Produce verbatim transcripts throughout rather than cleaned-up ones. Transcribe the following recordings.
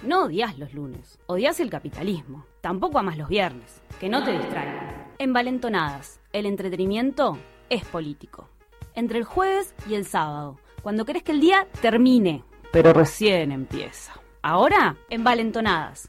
No odias los lunes, odias el capitalismo. Tampoco amas los viernes, que no te distraigan. Envalentonadas, el entretenimiento es político. Entre el jueves y el sábado, cuando querés que el día termine, pero recién empieza. Ahora, Envalentonadas.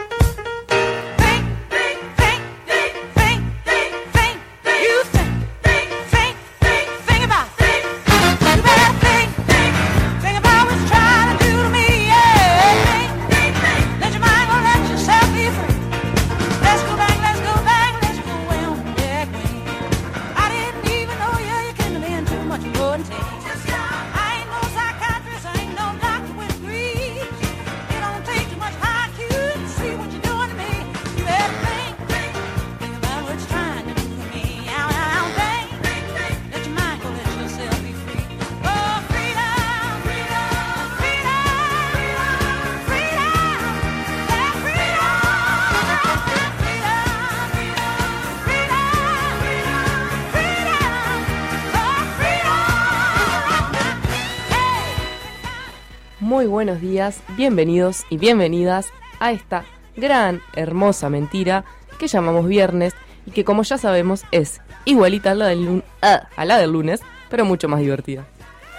Muy buenos días, bienvenidos y bienvenidas a esta gran, hermosa mentira que llamamos viernes y que, como ya sabemos, es igualita a la del, lun- ah, a la del lunes, pero mucho más divertida.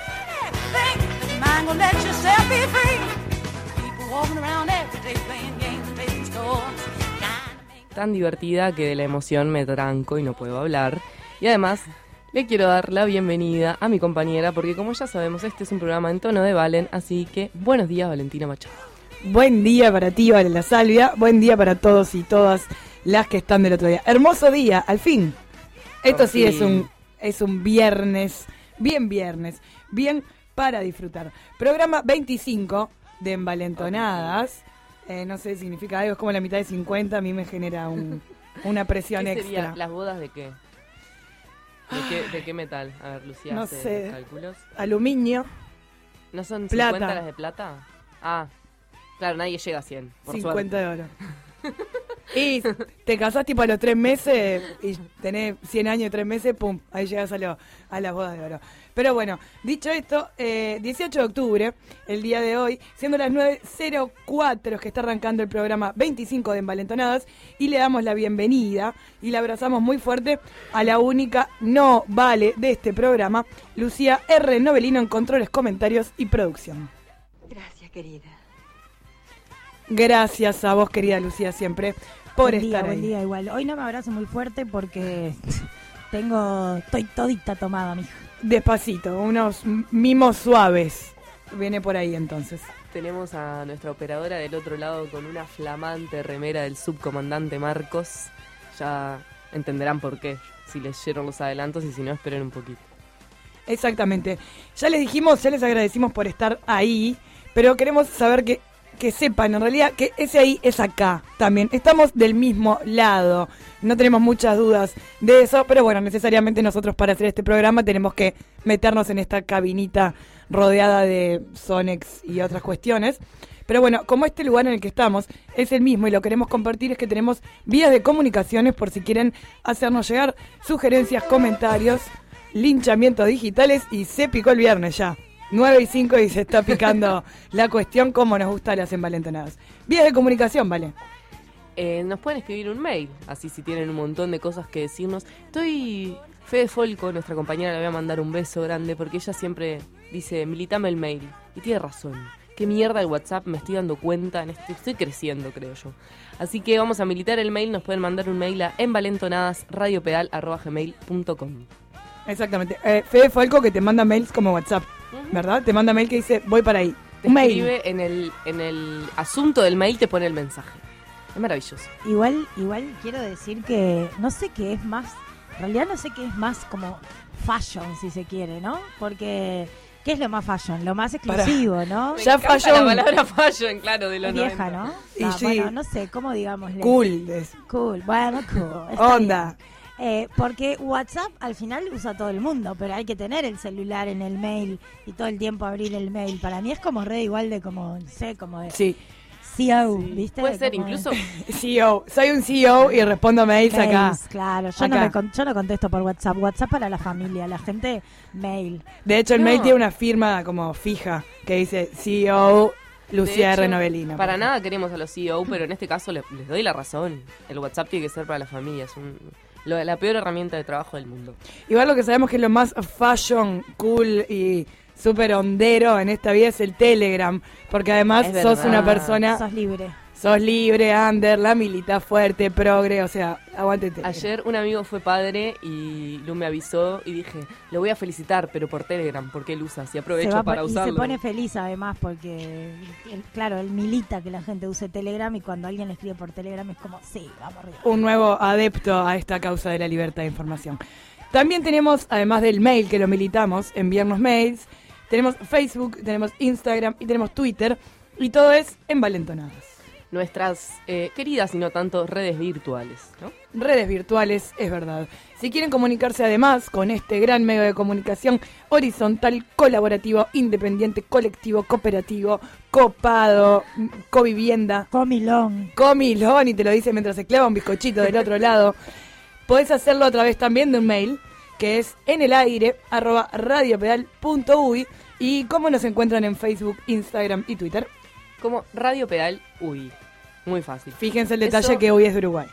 Tan divertida que de la emoción me tranco y no puedo hablar. Y además le quiero dar la bienvenida a mi compañera, porque como ya sabemos, este es un programa en tono de Valen, así que buenos días, Valentina Machado. Buen día para ti, Vale La Salvia. Buen día para todos y todas las que están del otro día. Hermoso día, al fin. Esto Al sí fin. es un es un viernes, bien viernes, bien para disfrutar. Programa veinticinco de Envalentonadas. Eh, no sé, significa algo, es como la mitad de cincuenta, a mí me genera un, una presión ¿Qué extra. sería? ¿Las bodas de qué? ¿De qué, de qué metal? A ver, Lucía, No hace sé. cálculos. Aluminio, ¿No son Plata. cincuenta las de plata? Ah, claro, nadie llega a cien, por cincuenta suerte. de oro. Y te casás tipo a los tres meses y tenés cien años y tres meses, pum, ahí llegas a, lo, a las bodas de oro. Pero bueno, dicho esto, eh, dieciocho de octubre, el día de hoy, siendo las nueve cero cuatro que está arrancando el programa veinticinco de Envalentonadas, y le damos la bienvenida y la abrazamos muy fuerte a la única no vale de este programa, Lucía R. Novelino, en controles, comentarios y producción. Gracias, querida. Gracias a vos, querida Lucía, siempre por buen día, estar buen ahí. día, igual. Hoy no me abrazo muy fuerte porque tengo, estoy todita tomada, mija. Despacito, unos mimos suaves. Viene por ahí entonces. Tenemos a nuestra operadora del otro lado con una flamante remera del subcomandante Marcos. Ya entenderán por qué, si leyeron los adelantos, y si no, esperen un poquito. Exactamente. Ya les dijimos, ya les agradecimos por estar ahí, pero queremos saber que, que sepan en realidad que ese ahí es acá también. Estamos del mismo lado. No tenemos muchas dudas de eso, pero bueno, necesariamente nosotros para hacer este programa tenemos que meternos en esta cabinita rodeada de Sonex y otras cuestiones. Pero bueno, como este lugar en el que estamos es el mismo y lo queremos compartir, es que tenemos vías de comunicaciones por si quieren hacernos llegar sugerencias, comentarios, linchamientos digitales, y se picó el viernes ya. nueve y cinco y se está picando la cuestión como nos gustan las envalentonadas. Vías de comunicación, ¿vale? Eh, nos pueden escribir un mail, así si tienen un montón de cosas que decirnos. Estoy... Fede Folco, nuestra compañera, le voy a mandar un beso grande porque ella siempre dice, militame el mail. Y tiene razón. Qué mierda el WhatsApp, me estoy dando cuenta, en este, estoy creciendo, creo yo. Así que vamos a militar el mail, nos pueden mandar un mail a envalentonadasradiopedal arroba gmail punto com. Exactamente. Eh, Fede Falco que te manda mails como WhatsApp, ¿verdad? Te manda mail que dice, voy para ahí. Te Un mail. escribe en el, en el asunto del mail, te pone el mensaje. Es maravilloso. Igual, igual quiero decir que no sé qué es más, en realidad no sé qué es más como fashion, si se quiere, ¿no? Porque, ¿qué es lo más fashion? Lo más exclusivo, ¿no? Me Ya encanta fashion. la palabra fashion, claro, de los Es vieja, noventa. ¿no? Y Ah, sí. Bueno, no sé, ¿cómo digámosle? Cool. es- Cool, bueno, cool. está Onda. bien. Eh, porque WhatsApp al final usa todo el mundo, pero hay que tener el celular en el mail y todo el tiempo abrir el mail. Para mí es como red igual de como, no sé, como de Sí. C E O, ¿viste? Puede ser, Como de- incluso C E O. Soy un C E O y respondo mails acá. Mails, claro, yo no, Acá. me con- yo no contesto por WhatsApp. WhatsApp para la familia, la gente, mail. De hecho, el No. mail tiene una firma como fija que dice C E O Lucía De hecho, R. Novelino. Para nada queremos a los C E O, pero en este caso les, les doy la razón. El WhatsApp tiene que ser para la familia, es un, lo, la peor herramienta de trabajo del mundo. Igual lo que sabemos que es lo más fashion, cool y súper hondero en esta vida es el Telegram, porque además Es sos verdad. una persona, Sos libre. sos libre, under, la milita fuerte, progre, o sea, aguante Telegram. Ayer un amigo fue padre y Lu me avisó y dije, lo voy a felicitar, pero por Telegram, porque él usa, si Se aprovecho va para por- y usarlo. se pone feliz además porque, él- claro, él milita que la gente use Telegram y cuando alguien le escribe por Telegram es como, sí, vamos arriba. Un nuevo adepto a esta causa de la libertad de información. También tenemos, además del mail que lo militamos, enviarnos mails, tenemos Facebook, tenemos Instagram y tenemos Twitter, y todo es envalentonadas. Nuestras eh, queridas y no tanto redes virtuales, ¿no? Redes virtuales, es verdad. Si quieren comunicarse además con este gran medio de comunicación horizontal, colaborativo, independiente, colectivo, cooperativo, copado, m- covivienda, Comilón. comilón, y te lo dice mientras se clava un bizcochito del otro lado, podés hacerlo a través también de un mail, que es en el aire, arroba radiopedal punto uy, y cómo nos encuentran en Facebook, Instagram y Twitter. Como Radio Pedal U I. Muy fácil. Fíjense el detalle Eso- que hoy es de Uruguay.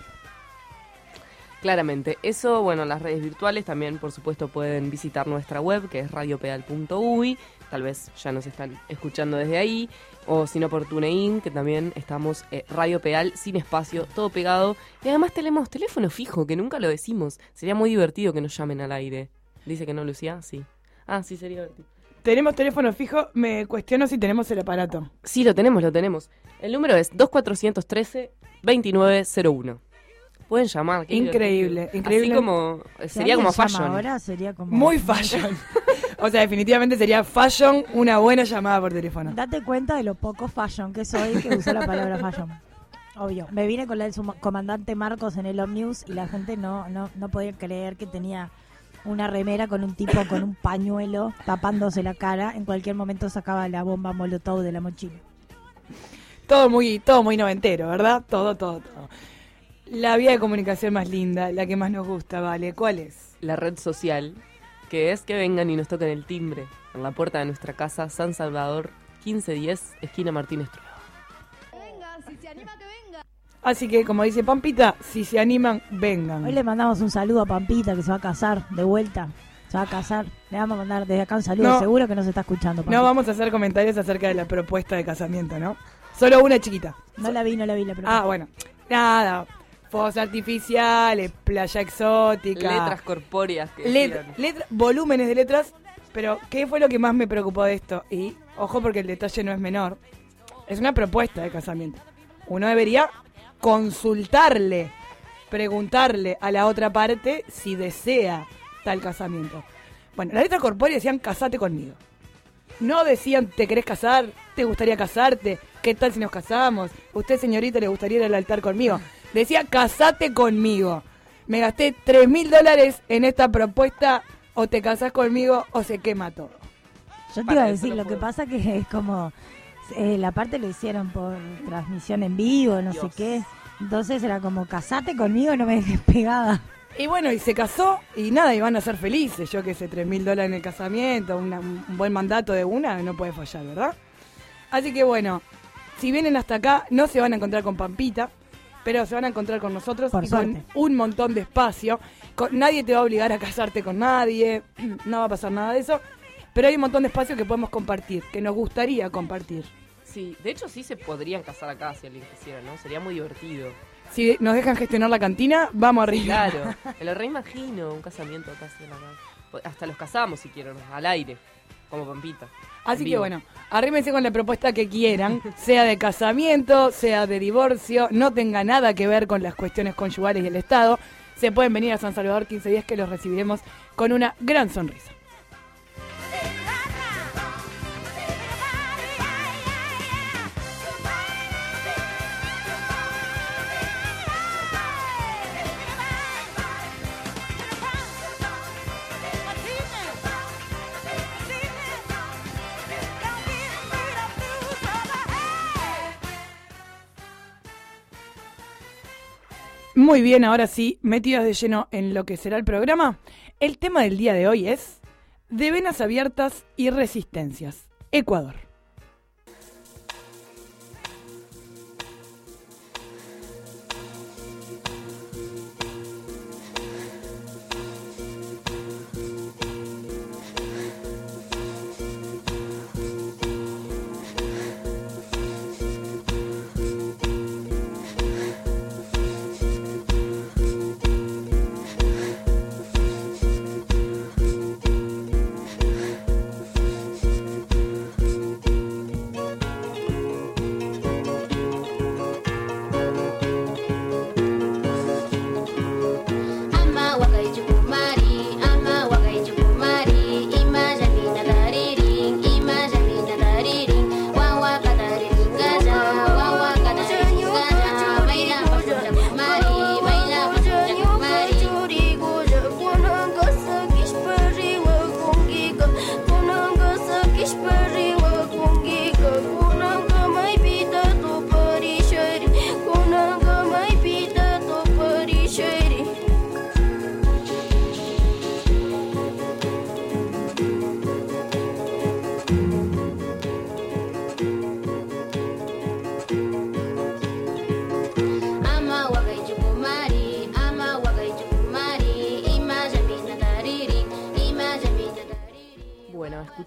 Claramente. Eso, bueno, las redes virtuales también, por supuesto, pueden visitar nuestra web, que es radiopedal punto uy. Tal vez ya nos están escuchando desde ahí. O si no, por TuneIn, que también estamos eh, Radio Pedal, sin espacio, todo pegado. Y además tenemos teléfono fijo, que nunca lo decimos. Sería muy divertido que nos llamen al aire. Dice que no, Lucía. Sí. Ah, sí, sería divertido. Tenemos teléfono fijo, me cuestiono si tenemos el aparato. Sí, lo tenemos, lo tenemos. El número es dos cuatro uno tres, dos nueve cero uno. Pueden llamar. qué Increíble, divertido. increíble. Así como, eh, Si sería alguien como llama fashion. Ahora sería como... Muy fashion. O sea, definitivamente sería fashion una buena llamada por teléfono. Date cuenta de lo poco fashion que soy que usó la palabra fashion. Obvio. Me vine con la del suma- comandante Marcos en el Omnius y la gente no, no, no podía creer que tenía una remera con un tipo con un pañuelo tapándose la cara. En cualquier momento sacaba la bomba molotov de la mochila. Todo muy, todo muy noventero, ¿verdad? Todo, todo, todo. La vía de comunicación más linda, la que más nos gusta, ¿vale? ¿Cuál es? La red social, que es que vengan y nos toquen el timbre en la puerta de nuestra casa, San Salvador, quince diez, esquina Martínez Trueba. Así que, como dice Pampita, si se animan, vengan. Hoy le mandamos un saludo a Pampita que se va a casar de vuelta. Se va a casar. Le vamos a mandar desde acá un saludo. No. Seguro que no se está escuchando, Pampita. No vamos a hacer comentarios acerca de la propuesta de casamiento, ¿no? Solo una chiquita. No la vi, no la vi la propuesta. Ah, bueno. Nada. Fuegos artificiales, playa exótica. Letras corpóreas que Let- decían. letra- volúmenes de letras, pero ¿qué fue lo que más me preocupó de esto? Y, ojo porque el detalle no es menor, es una propuesta de casamiento. Uno debería consultarle, preguntarle a la otra parte si desea tal casamiento. Bueno, las letras corpóreas decían casate conmigo. No decían te querés casar, te gustaría casarte, qué tal si nos casamos, usted señorita le gustaría ir al altar conmigo. Decía casate conmigo. Me gasté tres mil dólares en esta propuesta, o te casás conmigo o se quema todo. Yo te Para iba a eso decir, no lo que puedo. pasa que es como... eh, la parte lo hicieron por transmisión en vivo, no sé Dios. qué. Entonces era como, casate conmigo, no me dejes pegada. Y bueno, y se casó y nada, y van a ser felices. Yo que sé, tres mil dólares en el casamiento, una- un buen mandato de una, no puede fallar, ¿verdad? Así que bueno, si vienen hasta acá, no se van a encontrar con Pampita, pero se van a encontrar con nosotros Por y suerte. con un montón de espacio. Con- nadie te va a obligar a casarte con nadie, no va a pasar nada de eso, pero hay un montón de espacio que podemos compartir, que nos gustaría compartir. Sí, de hecho sí se podrían casar acá si alguien quisiera, ¿no? Sería muy divertido. Si nos dejan gestionar la cantina, vamos arriba. Claro, me lo reimagino, un casamiento acá así en la casa. Hasta los casamos si quieren, al aire, como Pampita. Así En que vivo. bueno, arrímense con la propuesta que quieran, sea de casamiento, sea de divorcio, no tenga nada que ver con las cuestiones conyugales y el Estado. Se pueden venir a San Salvador quince días que los recibiremos con una gran sonrisa. Muy bien, ahora sí, metidas de lleno en lo que será el programa. El tema del día de hoy es de venas abiertas y resistencias. Ecuador.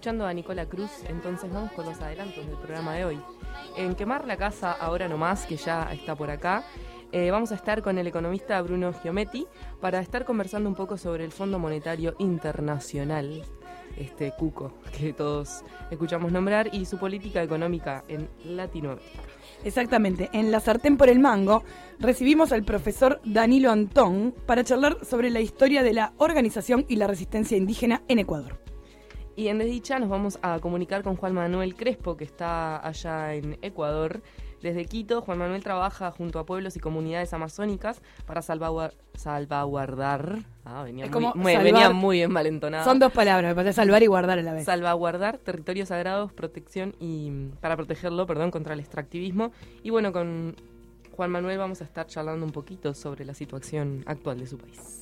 escuchando a Nicola Cruz, entonces vamos con los adelantos del programa de hoy. En Quemar la Casa Ahora Nomás, que ya está por acá, eh, vamos a estar con el economista Bruno Giometti para estar conversando un poco sobre el Fondo Monetario Internacional, este cuco que todos escuchamos nombrar, y su política económica en Latinoamérica. Exactamente, en La Sartén por el Mango recibimos al profesor Danilo Antón para charlar sobre la historia de la organización y la resistencia indígena en Ecuador. Y en Desdicha nos vamos a comunicar con Juan Manuel Crespo, que está allá en Ecuador. Desde Quito, Juan Manuel trabaja junto a pueblos y comunidades amazónicas para salvaguard- salvaguardar... Ah, venía, Es muy, como muy, salvar- venía muy envalentonada. Son dos palabras, me parece salvar y guardar a la vez. Salvaguardar territorios sagrados, protección y para protegerlo, perdón, contra el extractivismo. Y bueno, con Juan Manuel vamos a estar charlando un poquito sobre la situación actual de su país.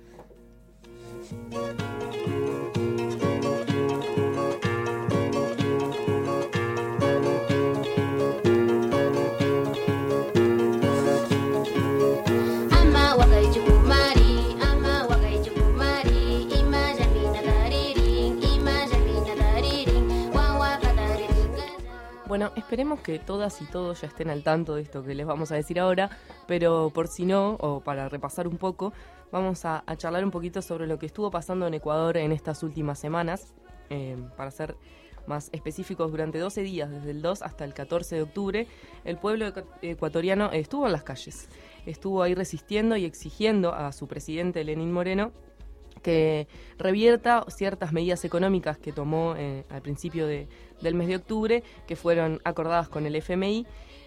Bueno, esperemos que todas y todos ya estén al tanto de esto que les vamos a decir ahora, pero por si no, o para repasar un poco, vamos a, a charlar un poquito sobre lo que estuvo pasando en Ecuador en estas últimas semanas. Eh, para ser más específicos, durante doce días, desde el dos hasta el catorce de octubre, el pueblo ecu- ecuatoriano estuvo en las calles. Estuvo ahí resistiendo y exigiendo a su presidente, Lenín Moreno, que revierta ciertas medidas económicas que tomó eh, al principio de, del mes de octubre, que fueron acordadas con el F M I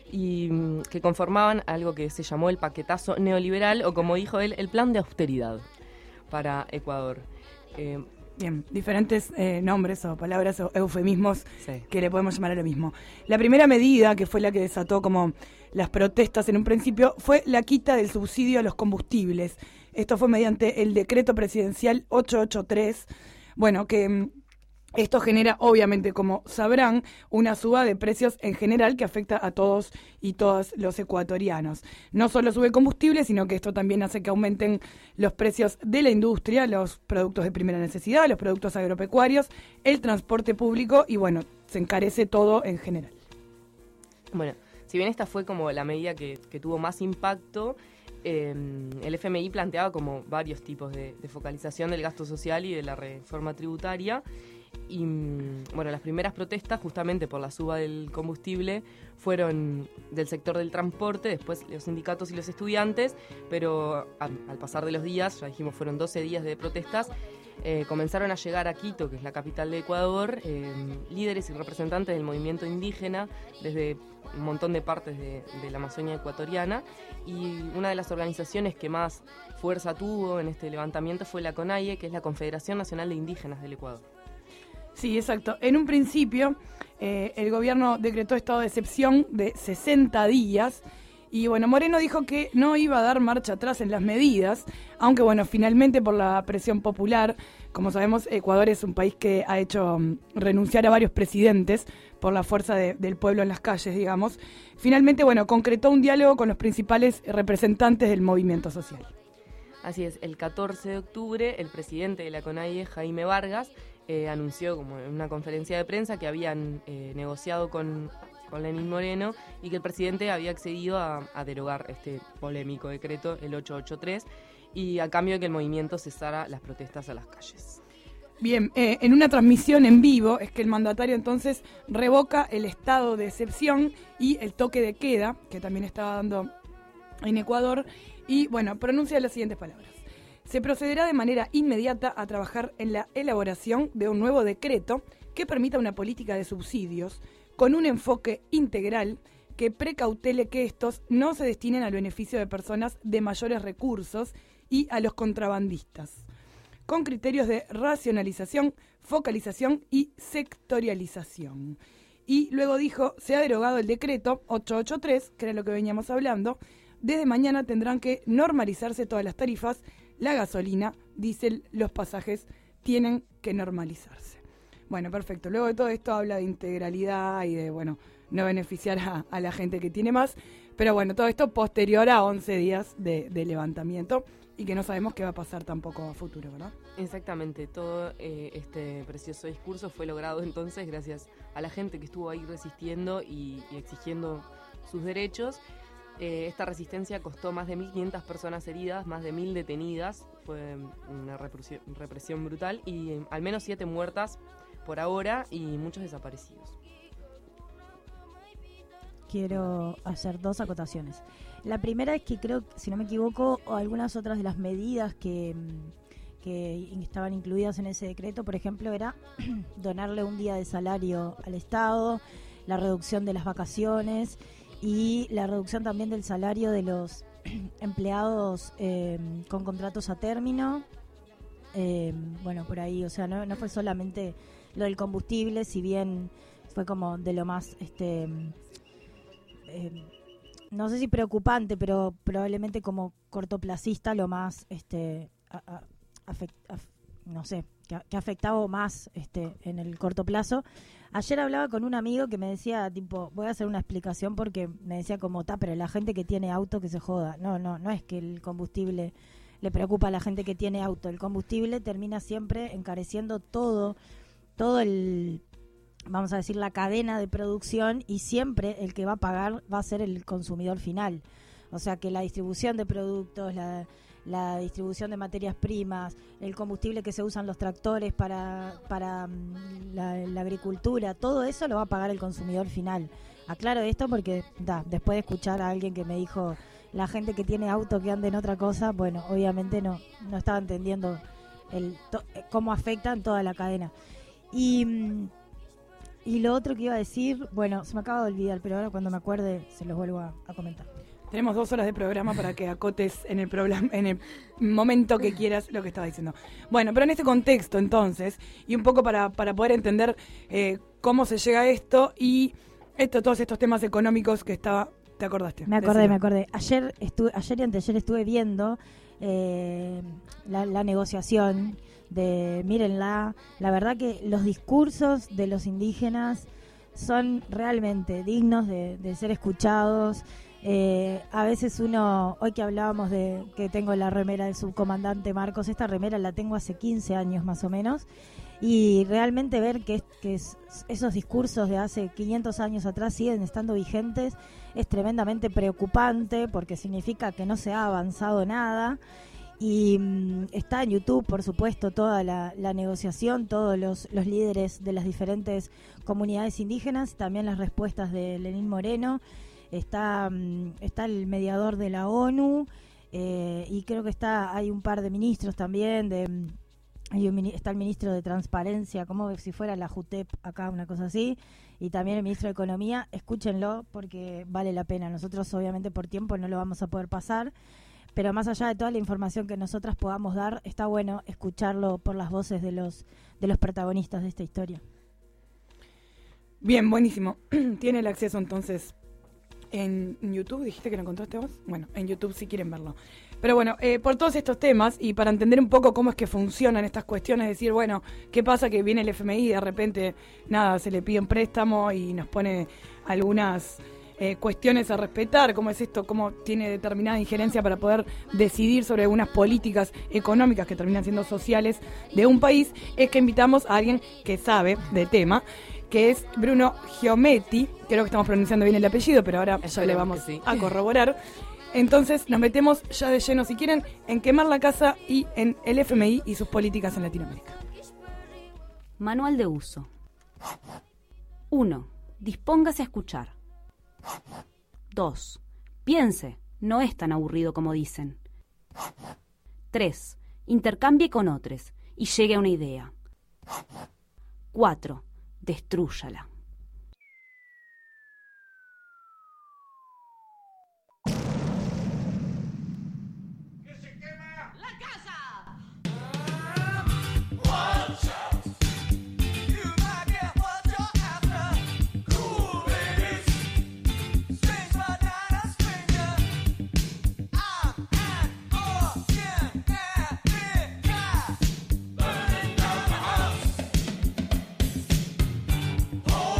y mm, que conformaban algo que se llamó el paquetazo neoliberal, o como dijo él, el plan de austeridad para Ecuador. Eh, Bien, diferentes eh, nombres o palabras o eufemismos sí. que le podemos llamar a lo mismo. La primera medida, que fue la que desató como las protestas en un principio, fue la quita del subsidio a los combustibles. Esto fue mediante el decreto presidencial ochocientos ochenta y tres, bueno, que mm, esto genera, obviamente, como sabrán, una suba de precios en general que afecta a todos y todas los ecuatorianos. No solo sube combustible, sino que esto también hace que aumenten los precios de la industria, los productos de primera necesidad, los productos agropecuarios, el transporte público y, bueno, se encarece todo en general. Bueno, si bien esta fue como la medida que, que tuvo más impacto, eh, el F M I planteaba como varios tipos de, de focalización del gasto social y de la reforma tributaria. Y bueno, las primeras protestas, justamente por la suba del combustible, fueron del sector del transporte, después los sindicatos y los estudiantes, pero a, al pasar de los días, ya dijimos, fueron doce días de protestas, eh, comenzaron a llegar a Quito, que es la capital de Ecuador, eh, líderes y representantes del movimiento indígena desde un montón de partes de, de la Amazonia ecuatoriana, y una de las organizaciones que más fuerza tuvo en este levantamiento fue la CONAIE, que es la Confederación Nacional de Indígenas del Ecuador. Sí, exacto. En un principio, eh, el gobierno decretó estado de excepción de sesenta días y, bueno, Moreno dijo que no iba a dar marcha atrás en las medidas, aunque, bueno, finalmente por la presión popular, como sabemos, Ecuador es un país que ha hecho um, renunciar a varios presidentes por la fuerza de, del pueblo en las calles, digamos. Finalmente, bueno, concretó un diálogo con los principales representantes del movimiento social. Así es, el catorce de octubre, el presidente de la CONAIE, Jaime Vargas, Eh, anunció como en una conferencia de prensa que habían eh, negociado con, con Lenín Moreno y que el presidente había accedido a, a derogar este polémico decreto, el ochocientos ochenta y tres, y a cambio de que el movimiento cesara las protestas a las calles. Bien, eh, en una transmisión en vivo es que el mandatario entonces revoca el estado de excepción y el toque de queda, que también estaba dando en Ecuador, y bueno, pronuncia las siguientes palabras. Se procederá de manera inmediata a trabajar en la elaboración de un nuevo decreto que permita una política de subsidios con un enfoque integral que precautele que estos no se destinen al beneficio de personas de mayores recursos y a los contrabandistas, con criterios de racionalización, focalización y sectorialización. Y luego dijo, se ha derogado el decreto ochocientos ochenta y tres, que era lo que veníamos hablando. Desde mañana tendrán que normalizarse todas las tarifas. La gasolina, diésel, los pasajes tienen que normalizarse. Bueno, perfecto. Luego de todo esto habla de integralidad y de, bueno, no beneficiar a, a la gente que tiene más. Pero bueno, todo esto posterior a once días de, de levantamiento y que no sabemos qué va a pasar tampoco a futuro, ¿verdad? Exactamente, todo eh, este precioso discurso fue logrado entonces gracias a la gente que estuvo ahí resistiendo y, y exigiendo sus derechos. Eh, esta resistencia costó más de mil quinientas personas heridas, más de mil detenidas, fue una represión, represión brutal y eh, al menos siete muertas por ahora y muchos desaparecidos. Quiero hacer dos acotaciones. La primera es que creo, si no me equivoco, algunas otras de las medidas que, que estaban incluidas en ese decreto, por ejemplo, era donarle un día de salario al Estado, la reducción de las vacaciones y la reducción también del salario de los empleados eh, con contratos a término. Eh, bueno, por ahí, o sea, no, no fue solamente lo del combustible, si bien fue como de lo más... este Eh, no sé si preocupante, pero probablemente como cortoplacista lo más, este, a, a, afect, a, no sé, que, que afectaba más este, en el corto plazo. Ayer hablaba con un amigo que me decía, tipo, voy a hacer una explicación porque me decía como, ta, pero la gente que tiene auto que se joda. No, no, no es que el combustible le preocupa a la gente que tiene auto. El combustible termina siempre encareciendo todo, todo el... vamos a decir, la cadena de producción y siempre el que va a pagar va a ser el consumidor final. O sea que la distribución de productos, la, la distribución de materias primas, el combustible que se usan los tractores para, para la, la agricultura, todo eso lo va a pagar el consumidor final. Aclaro esto porque da, después de escuchar a alguien que me dijo la gente que tiene auto que anda en otra cosa, bueno, obviamente no, no estaba entendiendo el to, cómo afectan toda la cadena. Y... Y lo otro que iba a decir, bueno, se me acaba de olvidar, pero ahora cuando me acuerde se los vuelvo a, a comentar. Tenemos dos horas de programa para que acotes en el programa, en el momento que quieras lo que estaba diciendo. Bueno, pero en este contexto entonces, y un poco para, para poder entender eh, cómo se llega a esto y esto, todos estos temas económicos que estaba, ¿te acordaste? Me acordé, Decime. me acordé. Ayer estuve, ayer y anteayer estuve viendo eh, la, la negociación de mírenla, la verdad que los discursos de los indígenas son realmente dignos de, de ser escuchados. Eh, a veces uno, hoy que hablábamos de que tengo la remera del subcomandante Marcos, esta remera la tengo hace quince años más o menos, y realmente ver que, que es, esos discursos de hace quinientos años atrás siguen estando vigentes es tremendamente preocupante porque significa que no se ha avanzado nada. Y mmm, está en YouTube, por supuesto, toda la, la negociación, todos los, los líderes de las diferentes comunidades indígenas, también las respuestas de Lenín Moreno, está, mmm, está el mediador de la ONU, eh, y creo que está hay un par de ministros también, de mmm, hay un, está el ministro de Transparencia, como si fuera la JUTEP acá, una cosa así, y también el ministro de Economía. Escúchenlo porque vale la pena. Nosotros obviamente por tiempo no lo vamos a poder pasar, pero más allá de toda la información que nosotras podamos dar, está bueno escucharlo por las voces de los de los protagonistas de esta historia. Bien, buenísimo. Tiene el acceso entonces en YouTube. ¿Dijiste que lo encontraste vos? Bueno, en YouTube si quieren verlo. Pero bueno, eh, por todos estos temas y para entender un poco cómo es que funcionan estas cuestiones, decir, bueno, ¿qué pasa que viene el F M I y de repente, nada, se le pide un préstamo y nos pone algunas... Eh, cuestiones a respetar, cómo es esto, cómo tiene determinada injerencia para poder decidir sobre algunas políticas económicas que terminan siendo sociales de un país? Es que invitamos a alguien que sabe del tema, que es Bruno Giometti. Creo que estamos pronunciando bien el apellido, pero ahora ya le vamos sí. a corroborar. Entonces nos metemos ya de lleno, si quieren, en quemar la casa y en el F M I y sus políticas en Latinoamérica. Manual de uso. uno. Dispóngase a escuchar. dos. Piense, no es tan aburrido como dicen. tres. Intercambie con otros y llegue a una idea. cuatro. Destrúyala. Oh!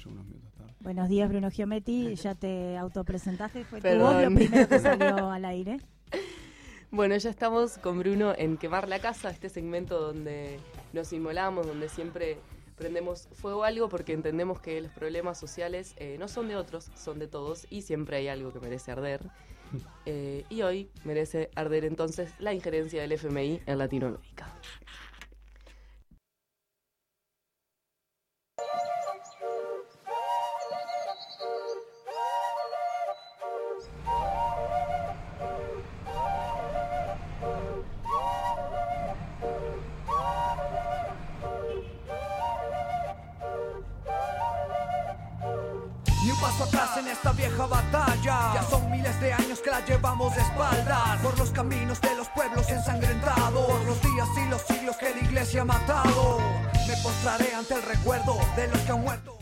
yo unos minutos tarde. Buenos días, Bruno Giometti. Ya te autopresentaste. Fue tu Perdón. voz lo primero que salió al aire. Bueno, ya estamos con Bruno en Quemar la Casa, este segmento donde nos inmolamos, donde siempre prendemos fuego a algo porque entendemos que los problemas sociales eh, no son de otros, son de todos y siempre hay algo que merece arder. Eh, y hoy merece arder entonces la injerencia del F M I en Latinoamérica. Ni un paso atrás en esta vieja batalla. Ya son miles de años que la llevamos de espaldas, por los caminos de los pueblos ensangrentados, por los días y los siglos que la iglesia ha matado. Me postraré ante el recuerdo de los que han muerto.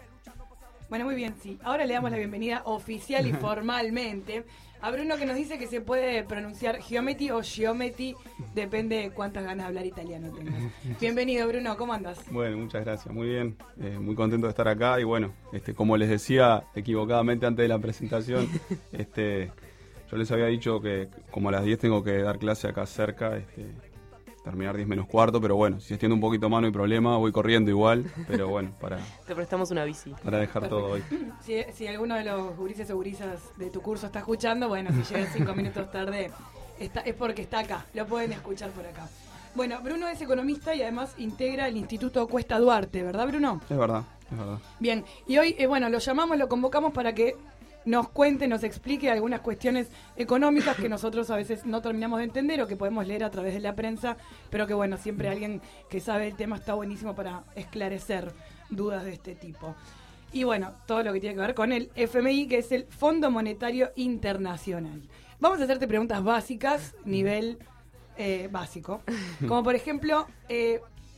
Bueno, muy bien, sí. Ahora le damos la bienvenida oficial y formalmente a Bruno, que nos dice que se puede pronunciar Giometti o Giometti, depende de cuántas ganas de hablar italiano tengas. Bienvenido, Bruno, ¿cómo andas? Bueno, muchas gracias, muy bien, eh, muy contento de estar acá y bueno, este, como les decía equivocadamente antes de la presentación, este, yo les había dicho que como a las diez tengo que dar clase acá cerca, este, terminar diez menos cuarto, pero bueno, si extiendo un poquito más no hay problema, voy corriendo igual, pero bueno, para, Te prestamos una bici. para dejar todo hoy. Si, si alguno de los gurises o gurisas de tu curso está escuchando, bueno, si llega cinco minutos tarde, está, es porque está acá, lo pueden escuchar por acá. Bueno, Bruno es economista y además integra el Instituto Cuesta Duarte, ¿verdad, Bruno? Es verdad, es verdad. Bien, y hoy, eh, bueno, lo llamamos, lo convocamos para que nos cuente, nos explique algunas cuestiones económicas que nosotros a veces no terminamos de entender o que podemos leer a través de la prensa, pero que bueno, siempre alguien que sabe el tema está buenísimo para esclarecer dudas de este tipo. Y bueno, todo lo que tiene que ver con el F M I, que es el Fondo Monetario Internacional. Vamos a hacerte preguntas básicas, nivel eh, básico, como por ejemplo, eh,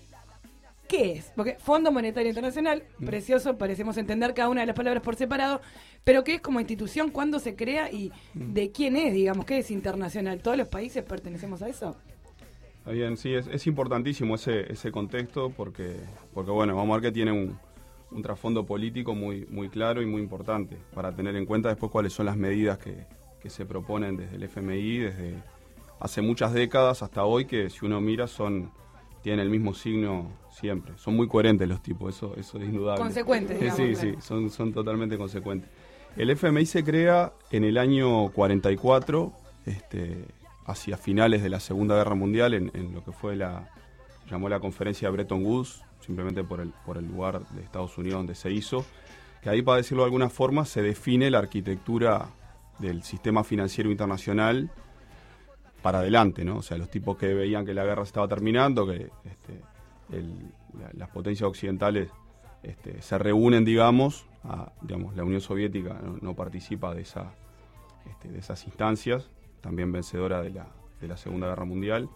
¿qué es? Porque Fondo Monetario Internacional, precioso, parecemos entender cada una de las palabras por separado, pero ¿qué es como institución? ¿Cuándo se crea? ¿Y de quién es, digamos? ¿Qué es internacional? ¿Todos los países pertenecemos a eso? Está bien, sí, es, es importantísimo ese, ese contexto porque, porque, bueno, vamos a ver que tiene un, un trasfondo político muy, muy claro y muy importante para tener en cuenta después cuáles son las medidas que, que se proponen desde el F M I, desde hace muchas décadas hasta hoy, que si uno mira son tienen el mismo signo siempre. Son muy coherentes los tipos, eso, eso es indudable. Consecuentes, digamos. Sí, claro. sí, son, son totalmente consecuentes. El F M I se crea en el año cuarenta y cuatro, este, hacia finales de la Segunda Guerra Mundial, en, en lo que fue la, se llamó la conferencia de Bretton Woods, simplemente por el, por el lugar de Estados Unidos donde se hizo, que ahí, para decirlo de alguna forma, se define la arquitectura del sistema financiero internacional para adelante, ¿no? O sea, los tipos que veían que la guerra se estaba terminando, que este, el, la, las potencias occidentales este, se reúnen, digamos, a, digamos, la Unión Soviética no, no participa de, esa, este, de esas instancias, también vencedora de la, de la Segunda Guerra Mundial.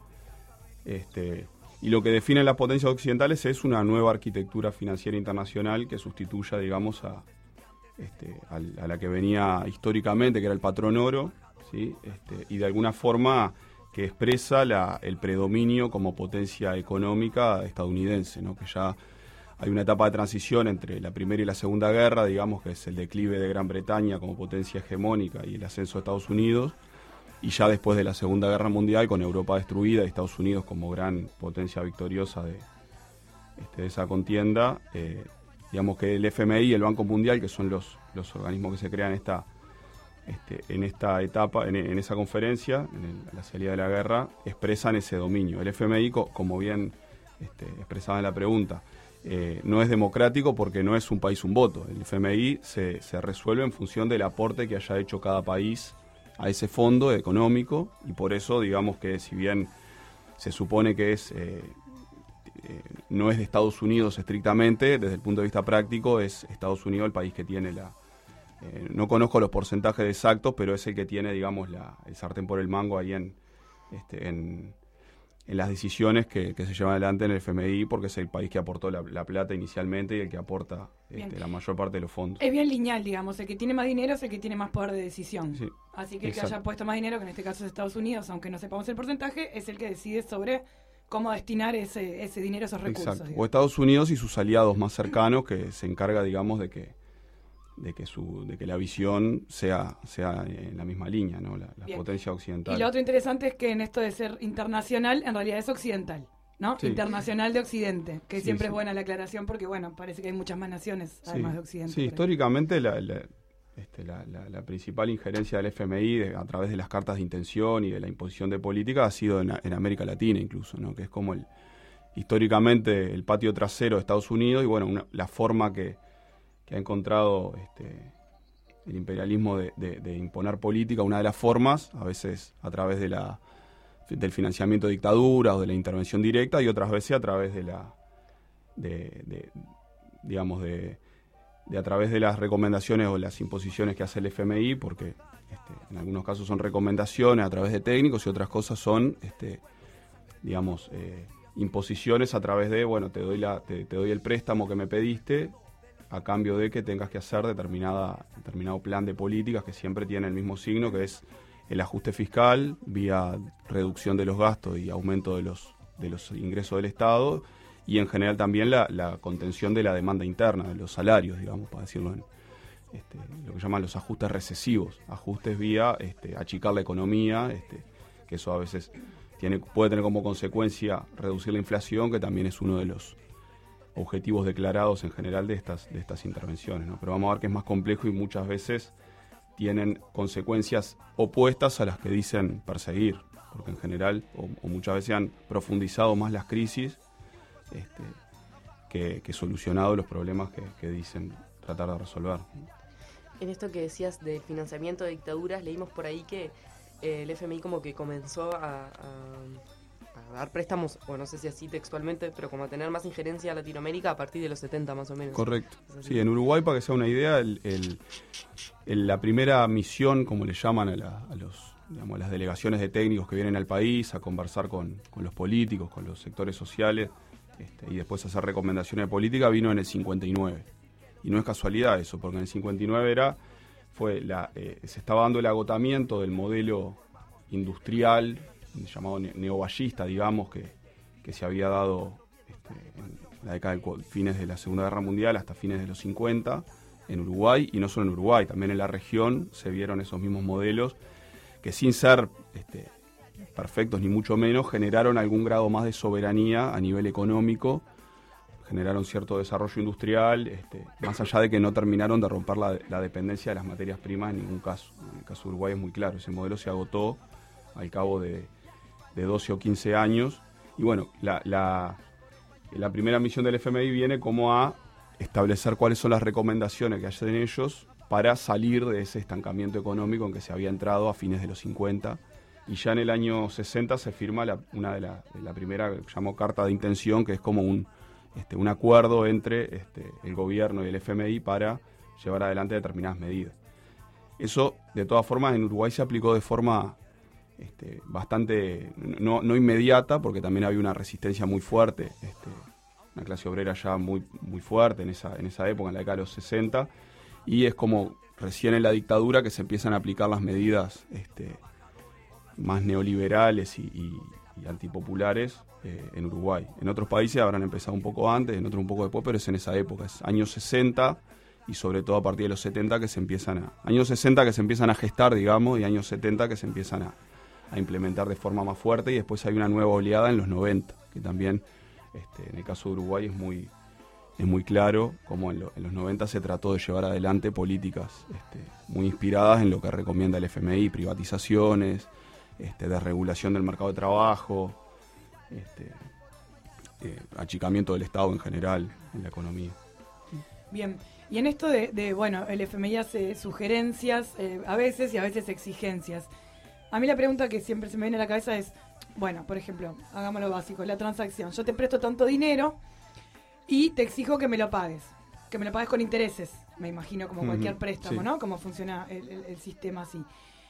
Este, y lo que definen las potencias occidentales es una nueva arquitectura financiera internacional que sustituya, digamos, a, este, a, a la que venía históricamente, que era el patrón oro, ¿sí? Este, y de alguna forma que expresa la, el predominio como potencia económica estadounidense, ¿no? Que ya hay una etapa de transición entre la Primera y la Segunda Guerra, digamos, que es el declive de Gran Bretaña como potencia hegemónica y el ascenso de Estados Unidos, y ya después de la Segunda Guerra Mundial, con Europa destruida y Estados Unidos como gran potencia victoriosa de, este, de esa contienda, eh, digamos que el F M I y el Banco Mundial, que son los, los organismos que se crean en esta, este, en esta etapa, en, en esa conferencia, en el, la salida de la guerra, expresan ese dominio. El F M I, co, como bien este, expresaba en la pregunta, eh, no es democrático porque no es un país un voto. El F M I se, se resuelve en función del aporte que haya hecho cada país a ese fondo económico, y por eso digamos que si bien se supone que es eh, eh, no es de Estados Unidos estrictamente, desde el punto de vista práctico es Estados Unidos el país que tiene la... Eh, no conozco los porcentajes exactos, pero es el que tiene, digamos, la, el sartén por el mango ahí en, este, en, en las decisiones que, que se llevan adelante en el F M I, porque es el país que aportó la, la plata inicialmente y el que aporta este, la mayor parte de los fondos. Es bien lineal, digamos, el que tiene más dinero es el que tiene más poder de decisión. Sí, así que el exacto. que haya puesto más dinero, que en este caso es Estados Unidos, aunque no sepamos el porcentaje, es el que decide sobre cómo destinar ese, ese dinero, esos recursos. Exacto. Digamos. O Estados Unidos y sus aliados más cercanos, que se encarga, digamos, de que de que su de que la visión sea sea en la misma línea, ¿no? La, la potencia occidental. Y lo otro interesante es que en esto de ser internacional, en realidad es occidental, ¿no? Sí. Internacional de Occidente, que Sí, siempre sí. es buena la aclaración porque, bueno, parece que hay muchas más naciones, además sí. de Occidente. Sí, históricamente la, la, este, la, la, la principal injerencia del F M I de, a través de las cartas de intención y de la imposición de política ha sido en, en América Latina incluso, ¿no? Que es como el históricamente el patio trasero de Estados Unidos y bueno, una, la forma que, que ha encontrado este, el imperialismo de, de, de imponer política, una de las formas, a veces a través de la del financiamiento de dictaduras o de la intervención directa y otras veces a través de la de, de digamos de, de a través de las recomendaciones o las imposiciones que hace el F M I, porque este, en algunos casos son recomendaciones a través de técnicos y otras cosas son este, digamos eh, imposiciones a través de bueno te doy la te, te doy el préstamo que me pediste a cambio de que tengas que hacer determinada determinado plan de políticas que siempre tiene el mismo signo, que es el ajuste fiscal vía reducción de los gastos y aumento de los de los ingresos del Estado y en general también la, la contención de la demanda interna, de los salarios, digamos, para decirlo en este, lo que llaman los ajustes recesivos, ajustes vía este, achicar la economía, este, que eso a veces tiene puede tener como consecuencia reducir la inflación, que también es uno de los objetivos declarados en general de estas de estas intervenciones, ¿no? Pero vamos a ver que es más complejo y muchas veces tienen consecuencias opuestas a las que dicen perseguir, porque en general, o, o muchas veces han profundizado más las crisis este, que, que solucionado los problemas que, que dicen tratar de resolver. En esto que decías del financiamiento de dictaduras, leímos por ahí que eh, el F M I como que comenzó a, a, a dar préstamos, o no sé si así textualmente, pero como a tener más injerencia a Latinoamérica a partir de los setenta más o menos. Correcto. Sí, en Uruguay, para que sea una idea, el, el, el, la primera misión, como le llaman a, la, a los digamos, a las delegaciones de técnicos que vienen al país a conversar con, con los políticos, con los sectores sociales, este, y después hacer recomendaciones de política, vino en el cincuenta y nueve. Y no es casualidad eso, porque en el cincuenta y nueve era, fue la, eh, se estaba dando el agotamiento del modelo industrial, llamado neoballista, digamos, que, que se había dado este, en la década de fines de la Segunda Guerra Mundial hasta fines de los cincuenta en Uruguay, y no solo en Uruguay, también en la región se vieron esos mismos modelos que sin ser este, perfectos ni mucho menos, generaron algún grado más de soberanía a nivel económico, generaron cierto desarrollo industrial, este, más allá de que no terminaron de romper la, la dependencia de las materias primas en ningún caso. En el caso de Uruguay es muy claro, ese modelo se agotó al cabo de, de doce o quince años, y bueno, la, la, la primera misión del F M I viene como a establecer cuáles son las recomendaciones que hacen ellos para salir de ese estancamiento económico en que se había entrado a fines de los cincuenta, y ya en el año sesenta se firma la, una de la, de la primera que llamó carta de intención, que es como un, este, un acuerdo entre este, el gobierno y el F M I para llevar adelante determinadas medidas. Eso, de todas formas, en Uruguay se aplicó de forma este, bastante, no, no inmediata, porque también había una resistencia muy fuerte, este, una clase obrera ya muy, muy fuerte en esa, en esa época, en la década de los sesenta, y es como recién en la dictadura que se empiezan a aplicar las medidas este, más neoliberales y, y, y antipopulares eh, en Uruguay. En otros países habrán empezado un poco antes, en otros un poco después, pero es en esa época, es años sesenta y sobre todo a partir de los setenta que se empiezan a, años sesenta que se empiezan a gestar, digamos, y años setenta que se empiezan a, a implementar de forma más fuerte, y después hay una nueva oleada en los noventa, que también este, en el caso de Uruguay es muy es muy claro como en, lo, en los noventa se trató de llevar adelante políticas este, muy inspiradas en lo que recomienda el F M I, privatizaciones, este, desregulación del mercado de trabajo, este, eh, achicamiento del Estado en general en la economía. Bien, y en esto de, de bueno, el F M I hace sugerencias eh, a veces y a veces exigencias. A mí la pregunta que siempre se me viene a la cabeza es, bueno, por ejemplo, hagamos lo básico, la transacción. Yo te presto tanto dinero y te exijo que me lo pagues, que me lo pagues con intereses, me imagino, como cualquier préstamo, sí. ¿No? Cómo funciona el, el, el sistema así.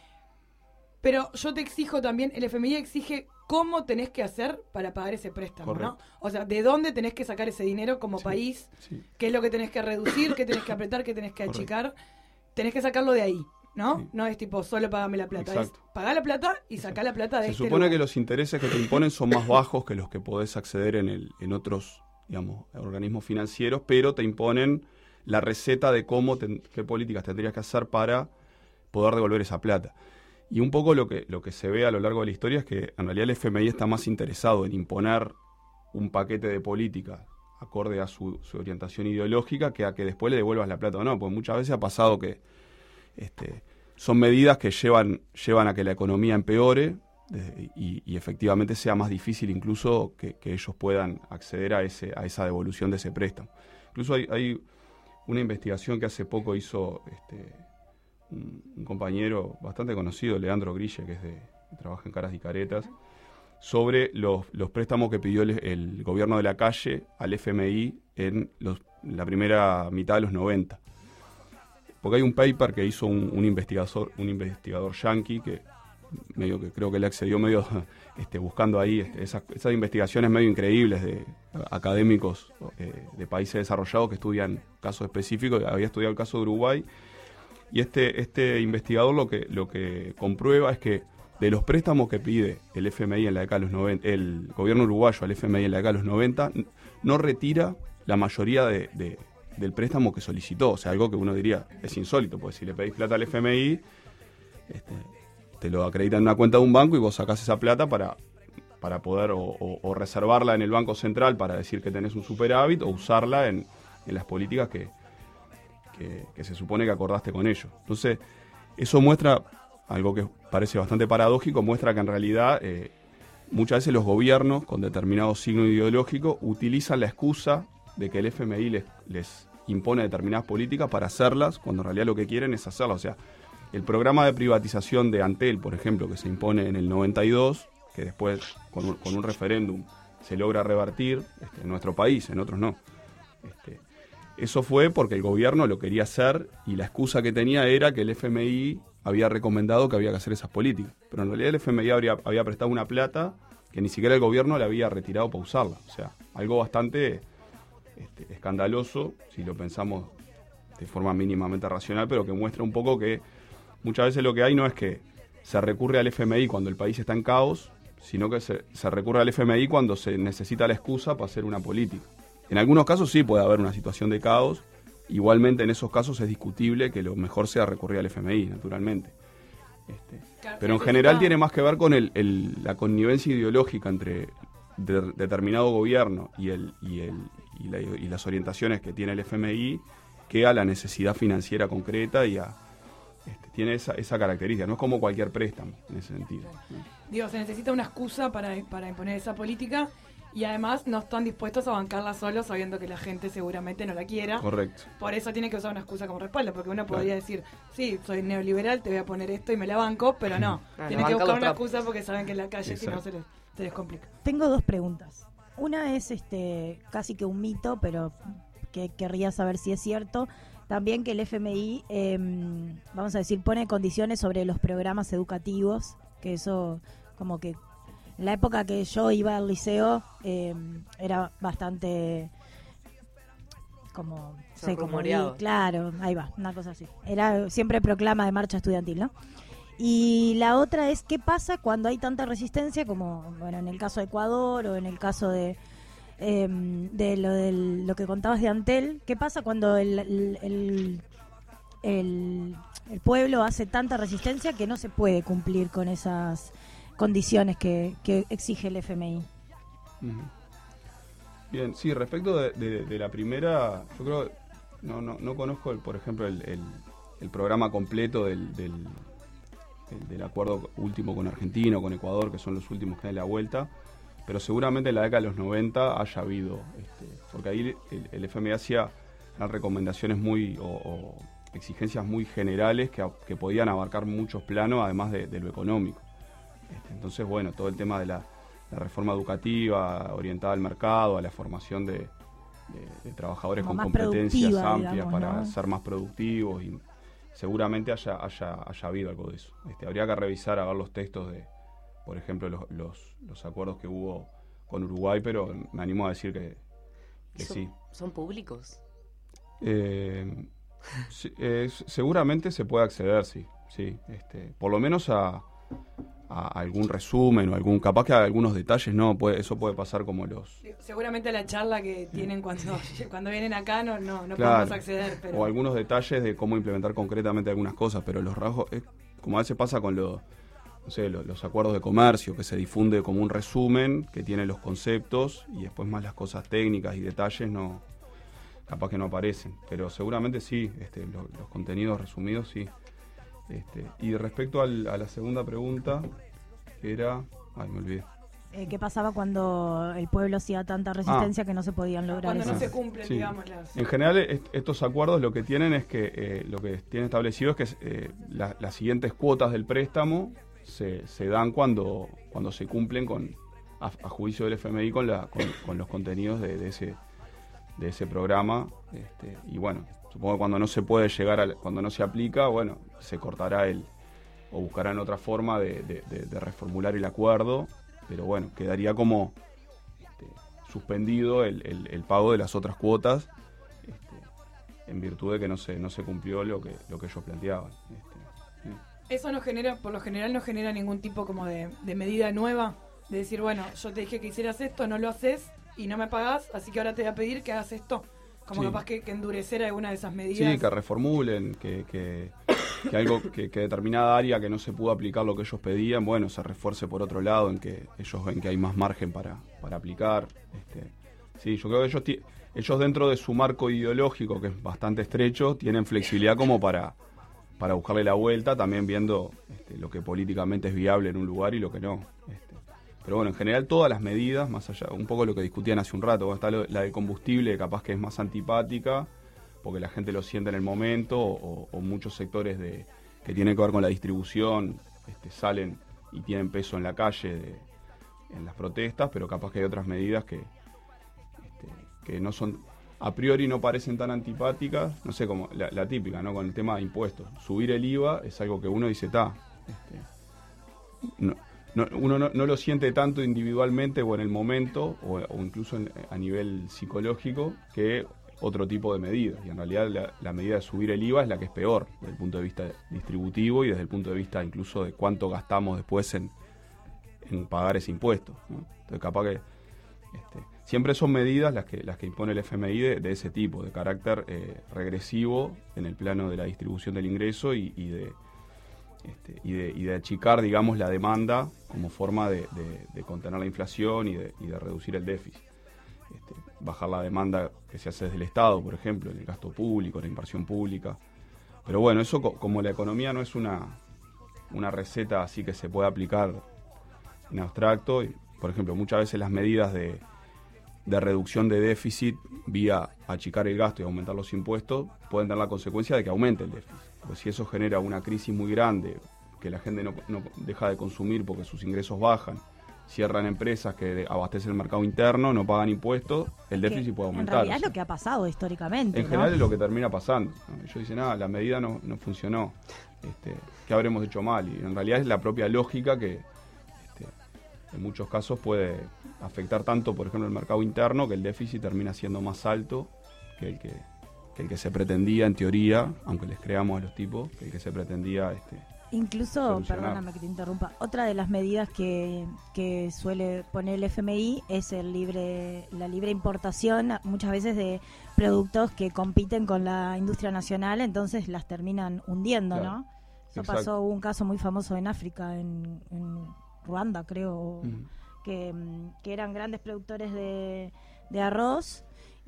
Pero yo te exijo también, el F M I exige cómo tenés que hacer para pagar ese préstamo, correcto, ¿no? O sea, de dónde tenés que sacar ese dinero como sí, país, sí. Qué es lo que tenés que reducir, qué tenés que apretar, qué tenés que achicar, correcto. Tenés que sacarlo de ahí, ¿no? Sí. No es tipo, solo pagame la plata. Exacto. Es pagar la plata y sacar la plata de Se este supone lugar. que los intereses que te imponen son más bajos que los que podés acceder en, el, en otros, digamos, organismos financieros, pero te imponen la receta de cómo, ten, qué políticas tendrías que hacer para poder devolver esa plata. Y un poco lo que, lo que se ve a lo largo de la historia es que en realidad el F M I está más interesado en imponer un paquete de políticas acorde a su, su orientación ideológica que a que después le devuelvas la plata o no, porque muchas veces ha pasado que este, son medidas que llevan, llevan a que la economía empeore eh, y, y efectivamente sea más difícil incluso que, que ellos puedan acceder a, ese, a esa devolución de ese préstamo. Incluso hay, hay una investigación que hace poco hizo este, un, un compañero bastante conocido, Leandro Grille, que es de, que trabaja en Caras y Caretas, sobre los, los préstamos que pidió el, el gobierno de la calle al F M I en los, la primera mitad de los noventa. Porque hay un paper que hizo un, un investigador un investigador yanqui que medio que creo que le accedió medio este, buscando ahí este, esas, esas investigaciones medio increíbles de académicos eh, de países desarrollados que estudian casos específicos. Había estudiado el caso de Uruguay y este, este investigador lo que, lo que comprueba es que de los préstamos que pide el F M I en la década de los noventa, el gobierno uruguayo al F M I en la década de los noventa, no retira la mayoría de, de, del préstamo que solicitó. O sea, algo que uno diría es insólito, porque si le pedís plata al F M I, este, te lo acreditan en una cuenta de un banco y vos sacás esa plata para, para poder o, o, o reservarla en el Banco Central para decir que tenés un superávit o usarla en, en las políticas que, que, que se supone que acordaste con ellos. Entonces, eso muestra algo que parece bastante paradójico, muestra que en realidad eh, muchas veces los gobiernos con determinado signo ideológico utilizan la excusa de que el F M I les, les impone determinadas políticas para hacerlas, cuando en realidad lo que quieren es hacerlas. O sea, el programa de privatización de Antel, por ejemplo, que se impone en el noventa y dos, que después con un, con un referéndum se logra revertir este, en nuestro país, en otros no. Este, eso fue porque el gobierno lo quería hacer y la excusa que tenía era que el F M I había recomendado que había que hacer esas políticas. Pero en realidad el F M I habría, había prestado una plata que ni siquiera el gobierno le había retirado para usarla. O sea, algo bastante este, escandaloso, si lo pensamos de forma mínimamente racional, pero que muestra un poco que muchas veces lo que hay no es que se recurre al F M I cuando el país está en caos, sino que se, se recurre al F M I cuando se necesita la excusa para hacer una política. En algunos casos sí puede haber una situación de caos. Igualmente en esos casos es discutible que lo mejor sea recurrir al F M I, naturalmente. Este, Claro, pero en sí, general está- tiene más que ver con el, el, la connivencia ideológica entre de, determinado gobierno y, el, y, el, y, la, y las orientaciones que tiene el F M I que a la necesidad financiera concreta y a... Este, tiene esa, esa característica, no es como cualquier préstamo en ese sentido, ¿no? Digo, se necesita una excusa para, para imponer esa política y además no están dispuestos a bancarla solos sabiendo que la gente seguramente no la quiera. Correcto. Por eso tiene que usar una excusa como respaldo, porque uno Claro. podría decir, sí, soy neoliberal, te voy a poner esto y me la banco, pero no. Ah, Tienen la que banca buscar los una trapos. excusa porque saben que en la calle si no Exacto. se les, se les complica. Tengo dos preguntas. Una es este casi que un mito, pero que querría saber si es cierto. También que el F M I, eh, vamos a decir, pone condiciones sobre los programas educativos, que eso como que en la época que yo iba al liceo eh, era bastante como, Se sé, como rumoreaba. claro, ahí va, una cosa así. Era siempre proclama de marcha estudiantil, ¿no? Y la otra es qué pasa cuando hay tanta resistencia, como bueno en el caso de Ecuador o en el caso de eh, de lo del, lo que contabas de Antel. ¿Qué pasa cuando el, el, el, el, el pueblo hace tanta resistencia que no se puede cumplir con esas condiciones que, que exige el F M I? Ujú. Bien, sí, respecto de, de- de la primera, yo creo, no, no, no conozco, el, por ejemplo, el, el- el programa completo del, del, del- del acuerdo último con Argentina o con Ecuador, que son los últimos que dan la vuelta, pero seguramente en la década de los noventa haya habido, este, porque ahí el, el F M I hacía eran recomendaciones muy, o, o exigencias muy generales que, a- que podían abarcar muchos planos, además de, de lo económico. Este, entonces, bueno, todo el tema de la, la reforma educativa orientada al mercado, a la formación de, de- de trabajadores Como con más competencias productiva, amplias digamos, para ¿no? ser más productivos y seguramente haya, haya, haya habido algo de eso. Este, habría que revisar a ver los textos de, por ejemplo, los, los, los acuerdos que hubo con Uruguay, pero me animo a decir que, que ¿Son, sí. ¿Son públicos? Eh, sí, eh, seguramente se puede acceder, sí. sí. Este, por lo menos a, a algún resumen o algún, capaz que a algunos detalles, no, puede, eso puede pasar como los... Seguramente la charla que tienen cuando, cuando vienen acá no, no, no Claro. podemos acceder. Pero... O algunos detalles de cómo implementar concretamente algunas cosas, pero los rasgos, es como a veces pasa con los, no sé, los, los acuerdos de comercio, que se difunde como un resumen que tiene los conceptos y después más las cosas técnicas y detalles no, capaz que no aparecen, pero seguramente sí, este, lo, los contenidos resumidos sí. Este, y respecto al, a la segunda pregunta, que era, ay, me olvidé. Eh, ¿Qué pasaba cuando el pueblo hacía tanta resistencia Ah. que no se podían lograr Cuando eso? no se cumplen, Sí. digamos, las... En general, est- estos acuerdos lo que tienen es que eh, lo que tienen establecido es que eh, la- las siguientes cuotas del préstamo se, se dan cuando, cuando se cumplen con a, a juicio del F M I con, la, con, con los contenidos de, de ese de ese programa. Este, y bueno, supongo que cuando no se puede llegar, a, cuando no se aplica, bueno, se cortará el o buscarán otra forma de, de, de, de reformular el acuerdo. Pero bueno, quedaría como este, suspendido el, el, el pago de las otras cuotas este, en virtud de que no se no se cumplió lo que lo que ellos planteaban. Este, sí. Eso no genera, por lo general no genera ningún tipo como de, de medida nueva, de decir, bueno, yo te dije que hicieras esto, no lo haces y no me pagás, así que ahora te voy a pedir que hagas esto. Como Sí. capaz que, que endurecer alguna de esas medidas. Sí, que reformulen, que, que, que algo que, que determinada área que no se pudo aplicar lo que ellos pedían, bueno, se refuerce por otro lado, en que ellos ven que hay más margen para, para aplicar. Este, sí, yo creo que ellos, ti- ellos dentro de su marco ideológico, que es bastante estrecho, tienen flexibilidad como para, para buscarle la vuelta, también viendo este, lo que políticamente es viable en un lugar y lo que no. Este, pero bueno, en general todas las medidas, más allá, un poco lo que discutían hace un rato, bueno, está lo- la de combustible, capaz que es más antipática, porque la gente lo siente en el momento, o, o muchos sectores de, que tienen que ver con la distribución este, salen y tienen peso en la calle de- en las protestas, pero capaz que hay otras medidas que, este, que no son, a priori no parecen tan antipáticas, no sé, como la, la típica, ¿no? Con el tema de impuestos. Subir el I V A es algo que uno dice, está, este, no, no, uno no, no lo siente tanto individualmente o en el momento, o, o incluso en- a nivel psicológico, que otro tipo de medidas. Y en realidad la, la medida de subir el I V A es la que es peor, desde el punto de vista distributivo y desde el punto de vista incluso de cuánto gastamos después en, en pagar ese impuesto, ¿no? Entonces capaz que este, siempre son medidas las que las que impone el F M I de, de ese tipo, de carácter eh, regresivo en el plano de la distribución del ingreso y, y de Este, y, de, y de achicar, digamos, la demanda como forma de, de, de contener la inflación y de, y de reducir el déficit. Este, bajar la demanda que se hace desde el Estado, por ejemplo, en el gasto público, en la inversión pública. Pero bueno, eso co- como la economía no es una, una receta así que se puede aplicar en abstracto, y, por ejemplo, muchas veces las medidas de, de reducción de déficit vía achicar el gasto y aumentar los impuestos pueden dar la consecuencia de que aumente el déficit. Pues si eso genera una crisis muy grande, que la gente no, no deja de consumir porque sus ingresos bajan, cierran empresas que abastecen el mercado interno, no pagan impuestos, el déficit Que puede en aumentar. realidad O es sea, lo que ha pasado históricamente, en ¿no? general es lo que termina pasando, ¿no? Ellos dicen, ah, la medida no, no funcionó, este, ¿qué habremos hecho mal? Y en realidad es la propia lógica que este, en muchos casos puede afectar tanto, por ejemplo, el mercado interno, que el déficit termina siendo más alto que el que, que el que se pretendía en teoría, aunque les creamos a los tipos, que el que se pretendía este, Incluso, solucionar. perdóname que te interrumpa, otra de las medidas que, que suele poner el F M I es el libre la libre importación, muchas veces de productos que compiten con la industria nacional, entonces las terminan hundiendo, Claro. ¿no? Eso Exacto. pasó, hubo un caso muy famoso en África, en, en Ruanda, creo, Ujú. que, mm, que eran grandes productores de, de arroz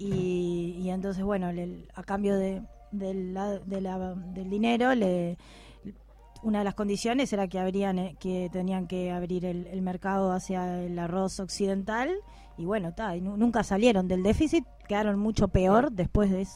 y, y entonces, bueno, le- a cambio de, de la- de la- del dinero, le una de las condiciones era que abrían eh, que tenían que abrir el, el mercado hacia el arroz occidental y bueno, ta, y nu- nunca salieron del déficit, quedaron mucho peor después de eso.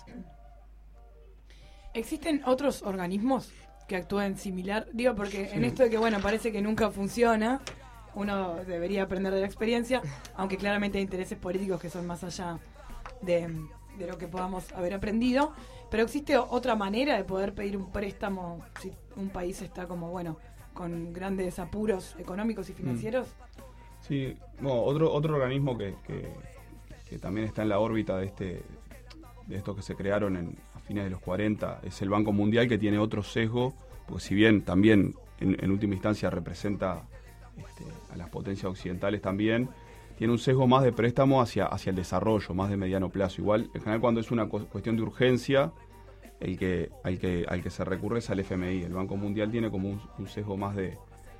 ¿Existen otros organismos que actúen similar? Digo, porque en esto de que, bueno, parece que nunca funciona, uno debería aprender de la experiencia, aunque claramente hay intereses políticos que son más allá de, de lo que podamos haber aprendido. Pero existe o- otra manera de poder pedir un préstamo si un país está como, bueno, con grandes apuros económicos y financieros. Sí, bueno, otro otro organismo que, que, que también está en la órbita de este de estos que se crearon en, a fines de los cuarenta es el Banco Mundial, que tiene otro sesgo porque si bien también en, en última instancia representa este, a las potencias occidentales también, tiene un sesgo más de préstamo hacia, hacia el desarrollo, más de mediano plazo. Igual, en general, cuando es una cu- cuestión de urgencia, el que, al, que, al que se recurre es al F M I. El Banco Mundial tiene como un, un sesgo más de,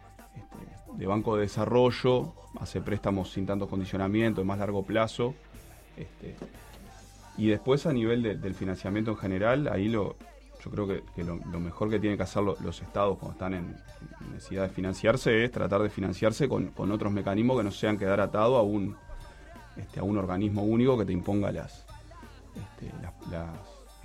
este, de banco de desarrollo, hace préstamos sin tantos condicionamientos, de más largo plazo. Este, y después, a nivel de, del financiamiento en general, ahí lo yo creo que, que lo, lo mejor que tienen que hacer lo, los estados cuando están en necesidad de financiarse es tratar de financiarse con, con otros mecanismos que no sean quedar atado a un este, a un organismo único que te imponga las este, las, las,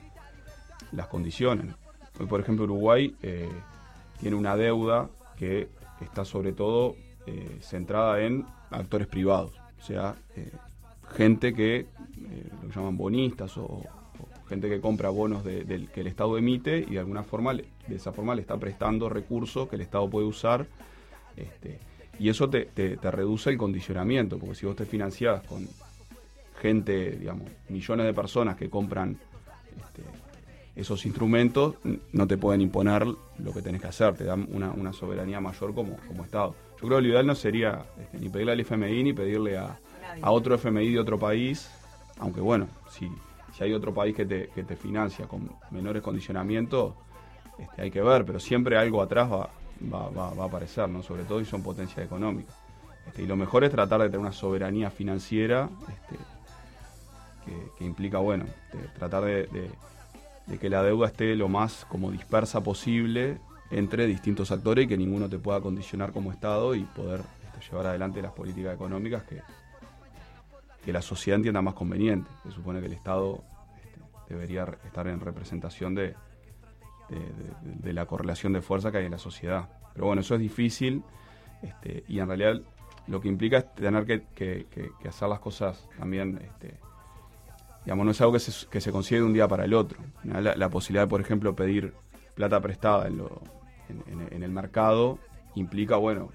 las condiciones. Hoy, por ejemplo, Uruguay eh, tiene una deuda que está sobre todo eh, centrada en actores privados, o sea, eh, gente que eh, lo que llaman bonistas o gente que compra bonos de, de, que el Estado emite y de alguna forma, de esa forma le está prestando recursos que el Estado puede usar, este, y eso te, te, te reduce el condicionamiento, porque si vos te financiás con gente, digamos, millones de personas que compran este, esos instrumentos, no te pueden imponer lo que tenés que hacer, te dan una, una soberanía mayor como, como Estado. Yo creo que lo ideal no sería este, ni pedirle al F M I ni pedirle a, a otro F M I de otro país, aunque bueno, si... Si hay otro país que te, que te financia con menores condicionamientos, este, hay que ver, pero siempre algo atrás va, va, va, va a aparecer, ¿no? Sobre todo si son potencias económicas. Este, y lo mejor es tratar de tener una soberanía financiera este, que, que implica, bueno, de, tratar de, de, de que la deuda esté lo más como dispersa posible entre distintos actores y que ninguno te pueda condicionar como Estado y poder este, llevar adelante las políticas económicas que que la sociedad entienda más conveniente. Se supone que el Estado este, debería estar en representación de, de, de, de la correlación de fuerza que hay en la sociedad. Pero bueno, eso es difícil este, y en realidad lo que implica es tener que, que, que, que hacer las cosas también, este, digamos, no es algo que se, que se consigue de un día para el otro. La, la posibilidad de, por ejemplo, pedir plata prestada en, lo, en, en, en el mercado implica, bueno,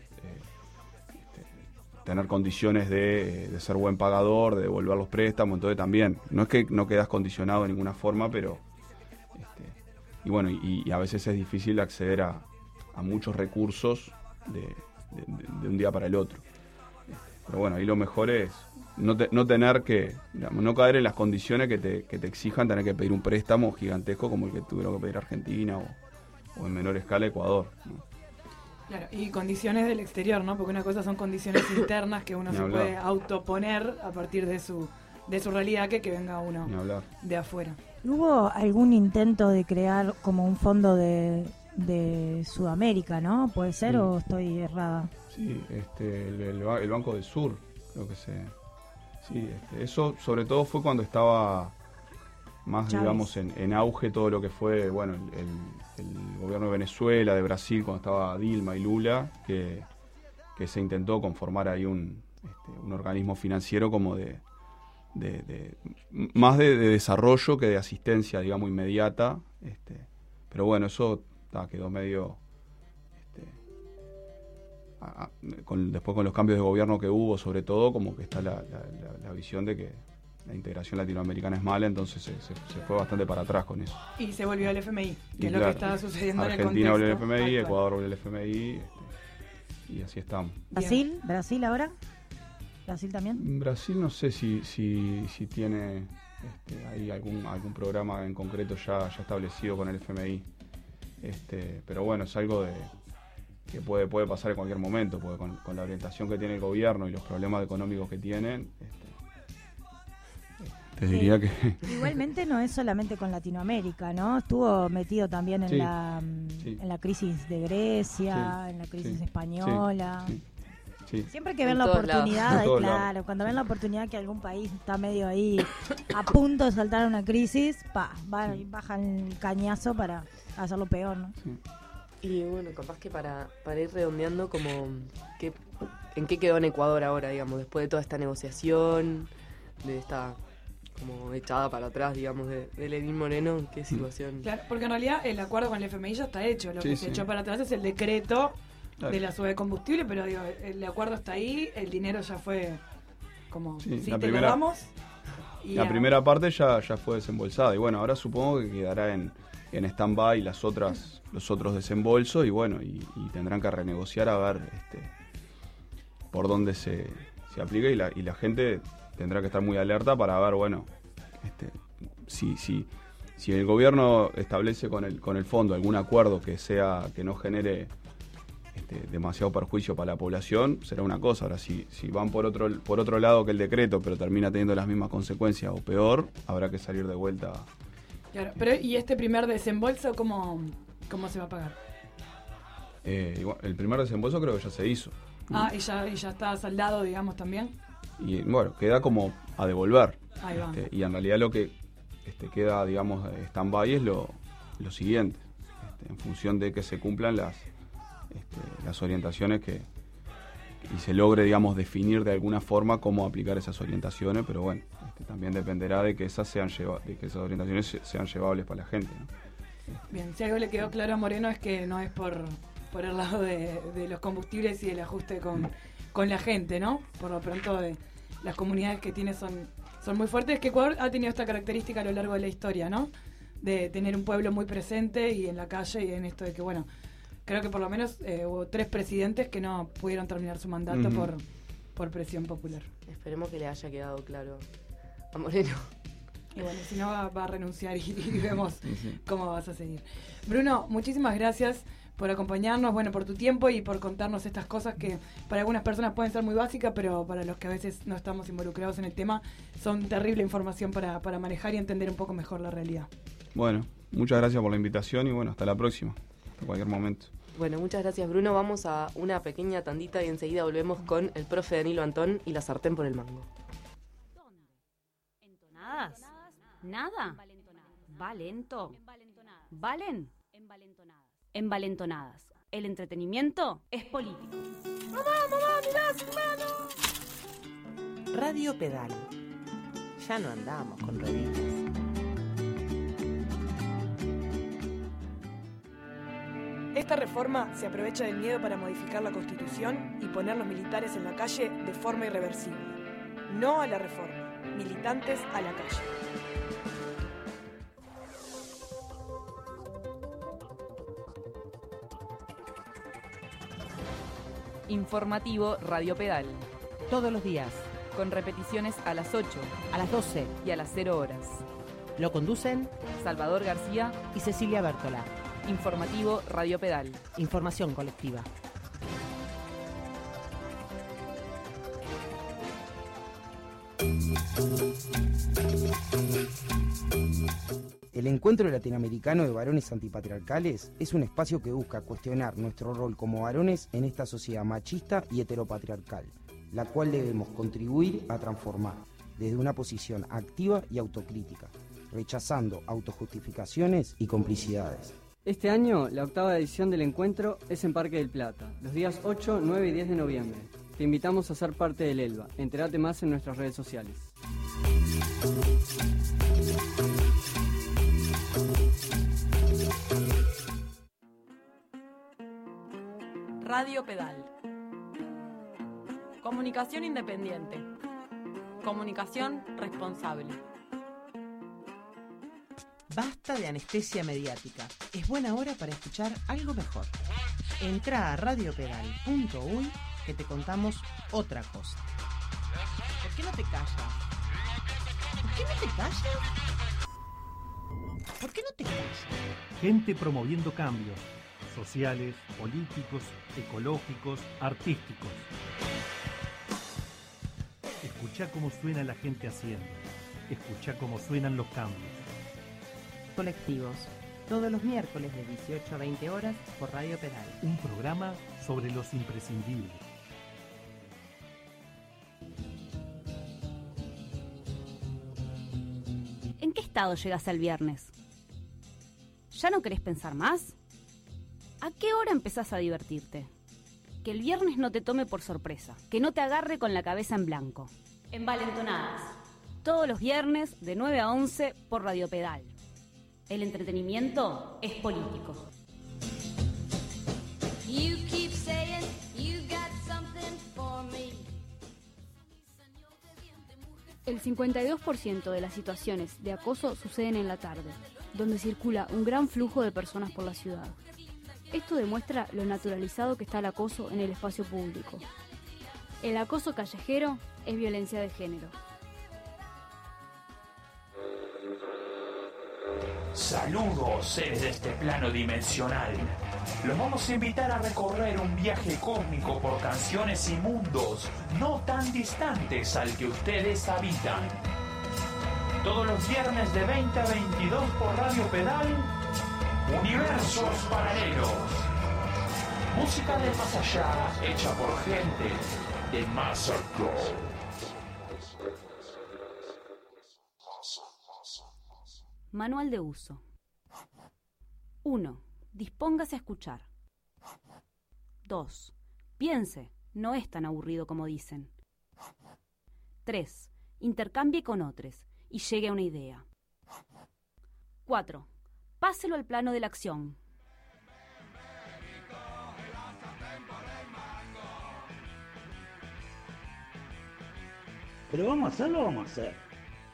tener condiciones de, de ser buen pagador, de devolver los préstamos, entonces también, no es que no quedas condicionado de ninguna forma, pero, este, y bueno, y, y a veces es difícil acceder a, a muchos recursos de, de, de un día para el otro. Pero bueno, ahí lo mejor es no, te, no tener que, digamos, no caer en las condiciones que te, que te exijan tener que pedir un préstamo gigantesco como el que tuvieron que pedir Argentina o, o en menor escala Ecuador, ¿no? Claro, y condiciones del exterior, ¿no? Porque una cosa son condiciones internas que uno Ni se hablar. puede autoponer a partir de su de su realidad que que venga uno Ni hablar. de afuera. ¿Hubo algún intento de crear como un fondo de, de Sudamérica, no? ¿Puede ser Sí. o estoy errada? Sí, este, el, el, ba- el Banco del Sur, creo que se... Sí, este, eso sobre todo fue cuando estaba más, Chávez. digamos, en, en auge todo lo que fue, bueno, el, el, el gobierno de Venezuela, de Brasil, cuando estaba Dilma y Lula, que, que se intentó conformar ahí un, este, un organismo financiero como de... de, de más de, de desarrollo que de asistencia, digamos, inmediata. Este, pero bueno, eso ta, quedó medio... A, a, con, después con los cambios de gobierno que hubo, sobre todo, como que está la, la, la, la visión de que la integración latinoamericana es mala, entonces se, se, se fue bastante para atrás con eso. Y se volvió al F M I, que Y es lo claro, que está sucediendo Argentina en el volvió al contexto F M I, actual. Ecuador volvió al F M I, este, y así estamos. ¿Brasil? ¿Brasil ahora? ¿Brasil también? Brasil no sé si, si, si tiene este, hay algún, algún programa en concreto ya, ya establecido con el F M I, este, pero bueno, es algo de que puede, puede pasar en cualquier momento, porque con, con la orientación que tiene el gobierno y los problemas económicos que tienen, este, te diría que... Igualmente no es solamente con Latinoamérica, ¿no? Estuvo metido también en, Sí, la, mm, sí. en la crisis de Grecia, Sí, en la crisis sí, española. Sí, sí. Siempre que En ven la todos oportunidad, lados. ahí, En todos claro, lados. cuando ven la oportunidad que algún país está medio ahí a punto de saltar una crisis, pa, va- bajan el cañazo para hacerlo peor, ¿no? Sí. Y bueno, capaz que para, para ir redondeando, como ¿qué, ¿en qué quedó en Ecuador ahora, digamos, después de toda esta negociación, de esta como echada para atrás, digamos, de, de Lenín Moreno? ¿En qué situación? Claro, porque en realidad el acuerdo con el F M I ya está hecho. Lo Sí, que sí. se echó para atrás es el decreto Claro. de la sube de combustible, pero digo, el acuerdo está ahí, el dinero ya fue como, Sí, sí, la te primera- lo damos. Y La a- primera parte ya, ya fue desembolsada y bueno, ahora supongo que quedará en, en stand-by las otras, los otros desembolsos y bueno, y, y tendrán que renegociar a ver este, por dónde se, se aplica y la, y la gente tendrá que estar muy alerta para ver, bueno, este, si, si, si el gobierno establece con el, con el fondo algún acuerdo que sea, que no genere este, demasiado perjuicio para la población, será una cosa. Ahora, si, si van por otro, por otro lado que el decreto, pero termina teniendo las mismas consecuencias o peor, habrá que salir de vuelta. Claro, pero ¿y este primer desembolso cómo, cómo se va a pagar? Eh, igual, el primer desembolso creo que ya se hizo. Ah, y ya, y ya está saldado, digamos, también. Y bueno, queda como a devolver. Ahí va. Este, y en realidad lo que este, queda, digamos, stand-by es lo, lo siguiente, este, en función de que se cumplan las, este, las orientaciones que y se logre, digamos, definir de alguna forma cómo aplicar esas orientaciones, pero bueno, este, también dependerá de que esas sean lleva, de que esas orientaciones sean llevables para la gente, ¿no? Bien, si algo le quedó claro a Moreno es que no es por, por el lado de, de los combustibles y el ajuste con, con la gente, ¿no? Por lo pronto, de, las comunidades que tiene son, son muy fuertes. Que Ecuador ha tenido esta característica a lo largo de la historia, ¿no? De tener un pueblo muy presente y en la calle y en esto de que, bueno, creo que por lo menos eh, hubo tres presidentes que no pudieron terminar su mandato uh-huh. por, por presión popular. Esperemos que le haya quedado claro a Moreno. Y bueno, si no va, va a renunciar y, y vemos cómo vas a seguir. Bruno, muchísimas gracias por acompañarnos, bueno, por tu tiempo y por contarnos estas cosas que para algunas personas pueden ser muy básicas, pero para los que a veces no estamos involucrados en el tema, son terrible información para, para manejar y entender un poco mejor la realidad. Bueno, muchas gracias por la invitación y bueno, hasta la próxima, en cualquier momento. Bueno, muchas gracias, Bruno. Vamos a una pequeña tandita y enseguida volvemos con el profe Danilo Antón y la sartén por el mango. ¿Dónde? ¿Entonadas? ¿Nada? ¿Valento? ¿Valen? Envalentonadas. El entretenimiento es político. ¡Mamá, mamá, mirá, hermano! Radio Pedal. Ya no andamos con revistas. Esta reforma se aprovecha del miedo para modificar la Constitución y poner los militares en la calle de forma irreversible. No a la reforma. Militantes a la calle. Informativo Radio Pedal. Todos los días. Con repeticiones a las ocho, a las doce y a las cero horas. Lo conducen Salvador García y Cecilia Bértola. Informativo Radio Pedal. Información colectiva. El Encuentro Latinoamericano de Varones Antipatriarcales es un espacio que busca cuestionar nuestro rol como varones en esta sociedad machista y heteropatriarcal, la cual debemos contribuir a transformar desde una posición activa y autocrítica, rechazando autojustificaciones y complicidades. Este año, la octava edición del encuentro es en Parque del Plata, los días ocho, nueve y diez de noviembre. Te invitamos a ser parte del ELVA. Entérate más en nuestras redes sociales. Radio Pedal. Comunicación independiente. Comunicación responsable. Basta de anestesia mediática. Es buena hora para escuchar algo mejor. Entra a radio pedal punto uy que te contamos otra cosa. ¿Por qué no te callas? ¿Por qué no te callas? ¿Por qué no te callas? Gente promoviendo cambios sociales, políticos, ecológicos, artísticos. Escuchá cómo suena la gente haciendo. Escuchá cómo suenan los cambios. Colectivos. Todos los miércoles de dieciocho a veinte horas por Radio Pedal. Un programa sobre los imprescindibles. ¿En qué estado llegas el viernes? ¿Ya no querés pensar más? ¿A qué hora empezás a divertirte? Que el viernes no te tome por sorpresa, que no te agarre con la cabeza en blanco. Envalentonadas. Todos los viernes de nueve a once por Radio Pedal. El entretenimiento es político. You keep saying you got something for me. El cincuenta y dos por ciento de las situaciones de acoso suceden en la tarde donde circula un gran flujo de personas por la ciudad. Esto demuestra lo naturalizado que está el acoso en el espacio público. El acoso callejero es violencia de género. Saludos, seres de este plano dimensional. Los vamos a invitar a recorrer un viaje cósmico por canciones y mundos no tan distantes al que ustedes habitan. Todos los viernes de veinte a veintidós por Radio Pedal, Universos Paralelos. Música del más allá, hecha por gente de Masterclass. Manual de uso. uno. Dispóngase a escuchar. dos. Piense, no es tan aburrido como dicen. tres. Intercambie con otros y llegue a una idea. cuatro. Páselo al plano de la acción. Pero vamos a hacerlo, vamos a hacer.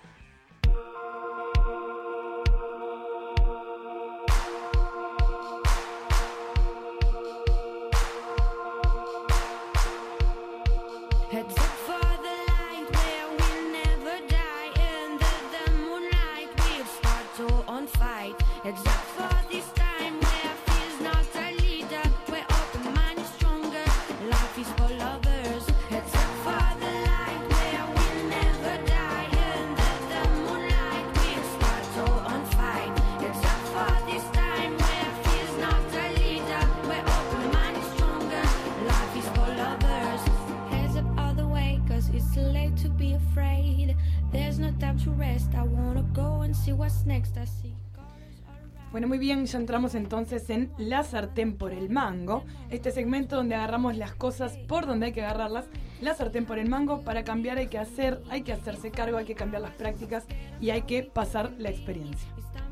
Bueno, muy bien, ya entramos entonces en La Sartén por el Mango, este segmento donde agarramos las cosas por donde hay que agarrarlas. La sartén por el mango, para cambiar hay que hacer, hay que hacerse cargo, hay que cambiar las prácticas y hay que pasar la experiencia.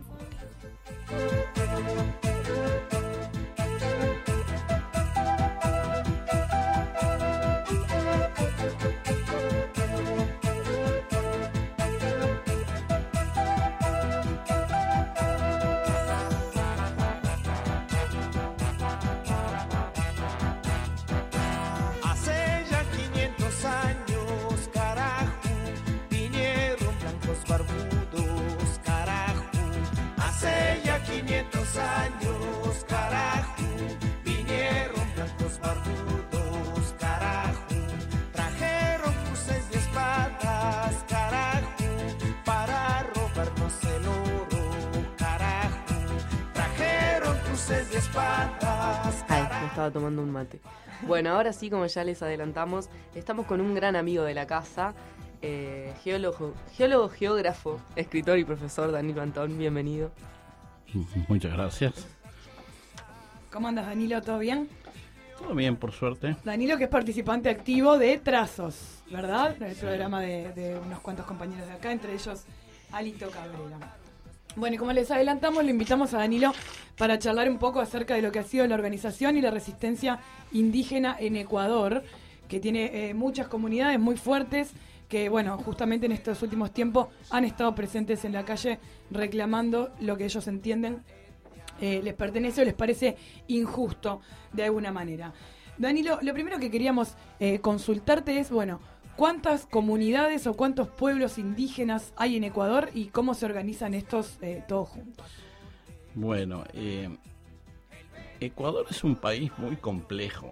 Años, carajo, vinieron blancos barbudos, carajo, trajeron cruces y espadas, carajo, para robarnos el oro, carajo, trajeron cruces y espadas, carajo. Ay, me estaba tomando un mate. Bueno, ahora sí, como ya les adelantamos, estamos con un gran amigo de la casa, eh, geólogo, geólogo, geógrafo, escritor y profesor Danilo Antón, bienvenido. Muchas gracias. ¿Cómo andas, Danilo? ¿Todo bien? Todo bien, por suerte. Danilo, que es participante activo de Trazos, ¿verdad? El programa de, de unos cuantos compañeros de acá, entre ellos Alito Cabrera. Bueno, y como les adelantamos, le invitamos a Danilo para charlar un poco acerca de lo que ha sido la organización y la resistencia indígena en Ecuador, que tiene eh, muchas comunidades muy fuertes, que, bueno, justamente en estos últimos tiempos han estado presentes en la calle reclamando lo que ellos entienden eh, les pertenece o les parece injusto de alguna manera. Danilo, lo primero que queríamos eh, consultarte es, bueno, ¿cuántas comunidades o cuántos pueblos indígenas hay en Ecuador y cómo se organizan estos eh, todos juntos? Bueno, eh, Ecuador es un país muy complejo.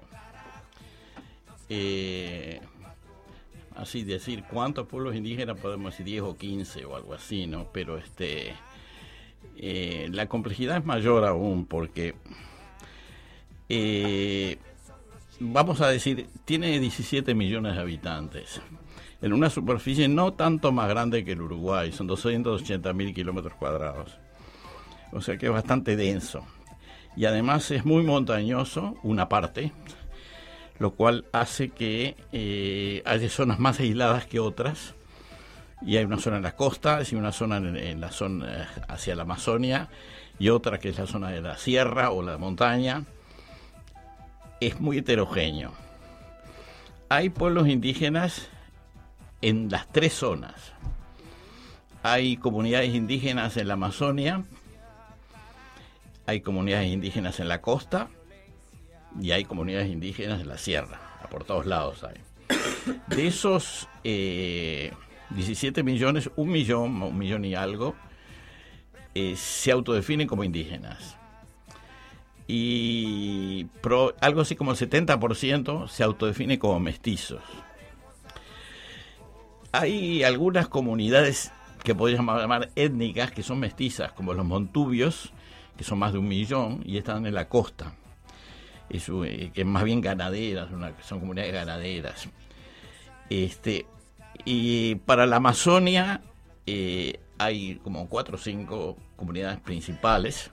Eh... Así decir, ¿cuántos pueblos indígenas? Podemos decir diez o quince o algo así, ¿no? Pero este eh, la complejidad es mayor aún porque, eh, vamos a decir, tiene diecisiete millones de habitantes. En una superficie no tanto más grande que el Uruguay, son doscientos ochenta mil kilómetros cuadrados. O sea que es bastante denso. Y además es muy montañoso, una parte, lo cual hace que eh, haya zonas más aisladas que otras, y hay una zona en la costa, y una zona en, en la zona hacia la Amazonia, y otra que es la zona de la sierra o la montaña. Es muy heterogéneo. Hay pueblos indígenas en las tres zonas. Hay comunidades indígenas en la Amazonia, hay comunidades indígenas en la costa y hay comunidades indígenas en la sierra, por todos lados hay. De esos eh, diecisiete millones, un millón, un millón y algo, eh, se autodefinen como indígenas. Y pro, algo así como el setenta por ciento se autodefine como mestizos. Hay algunas comunidades que podríamos llamar étnicas que son mestizas, como los montubios, que son más de un millón y están en la costa. Es, eh, que es más bien ganaderas, una, son comunidades ganaderas. Este, y para la Amazonia eh, hay como cuatro o cinco comunidades principales,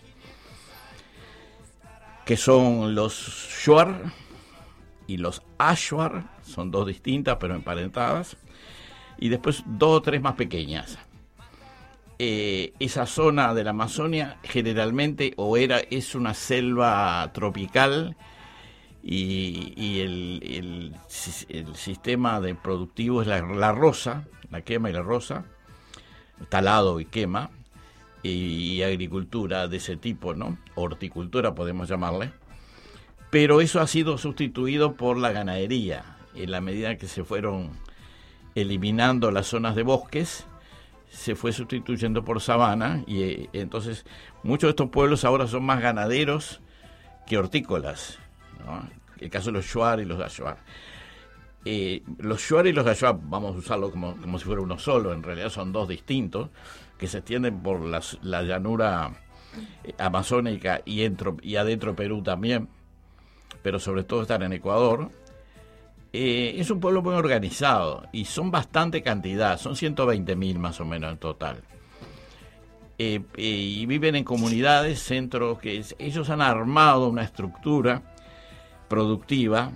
que son los Shuar y los Ashuar, son dos distintas pero emparentadas, y después dos o tres más pequeñas. Eh, esa zona de la Amazonia generalmente o era es una selva tropical y, y el, el, el sistema de productivo es la, la roza, la quema y la roza, talado y quema, y, y agricultura de ese tipo, ¿no? Horticultura podemos llamarle, pero eso ha sido sustituido por la ganadería en la medida que se fueron eliminando las zonas de bosques. Se fue sustituyendo por sabana y eh, entonces muchos de estos pueblos ahora son más ganaderos que hortícolas, ¿no? El caso de los Shuar y los Ashuar. Eh, los Shuar y los Ashuar, vamos a usarlo como, como si fuera uno solo, en realidad son dos distintos, que se extienden por las, la llanura amazónica y, entro, y adentro Perú también, pero sobre todo están en Ecuador. Eh, es un pueblo muy organizado y son bastante cantidad, son ciento veinte mil más o menos en total. Eh, eh, y viven en comunidades, centros, que es, ellos han armado una estructura productiva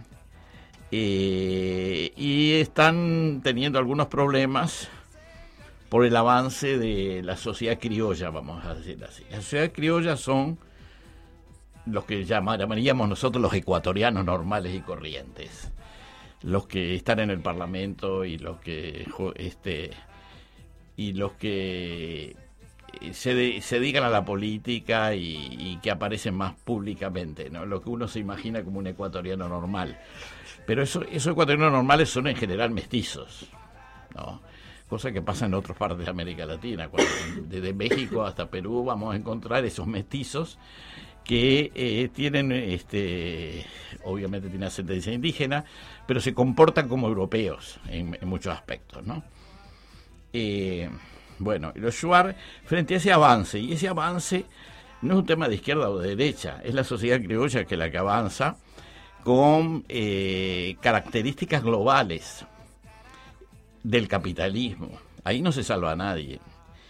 eh, y están teniendo algunos problemas por el avance de la sociedad criolla, vamos a decir así. La sociedad criolla son los que llamaríamos nosotros los ecuatorianos normales y corrientes, los que están en el Parlamento y los que este y los que se, de, se dedican a la política y, y que aparecen más públicamente, ¿no? Lo que uno se imagina como un ecuatoriano normal. Pero eso, esos ecuatorianos normales son en general mestizos, ¿no? Cosa que pasa en otras partes de América Latina. Cuando, desde México hasta Perú vamos a encontrar esos mestizos que eh, tienen, este, obviamente tienen ascendencia indígena, pero se comportan como europeos en, en muchos aspectos, ¿no? Eh, bueno, los Shuar, frente a ese avance, y ese avance no es un tema de izquierda o de derecha, es la sociedad criolla que la que avanza con eh, características globales del capitalismo. Ahí no se salva a nadie.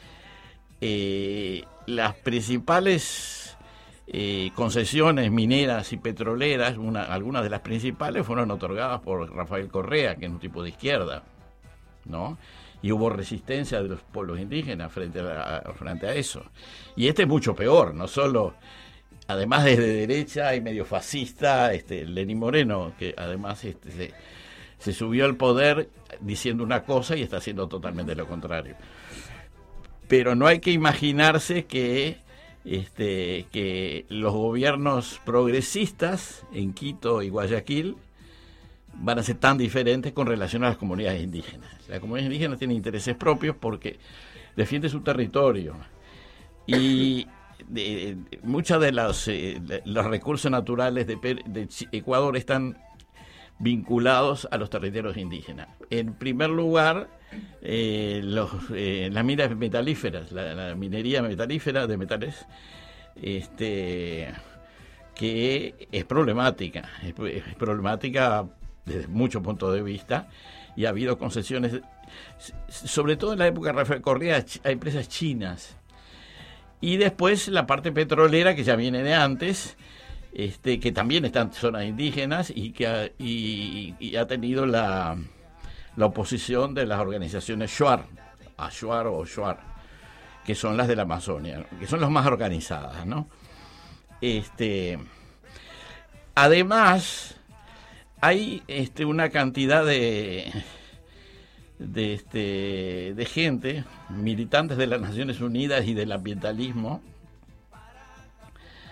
Eh, las principales Eh, concesiones mineras y petroleras, una, algunas de las principales fueron otorgadas por Rafael Correa, que es un tipo de izquierda, ¿no? Y hubo resistencia de los pueblos indígenas frente a, a, frente a eso. Y este es mucho peor, no solo, además desde derecha y medio fascista, este, Lenín Moreno, que además este, se, se subió al poder diciendo una cosa y está haciendo totalmente lo contrario. Pero no hay que imaginarse que Este, que los gobiernos progresistas en Quito y Guayaquil van a ser tan diferentes con relación a las comunidades indígenas. Las comunidades indígenas tienen intereses propios porque defienden su territorio y de, de, muchos de los, eh, los recursos naturales de, de Ecuador están vinculados a los territorios indígenas. En primer lugar, eh, los, eh, las minas metalíferas, la, la minería metalífera de metales, este, que es problemática, es, es problemática desde muchos puntos de vista, y ha habido concesiones, sobre todo en la época de Rafael Correa, a empresas chinas, y después la parte petrolera que ya viene de antes, Este, que también está en zonas indígenas y que ha, y, y ha tenido la, la oposición de las organizaciones Shuar, Ashuar o Shuar, que son las de la Amazonia, que son las más organizadas, ¿no? Este, además, hay este, una cantidad de, de, este, de gente, militantes de las Naciones Unidas y del ambientalismo,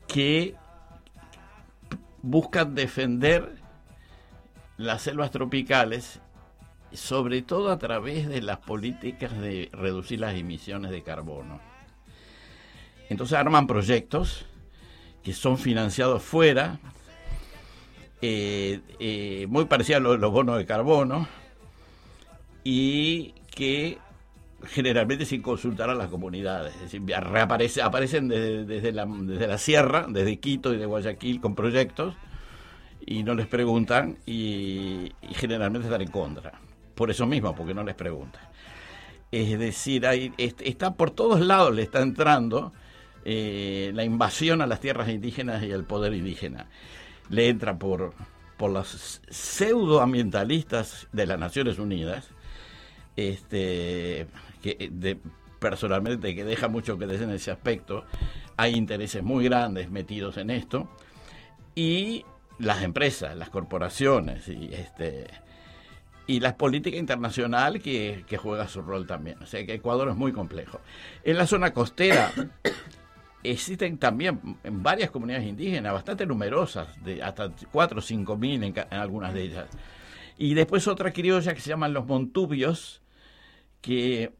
que buscan defender las selvas tropicales, sobre todo a través de las políticas de reducir las emisiones de carbono. Entonces arman proyectos que son financiados fuera, eh, eh, muy parecidos a los, los bonos de carbono, y que generalmente sin consultar a las comunidades. Es decir, reaparece, aparecen desde, desde, la, desde la sierra, desde Quito y de Guayaquil, con proyectos, y no les preguntan, y, y generalmente están en contra. Por eso mismo, porque no les preguntan. Es decir, hay, está por todos lados, le está entrando eh, la invasión a las tierras indígenas y al poder indígena. Le entra por, por los pseudoambientalistas de las Naciones Unidas, este que de, personalmente que deja mucho que decir en ese aspecto. Hay intereses muy grandes metidos en esto, y las empresas, las corporaciones y este y la política internacional que, que juega su rol también. O sea que Ecuador es muy complejo. En la zona costera existen también en varias comunidades indígenas bastante numerosas, de hasta cuatro o cinco mil en, en algunas de ellas. Y después otra criolla que se llaman los montubios, que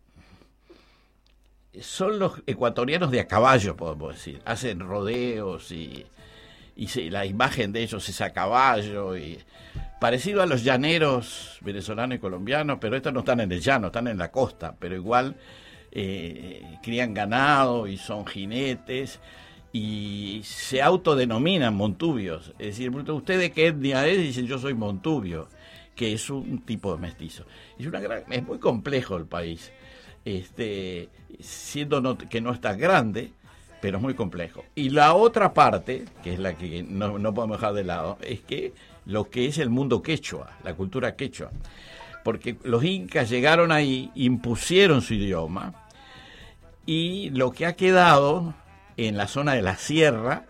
son los ecuatorianos de a caballo, podemos decir. Hacen rodeos y, y se, la imagen de ellos es a caballo, y parecido a los llaneros venezolanos y colombianos, pero estos no están en el llano, están en la costa, pero igual eh, crían ganado y son jinetes y se autodenominan montubios. Es decir, ¿usted de qué etnia es? Dicen, yo soy montubio, que es un tipo de mestizo. Es, una gran, es muy complejo el país, este, siendo no, que no está grande, pero es muy complejo. Y la otra parte, que es la que no, no podemos dejar de lado, es que lo que es el mundo quechua, la cultura quechua. Porque los incas llegaron ahí, impusieron su idioma, y lo que ha quedado en la zona de la sierra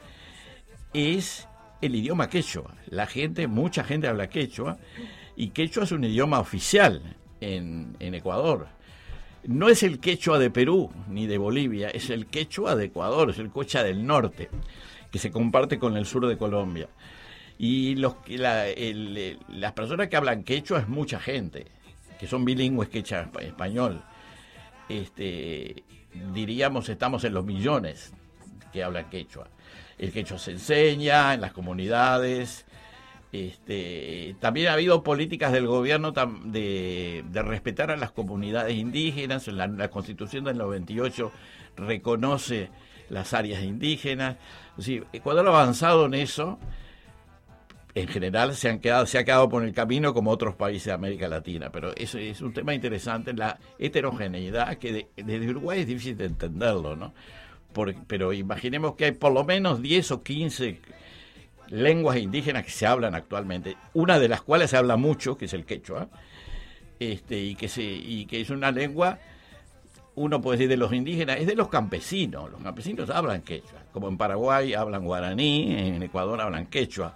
es el idioma quechua. La gente, mucha gente habla quechua, y quechua es un idioma oficial en, en Ecuador. No es el quechua de Perú ni de Bolivia, es el quechua de Ecuador, es el quechua del norte, que se comparte con el sur de Colombia. Y los, la, el, las personas que hablan quechua es mucha gente, que son bilingües quechua español. Este, diríamos, estamos en los millones que hablan quechua. El quechua se enseña en las comunidades. Este, también ha habido políticas del gobierno tam, de, de respetar a las comunidades indígenas. La, la Constitución del noventa y ocho reconoce las áreas indígenas. Es decir, Ecuador ha avanzado en eso. En general se han quedado, se ha quedado por el camino como otros países de América Latina, pero eso es un tema interesante, la heterogeneidad, que de, desde Uruguay es difícil de entenderlo, ¿no? Por, pero imaginemos que hay por lo menos diez o quince lenguas indígenas que se hablan actualmente, una de las cuales se habla mucho, que es el quechua, este, y que se, y que es una lengua, uno puede decir de los indígenas, es de los campesinos. Los campesinos hablan quechua, como en Paraguay hablan guaraní, en Ecuador hablan quechua.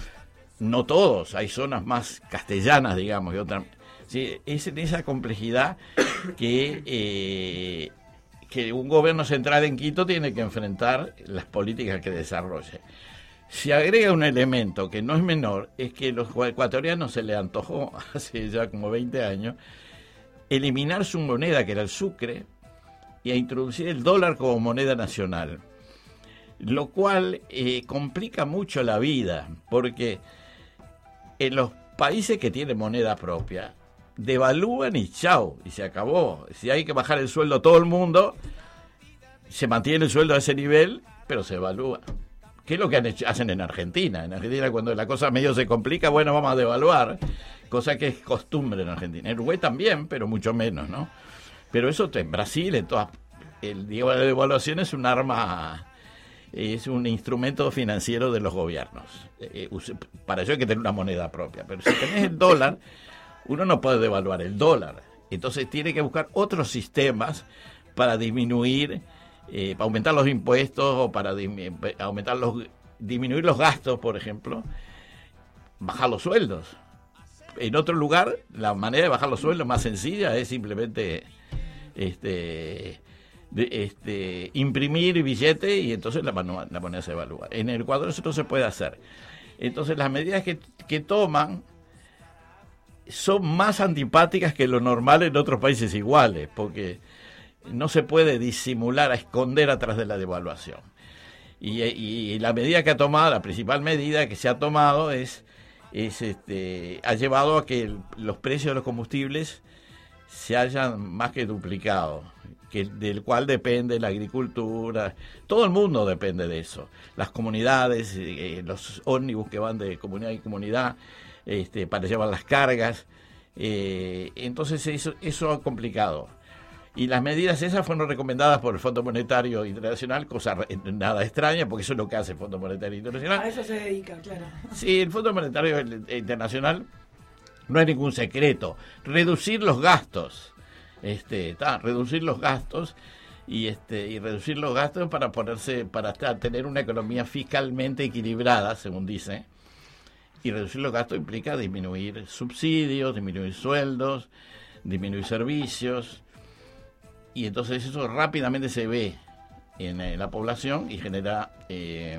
No todos, hay zonas más castellanas, digamos, y otras. Sí, es en esa complejidad que, eh, que un gobierno central en Quito tiene que enfrentar las políticas que desarrolle. Se agrega un elemento que no es menor, es que a los ecuatorianos se les antojó, hace ya como veinte años, eliminar su moneda, que era el sucre, y a introducir el dólar como moneda nacional. Lo cual eh, complica mucho la vida, porque en los países que tienen moneda propia, devalúan y chao, y se acabó. Si hay que bajar el sueldo a todo el mundo, se mantiene el sueldo a ese nivel, pero se devalúa. ¿Qué es lo que han hecho, hacen en Argentina? En Argentina, cuando la cosa medio se complica, bueno, vamos a devaluar, cosa que es costumbre en Argentina. En Uruguay también, pero mucho menos, ¿no? Pero eso en Brasil, en todas, el, digo, la devaluación es un arma, es un instrumento financiero de los gobiernos. Eh, para eso hay que tener una moneda propia. Pero si tenés el dólar, uno no puede devaluar el dólar. Entonces tiene que buscar otros sistemas para disminuir, eh, para aumentar los impuestos o para dim- aumentar los, disminuir los gastos, por ejemplo, bajar los sueldos. En otro lugar, la manera de bajar los sueldos más sencilla es simplemente este, de, este, imprimir billete y entonces la, la moneda se evalúa. En el Ecuador eso no se puede hacer. Entonces las medidas que, que toman son más antipáticas que lo normal en otros países iguales, porque no se puede disimular, a esconder atrás de la devaluación. Y, y, y la medida que ha tomado, la principal medida que se ha tomado es, es este, ha llevado a que el, los precios de los combustibles se hayan más que duplicado, que del cual depende la agricultura, todo el mundo depende de eso, las comunidades, eh, los ómnibus que van de comunidad en comunidad, este, para llevar las cargas, eh, entonces eso, eso ha complicado. Y las medidas esas fueron recomendadas por el Fondo Monetario Internacional, cosa nada extraña, porque eso es lo que hace el Fondo Monetario Internacional. A eso se dedica, claro. Sí, el Fondo Monetario Internacional no hay ningún secreto. Reducir los gastos, este, ta, reducir los gastos y este y reducir los gastos para ponerse, para tener una economía fiscalmente equilibrada, según dice. Y reducir los gastos implica disminuir subsidios, disminuir sueldos, disminuir servicios. Y entonces eso rápidamente se ve en, en la población y genera eh,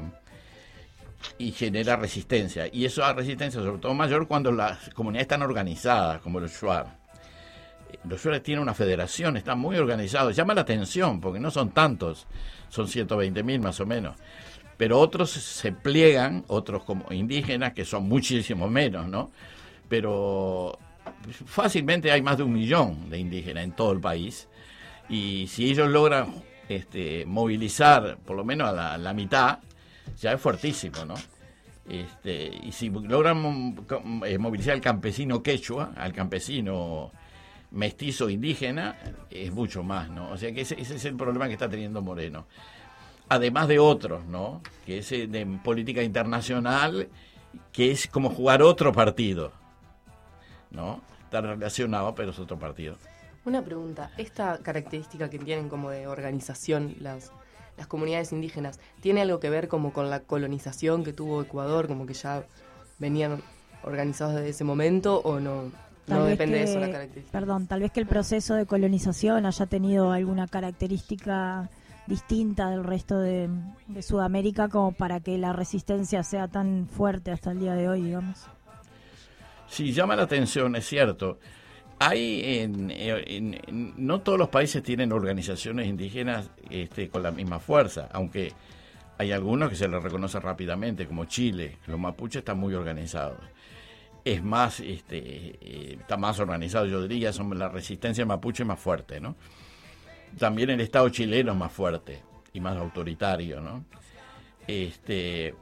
y genera resistencia. Y eso a resistencia sobre todo mayor cuando las comunidades están organizadas, como los shuar. Los shuar tienen una federación, están muy organizados. Llama la atención porque no son tantos, son ciento veinte mil más o menos. Pero otros se pliegan, otros como indígenas, que son muchísimo menos, ¿no? Pero fácilmente hay más de un millón de indígenas en todo el país. Y si ellos logran este, movilizar por lo menos a la, a la mitad, ya es fuertísimo, ¿no? Este, y si logran eh, movilizar al campesino quechua, al campesino mestizo indígena, es mucho más, ¿no? O sea que ese, ese es el problema que está teniendo Moreno. Además de otros, ¿no? Que es de política internacional, que es como jugar otro partido, ¿no? Está relacionado, pero es otro partido. Una pregunta, esta característica que tienen como de organización las, las comunidades indígenas, ¿tiene algo que ver como con la colonización que tuvo Ecuador, como que ya venían organizados desde ese momento o no? Tal no vez depende que, de eso la característica. Perdón, tal vez que el proceso de colonización haya tenido alguna característica distinta del resto de, de Sudamérica como para que la resistencia sea tan fuerte hasta el día de hoy, digamos. Sí, llama la atención, es cierto. Hay en, en, en, no todos los países tienen organizaciones indígenas este, con la misma fuerza, aunque hay algunos que se les reconoce rápidamente, como Chile. Los mapuches están muy organizados. Es más, este, eh, está más organizado, yo diría, son la resistencia mapuche más fuerte, ¿no? También el Estado chileno es más fuerte y más autoritario, ¿no? Este...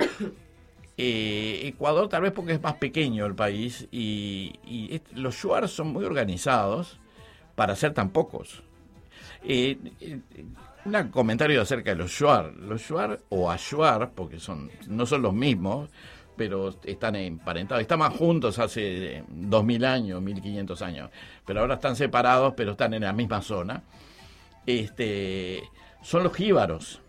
Eh, Ecuador tal vez porque es más pequeño el país y, y est- los shuar son muy organizados para ser tan pocos. Eh, eh, un comentario acerca de los shuar. Los shuar o ashuar, porque son no son los mismos, pero están emparentados. Estaban juntos hace dos mil años, mil quinientos años, pero ahora están separados, pero están en la misma zona. Este, son los jíbaros,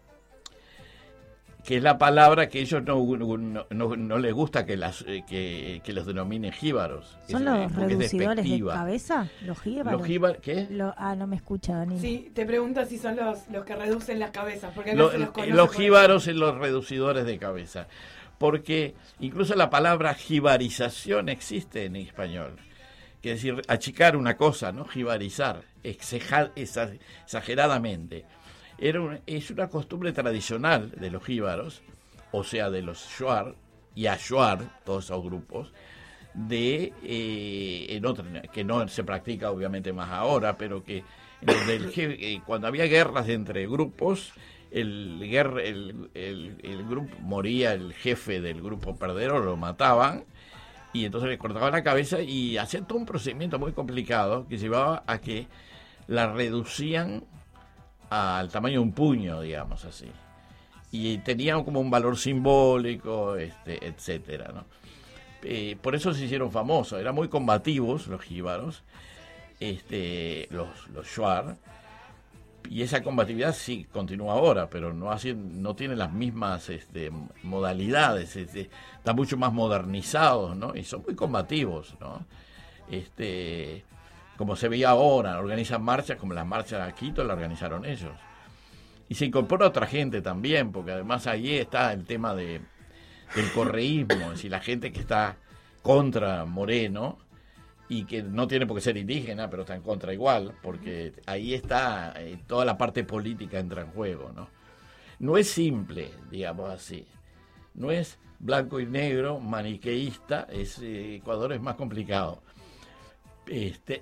que es la palabra que ellos no, no, no, no les gusta que, las, que, que los denominen jíbaros. ¿Son es, los reducidores de cabeza? ¿Los jíbaros? ¿Los jíbaros qué? Lo, ah, no me escucha, Dani. Sí, te pregunto si son los, los que reducen las cabezas. Porque Lo, se los, los jíbaros son los reducidores de cabeza. Porque incluso la palabra jibarización existe en español. Que es decir, achicar una cosa, ¿no? Jibarizar, exager, exageradamente. Era un, es una costumbre tradicional de los jíbaros, o sea, de los shuar y ashuar, todos esos grupos, de eh, en otro, que no se practica obviamente más ahora, pero que en el, eh, cuando había guerras entre grupos, el, guerra, el, el, el grupo moría el jefe del grupo perdedor, lo mataban, y entonces le cortaban la cabeza y hacían todo un procedimiento muy complicado que llevaba a que la reducían al tamaño de un puño, digamos así, y tenían como un valor simbólico, este, etcétera, ¿no? Eh, por eso se hicieron famosos, eran muy combativos los jíbaros, este, los, los shuar, y esa combatividad sí continúa ahora, pero no así, no tiene las mismas este, modalidades, este, están mucho más modernizados, ¿no? Y son muy combativos, ¿no? Este, como se veía ahora, organizan marchas como las marchas a Quito, la organizaron ellos. Y se incorpora otra gente también, porque además ahí está el tema de, del correísmo, es decir, la gente que está contra Moreno y que no tiene por qué ser indígena, pero está en contra igual, porque ahí está eh, toda la parte política entra en juego, ¿no? No es simple, digamos así, no es blanco y negro, maniqueísta, es, eh, Ecuador es más complicado. Este,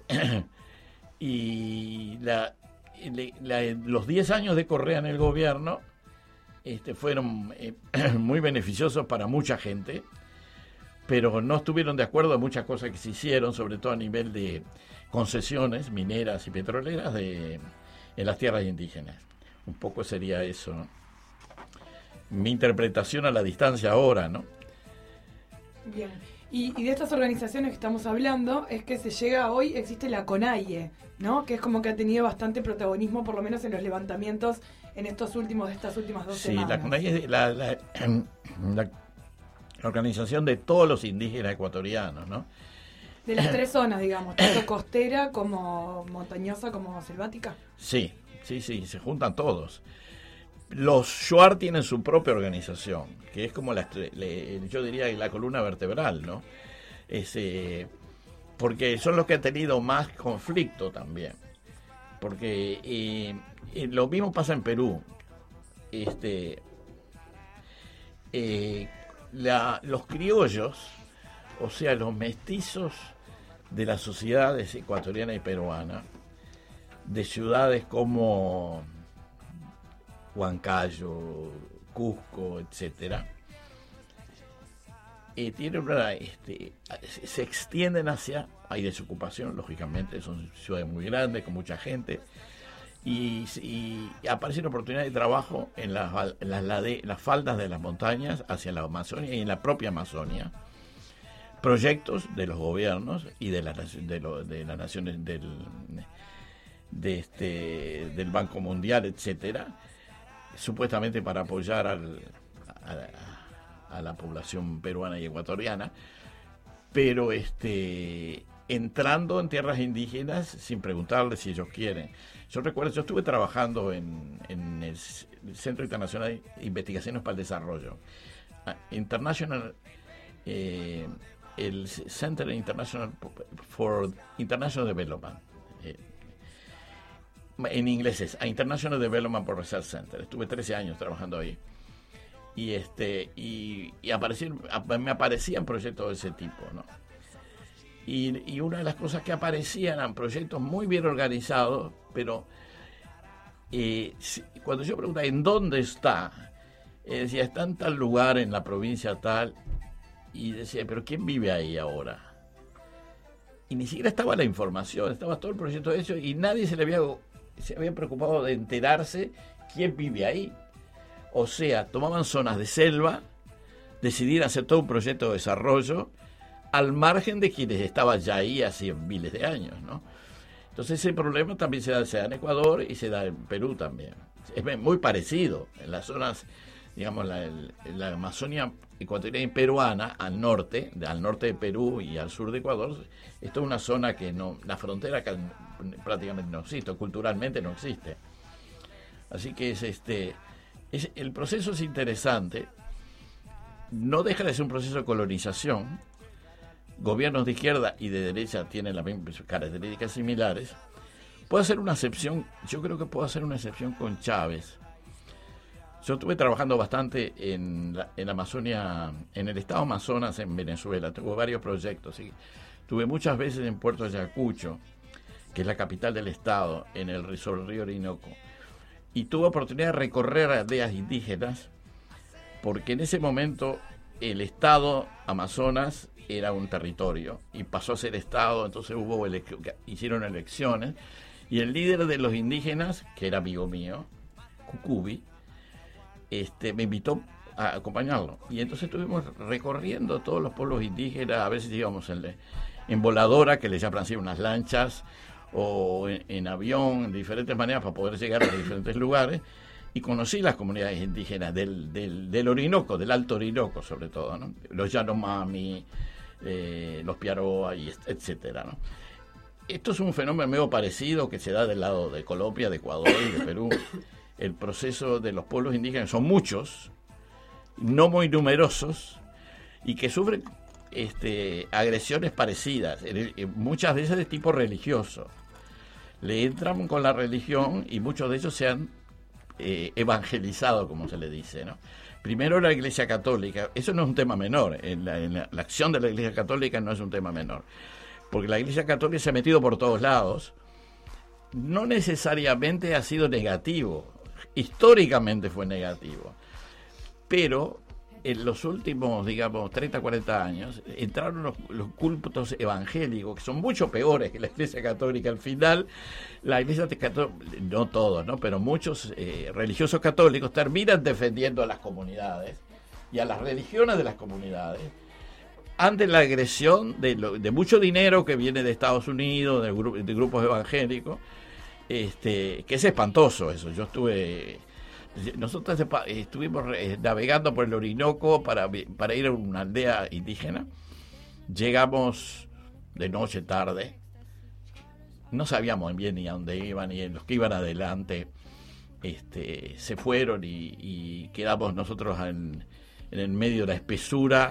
y la, la, los diez años de Correa en el gobierno este, fueron eh, muy beneficiosos para mucha gente, pero no estuvieron de acuerdo en muchas cosas que se hicieron, sobre todo a nivel de concesiones mineras y petroleras de, en las tierras indígenas. Un poco sería eso, ¿no? Mi interpretación a la distancia ahora, ¿no? Bien. Y, y de estas organizaciones que estamos hablando es que se llega hoy, existe la CONAIE, ¿no? Que es como que ha tenido bastante protagonismo, por lo menos en los levantamientos en estos últimos, de estas últimas dos sí, semanas. Sí, la CONAIE es la, la, la organización de todos los indígenas ecuatorianos, ¿no? De las tres zonas, digamos, tanto costera como montañosa como selvática. Sí, sí, sí, se juntan todos. Los Shuar tienen su propia organización, que es como la, le, yo diría la columna vertebral, ¿no? Es, eh, porque son los que han tenido más conflicto también. Porque eh, eh, lo mismo pasa en Perú. Este, eh, la, los criollos, o sea, los mestizos de las sociedades ecuatoriana y peruana, de ciudades como Huancayo, Cusco, etcétera, eh, tienen una, este, se extienden hacia, hay desocupación, lógicamente, son ciudades muy grandes, con mucha gente, y, y aparecen oportunidades de trabajo en las, en las, lade, las faldas de las montañas hacia la Amazonia y en la propia Amazonia. Proyectos de los gobiernos y de, la, de, lo, de las naciones del, de este, del Banco Mundial, etcétera, supuestamente para apoyar al, a, a la población peruana y ecuatoriana, pero este, entrando en tierras indígenas sin preguntarles si ellos quieren. Yo recuerdo, yo estuve trabajando en, en el Centro Internacional de Investigaciones para el Desarrollo, International, eh, el Center International for International Development. Eh, En inglés es International Development Research Center. Estuve trece años trabajando ahí. Y este y, y aparecieron, me aparecían proyectos de ese tipo, ¿no? Y, y una de las cosas que aparecían eran proyectos muy bien organizados, pero eh, si, cuando yo preguntaba ¿en dónde está? Eh, decía, está en tal lugar, en la provincia tal. Y decía, ¿pero quién vive ahí ahora? Y ni siquiera estaba la información, estaba todo el proyecto hecho y nadie se le había... se habían preocupado de enterarse quién vive ahí. O sea, tomaban zonas de selva, decidían hacer todo un proyecto de desarrollo al margen de quienes estaban ya ahí hace miles de años, ¿no? Entonces ese problema también se da, se da en Ecuador y se da en Perú también. Es muy parecido en las zonas, digamos, la, la Amazonia ecuatoriana y peruana, al norte, al norte de Perú y al sur de Ecuador, esto es una zona que no, la frontera que prácticamente no existe, culturalmente no existe. Así que es este, es, el proceso es interesante, no deja de ser un proceso de colonización. Gobiernos de izquierda y de derecha tienen las mismas características similares. Puedo hacer una excepción, yo creo que puedo hacer una excepción con Chávez. Yo estuve trabajando bastante en la, en Amazonia, en el estado Amazonas en Venezuela. Tuve varios proyectos. ¿Sí? Estuve muchas veces en Puerto Ayacucho, que es la capital del estado, en el sobre el río Orinoco. Y tuve oportunidad de recorrer aldeas indígenas, porque en ese momento el estado Amazonas era un territorio y pasó a ser estado, entonces hubo ele- hicieron elecciones y el líder de los indígenas, que era amigo mío, Cucubi, este, me invitó a acompañarlo. Y entonces estuvimos recorriendo todos los pueblos indígenas, a veces íbamos en, en voladora, que les llaman así unas lanchas, o en, en avión, de diferentes maneras para poder llegar a los diferentes lugares. Y conocí las comunidades indígenas del, del, del Orinoco, del Alto Orinoco sobre todo, ¿no? Los Yanomami, eh, los Piaroa, y etcétera, ¿no? esto es un fenómeno medio parecido que se da del lado de Colombia, de Ecuador y de Perú. El proceso de los pueblos indígenas son muchos, no muy numerosos, y que sufren este, agresiones parecidas, muchas veces de tipo religioso. Le entran con la religión y muchos de ellos se han eh, evangelizado, como se le dice, ¿no? Primero la Iglesia Católica, eso no es un tema menor, en la, en la, la acción de la Iglesia Católica no es un tema menor, porque la Iglesia Católica se ha metido por todos lados, no necesariamente ha sido negativo, históricamente fue negativo, pero en los últimos, digamos, treinta, cuarenta años, entraron los, los cultos evangélicos, que son mucho peores que la Iglesia Católica. Al final, la Iglesia Católica, no todos, ¿no? Pero muchos eh, religiosos católicos terminan defendiendo a las comunidades y a las religiones de las comunidades ante la agresión de, lo, de mucho dinero que viene de Estados Unidos, de, gru de grupos evangélicos, este, que es espantoso eso. Yo estuve... Nosotros estuvimos navegando por el Orinoco para, para ir a una aldea indígena. Llegamos de noche, tarde. No sabíamos bien ni a dónde iban, y los que iban adelante este, se fueron y, y quedamos nosotros en, en el medio de la espesura,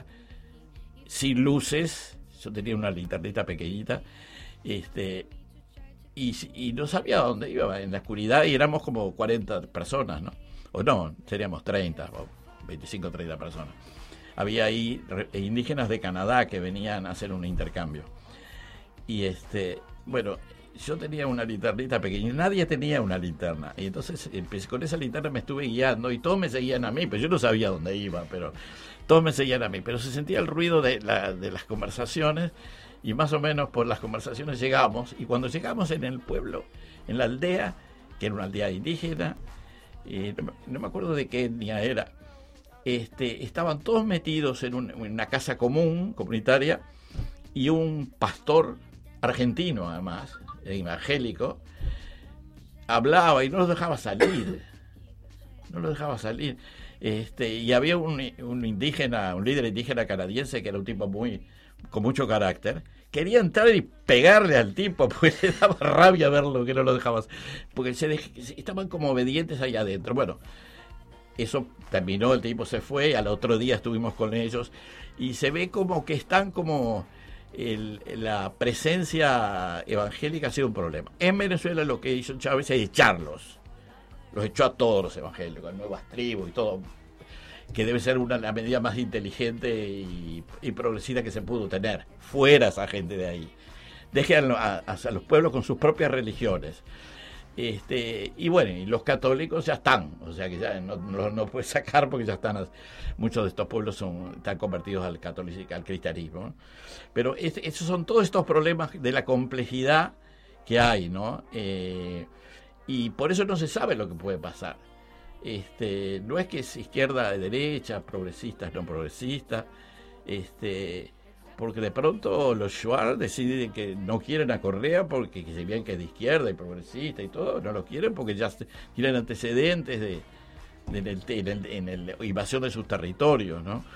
sin luces. Yo tenía una linternita pequeñita este, y, y no sabía a dónde iba en la oscuridad, y éramos como cuarenta personas, ¿no? O no, seríamos treinta o veinticinco, treinta personas. Había ahí indígenas de Canadá que venían a hacer un intercambio. Y este, bueno, yo tenía una linternita pequeña, nadie tenía una linterna. Y entonces empecé, con esa linterna me estuve guiando y todos me seguían a mí, pero yo no sabía dónde iba, pero todos me seguían a mí. Pero se sentía el ruido de, la, de las conversaciones, y más o menos por las conversaciones llegamos. Y cuando llegamos en el pueblo, en la aldea, que era una aldea indígena, y no, no me acuerdo de qué etnia era, este, estaban todos metidos en, un, en una casa común, comunitaria, y un pastor argentino, además, evangélico, hablaba y no los dejaba salir, no los dejaba salir, este, y había un, un indígena, un líder indígena canadiense que era un tipo muy, con mucho carácter. Quería entrar y pegarle al tipo porque le daba rabia verlo, que no lo dejabas, porque se dej estaban como obedientes allá adentro. Bueno, eso terminó, el tipo se fue, al otro día estuvimos con ellos y se ve como que están como el, la presencia evangélica ha sido un problema. En Venezuela lo que hizo Chávez es echarlos, los echó a todos los evangélicos, a nuevas tribus y todo, que debe ser una la medida más inteligente y, y progresista que se pudo tener. Fuera esa gente de ahí. Dejen a, a, a los pueblos con sus propias religiones. Este, y bueno, y los católicos ya están, o sea que ya no, no, no puede sacar porque ya están, muchos de estos pueblos son, están convertidos al catolicismo, al cristianismo, ¿no? Pero es, esos son todos estos problemas de la complejidad que hay, ¿no? Eh, y por eso no se sabe lo que puede pasar. Este, no es que es izquierda, derecha, progresistas, no progresistas, este, porque de pronto los Shuar deciden que no quieren a Correa porque se vean que es de izquierda y progresista y todo, no lo quieren porque ya tienen antecedentes de, de, de, de, de, de, en la invasión de sus territorios, ¿no?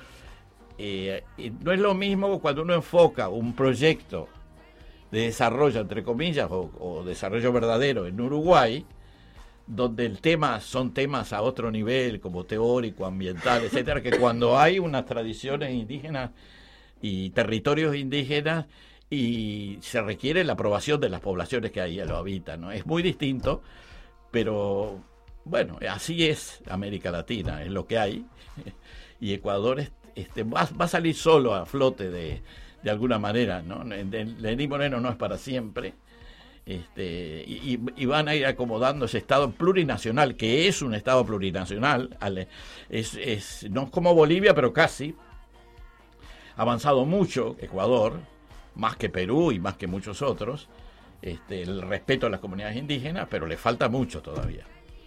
Eh, no es lo mismo cuando uno enfoca un proyecto de desarrollo, entre comillas, o, o desarrollo verdadero en Uruguay, donde el tema son temas a otro nivel, como teórico, ambiental, etcétera, que cuando hay unas tradiciones indígenas y territorios indígenas y se requiere la aprobación de las poblaciones que ahí lo habitan, ¿no? Es muy distinto, pero bueno, así es América Latina, es lo que hay, y Ecuador este, va, va a salir solo a flote de, de alguna manera, ¿no? Lenín Moreno no es para siempre. Este, y, y van a ir acomodando ese Estado plurinacional, que es un Estado plurinacional, es, es, no es como Bolivia, pero casi, ha avanzado mucho Ecuador, más que Perú y más que muchos otros, este, el respeto a las comunidades indígenas, pero le falta mucho todavía.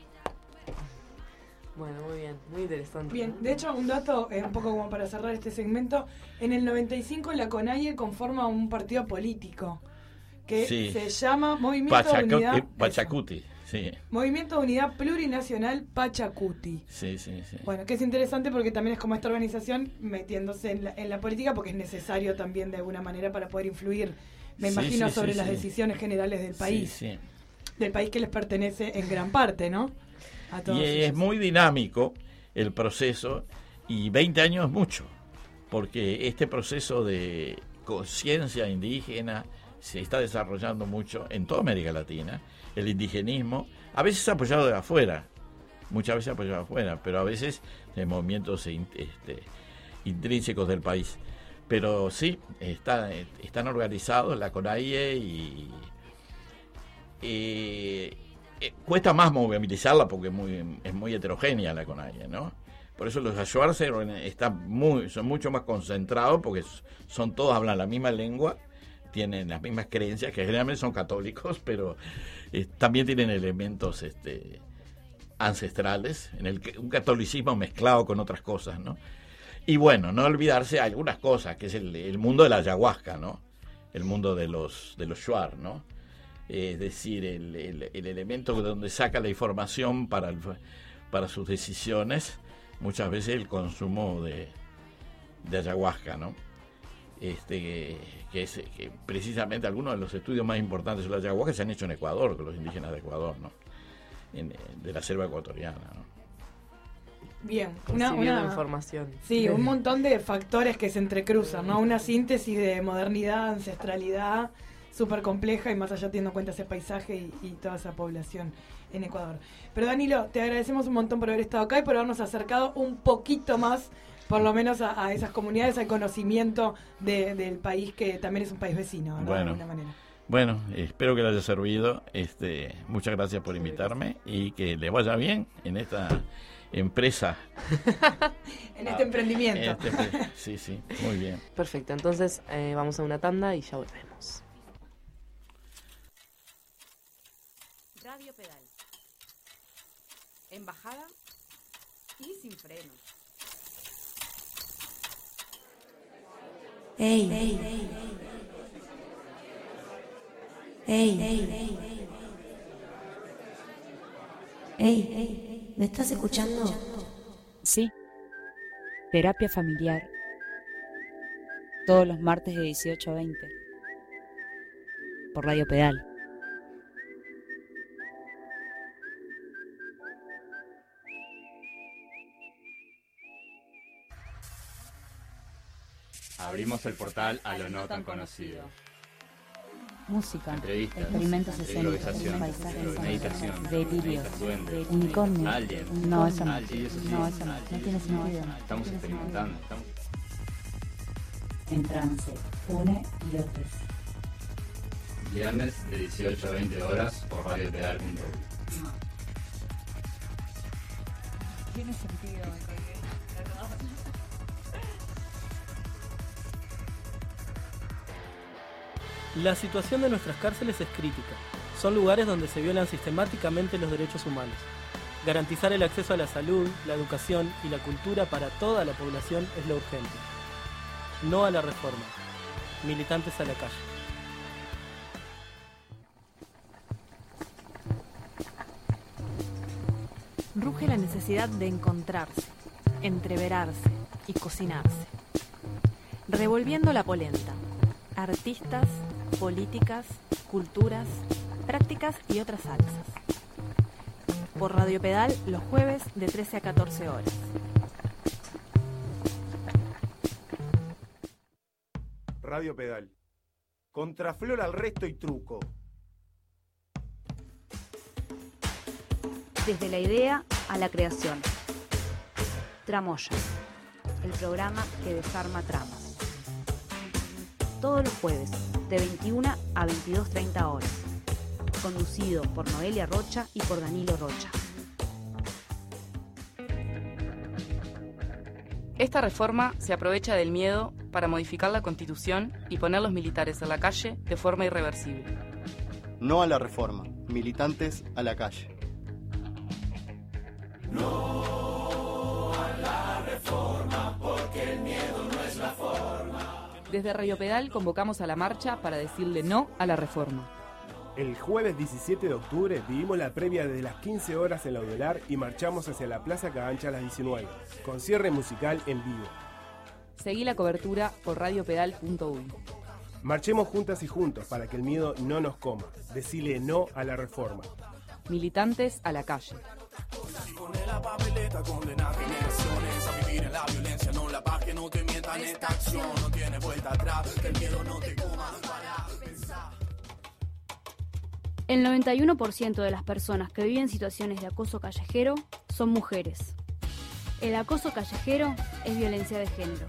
Bueno, muy bien, muy interesante. Bien, de hecho, un dato, eh, un poco como para cerrar este segmento, en el noventa y cinco la CONAIE conforma un partido político que sí. se llama Movimiento Pachacu de Unidad... eh, Pachacuti, sí. Movimiento de Unidad Plurinacional Pachacuti. Sí, sí, sí. Bueno, que es interesante porque también es como esta organización metiéndose en la, en la política, porque es necesario también de alguna manera para poder influir me Sí, imagino, sí, sobre sí, las sí. decisiones generales del país. Sí, sí. Del país que les pertenece en gran parte, ¿no? A todos Y ellos. es muy dinámico el proceso, y veinte años es mucho, porque este proceso de conciencia indígena se está desarrollando mucho en toda América Latina. El indigenismo, a veces apoyado de afuera, muchas veces apoyado de afuera, pero a veces de movimientos este, intrínsecos del país. Pero sí, está, están organizados la CONAIE y... y eh, cuesta más movilizarla porque es muy, es muy heterogénea la CONAIE, ¿no? Por eso los ayuarse están muy, son mucho más concentrados porque son todos, hablan la misma lengua, tienen las mismas creencias, que generalmente son católicos, pero eh, también tienen elementos este, ancestrales, en el que, un catolicismo mezclado con otras cosas, ¿no? Y bueno, no olvidarse algunas cosas, que es el, el mundo de la ayahuasca, ¿no? El mundo de los de los shuar, ¿no? Es decir, el, el, el elemento donde saca la información para, el, para sus decisiones, muchas veces el consumo de, de ayahuasca, ¿no? Este, que, que es que precisamente algunos de los estudios más importantes sobre la ayahuasca se han hecho en Ecuador, con los indígenas de Ecuador, ¿no? En, de la selva ecuatoriana, ¿no? Bien, una, Recibiendo una información. Sí, un montón de factores que se entrecruzan, ¿no? Una síntesis de modernidad, ancestralidad, súper compleja, y más allá teniendo en cuenta ese paisaje y, y toda esa población en Ecuador. Pero Danilo, te agradecemos un montón por haber estado acá y por habernos acercado un poquito más, por lo menos a, a esas comunidades, al conocimiento de, del país, que también es un país vecino, ¿no? Bueno. De alguna manera. Bueno, espero que le haya servido. Este, muchas gracias por invitarme y que le vaya bien en esta empresa. En este emprendimiento. En este, sí, sí, muy bien. Perfecto, entonces eh, vamos a una tanda y ya volvemos. Radio Pedal. En bajada y sin freno. Ey, ey, ey. Ey, ey, ey, ¿me estás escuchando? Sí. Terapia familiar. Todos los martes de dieciocho a veinte. Por Radio Pedal. Abrimos el portal a lo no tan conocido. Música, entrevistas, experimentos escénicos, improvisación, paisajes, meditación, delirios, duendes, unicornios. aliens, No, eso no. aliens, eso sí. No, eso no. No tiene sentido. Estamos experimentando. Estamos... En trance, une y otros. Viernes de dieciocho a veinte horas por radio pedal punto u. Tiene sentido. La situación de nuestras cárceles es crítica. Son lugares donde se violan sistemáticamente los derechos humanos. Garantizar el acceso a la salud, la educación y la cultura para toda la población es lo urgente. No a la reforma. Militantes a la calle. Ruge la necesidad de encontrarse, entreverarse y cocinarse. Revolviendo la polenta. Artistas, políticas, culturas, prácticas y otras salsas. Por Radio Pedal los jueves de trece a catorce horas. Radio Pedal. Contraflor al resto y truco. Desde la idea a la creación. Tramoya, el programa que desarma tramas. Todos los jueves, de veintiuna a veintidós treinta horas. Conducido por Noelia Rocha y por Danilo Rocha. Esta reforma se aprovecha del miedo para modificar la Constitución y poner los militares en la calle de forma irreversible. No a la reforma, militantes a la calle. No a la reforma, porque el miedo no es la forma. Desde Radio Pedal convocamos a la marcha para decirle no a la reforma. El jueves diecisiete de octubre vivimos la previa desde las quince horas en la Audiolar y marchamos hacia la Plaza Cagancha a las diecinueve, con cierre musical en vivo. Seguí la cobertura por radio pedal punto u y. Marchemos juntas y juntos para que el miedo no nos coma. Decile no a la reforma. Militantes a la calle. Pone la papeleta, condena generaciones a vivir en la violencia, no la paz, que no te mientan esta acción, no tiene vuelta atrás, que el miedo no te coma para pensar. El noventa y uno por ciento de las personas que viven situaciones de acoso callejero son mujeres. El acoso callejero es violencia de género.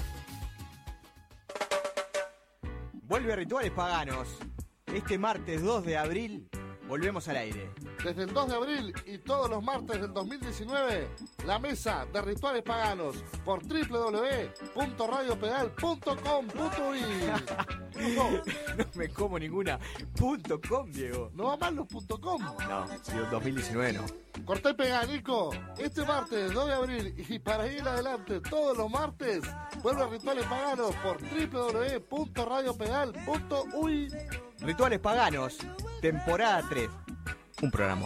Vuelve Rituales Paganos. Este martes dos de abril volvemos al aire. Desde el dos de abril y todos los martes del dos mil diecinueve, la mesa de Rituales Paganos por doble u doble u doble u punto radio pedal punto com punto u i. No, no me como ninguna. Punto .com, Diego. ¿No va mal los punto .com? No, si dos mil diecinueve no. Corté y pegá, Nico. Este martes dos de abril y para ir adelante todos los martes, vuelve a Rituales Paganos por doble u doble u doble u punto radio pedal punto u i. Rituales Paganos, temporada tres. Un programa.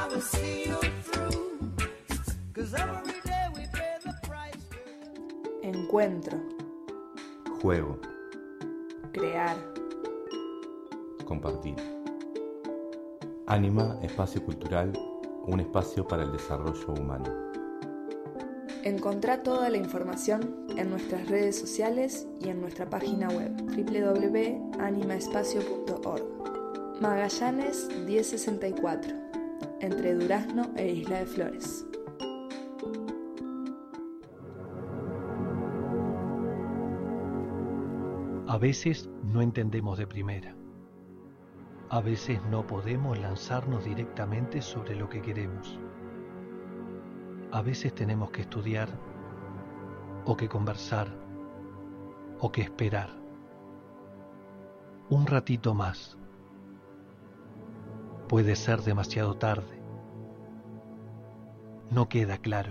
Encuentro. Juego. Crear. Compartir. Anima, espacio cultural, un espacio para el desarrollo humano. Encontrá toda la información en nuestras redes sociales y en nuestra página web doble u doble u doble u punto anima espacio punto org. Magallanes mil sesenta y cuatro, entre Durazno e Isla de Flores. A veces no entendemos de primera. A veces no podemos lanzarnos directamente sobre lo que queremos. A veces tenemos que estudiar, o que conversar, o que esperar. Un ratito más. Puede ser demasiado tarde. No queda claro.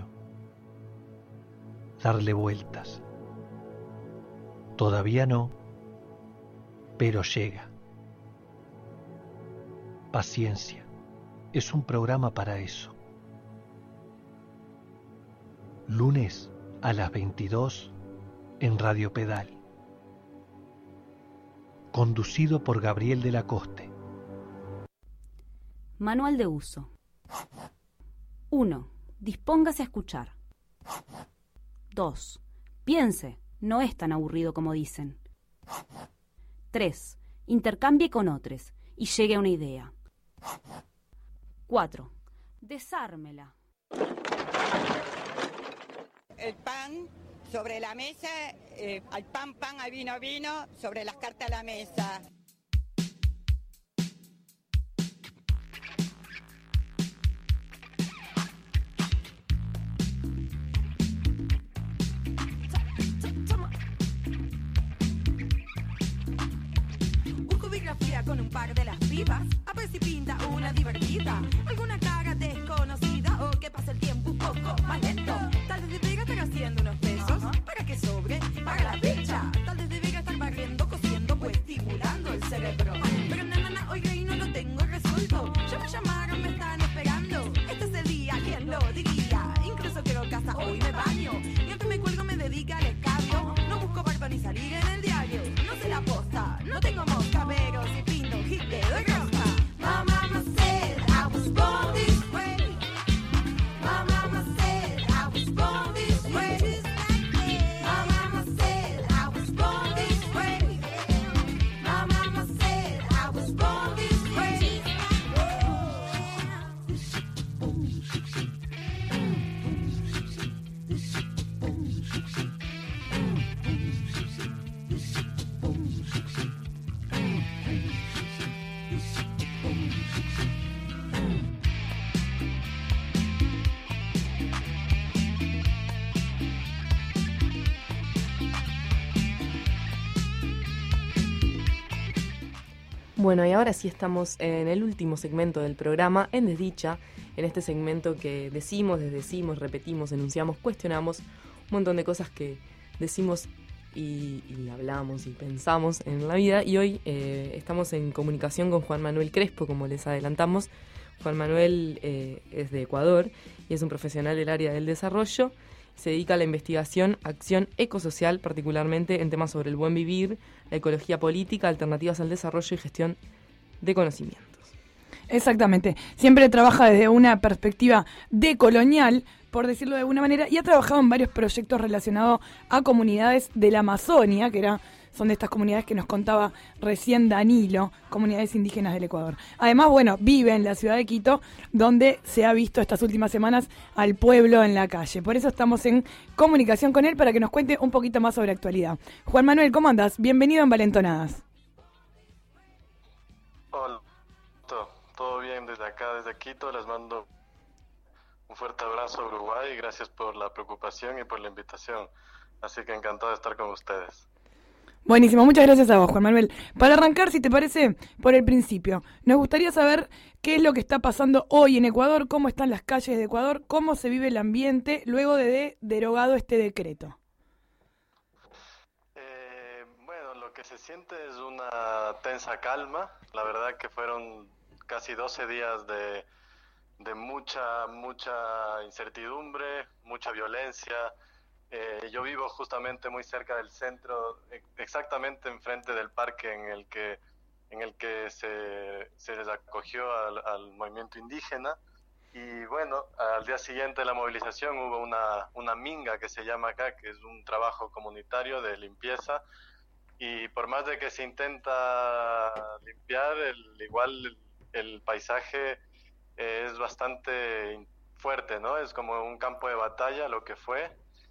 Darle vueltas. Todavía no, pero llega. Paciencia. Es un programa para eso. Lunes a las veintidós en Radio Pedal. Conducido por Gabriel de la Coste. Manual de uso. uno. Dispóngase a escuchar. dos. Piense, no es tan aburrido como dicen. tres. Intercambie con otros y llegue a una idea. cuatro. Desármela. El pan sobre la mesa, eh, al pan, pan, al vino, vino, sobre las cartas a la mesa. Busco biografía con un par de las pibas, a ver si pinta una divertida, alguna cara desconocida o que pase el tiempo un poco más lento. Tal vez debería estar haciendo unos pesos para que sobre, para la ficha. Tal vez debería estar barriendo, cosiendo, pues estimulando el cerebro. Pero na, na, na, oiga, y no lo tengo resuelto. Ya me llamaron, me están esperando. Este es el día, ¿quién lo diría? Incluso quiero casa, hoy me baño. Y antes me cuelgo, me dedica al escabio. No busco barba ni salir en el diario. No sé la posta, no tengo mosca, pero si pinto un hit te doy rosca. My mama said I was born this way. My mama said I was born this way. My mama said I was born this way. My mama said I was born this way. Bueno, y ahora sí estamos en el último segmento del programa, en Desdicha, en este segmento que decimos, desdecimos, repetimos, enunciamos, cuestionamos un montón de cosas que decimos y, y hablamos y pensamos en la vida. Y hoy eh, estamos en comunicación con Juan Manuel Crespo, como les adelantamos. Juan Manuel eh, es de Ecuador y es un profesional del área del desarrollo se dedica a la investigación, acción ecosocial, particularmente en temas sobre el buen vivir, la ecología política, alternativas al desarrollo y gestión de conocimientos. Exactamente. Siempre trabaja desde una perspectiva decolonial, por decirlo de alguna manera, y ha trabajado en varios proyectos relacionados a comunidades de la Amazonia, que era, son de estas comunidades que nos contaba recién Danilo, comunidades indígenas del Ecuador. Además, bueno, vive en la ciudad de Quito, donde se ha visto estas últimas semanas al pueblo en la calle. Por eso estamos en comunicación con él para que nos cuente un poquito más sobre actualidad. Juan Manuel, ¿cómo andás? Bienvenido en Valentonadas. Hola, todo bien desde acá, desde Quito. Les mando un fuerte abrazo a Uruguay y gracias por la preocupación y por la invitación. Así que encantado de estar con ustedes. Buenísimo, muchas gracias a vos, Juan Manuel. Para arrancar, si te parece, por el principio, nos gustaría saber qué es lo que está pasando hoy en Ecuador, cómo están las calles de Ecuador, cómo se vive el ambiente luego de, de derogado este decreto. Eh, bueno, lo que se siente es una tensa calma. La verdad que fueron casi doce días de, de mucha, mucha incertidumbre, mucha violencia. Eh, yo vivo justamente muy cerca del centro, exactamente enfrente del parque en el que, en el que se, se les acogió al, al movimiento indígena. Y bueno, al día siguiente de la movilización hubo una, una minga que se llama acá, que es un trabajo comunitario de limpieza. Y por más de que se intenta limpiar, el, igual el, el paisaje eh, es bastante fuerte, ¿no? Es como un campo de batalla lo que fue.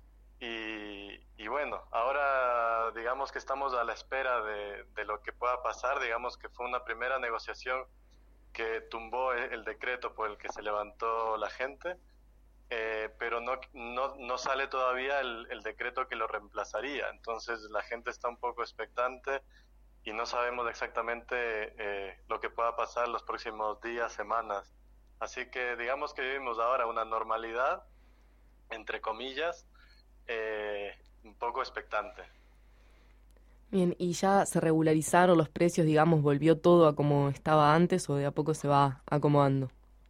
Y, y bueno, ahora digamos que estamos a la espera de, de lo que pueda pasar. Digamos que fue una primera negociación que tumbó el, el decreto por el que se levantó la gente, eh, pero no, no, no sale todavía el, el decreto que lo reemplazaría. Entonces la gente está un poco expectante y no sabemos exactamente eh, lo que pueda pasar los próximos días, semanas. Así que digamos que vivimos ahora una normalidad, entre comillas, eh, un poco expectante. Bien, ¿y ya se regularizaron los precios, digamos, volvió todo a como estaba antes o de a poco se va acomodando?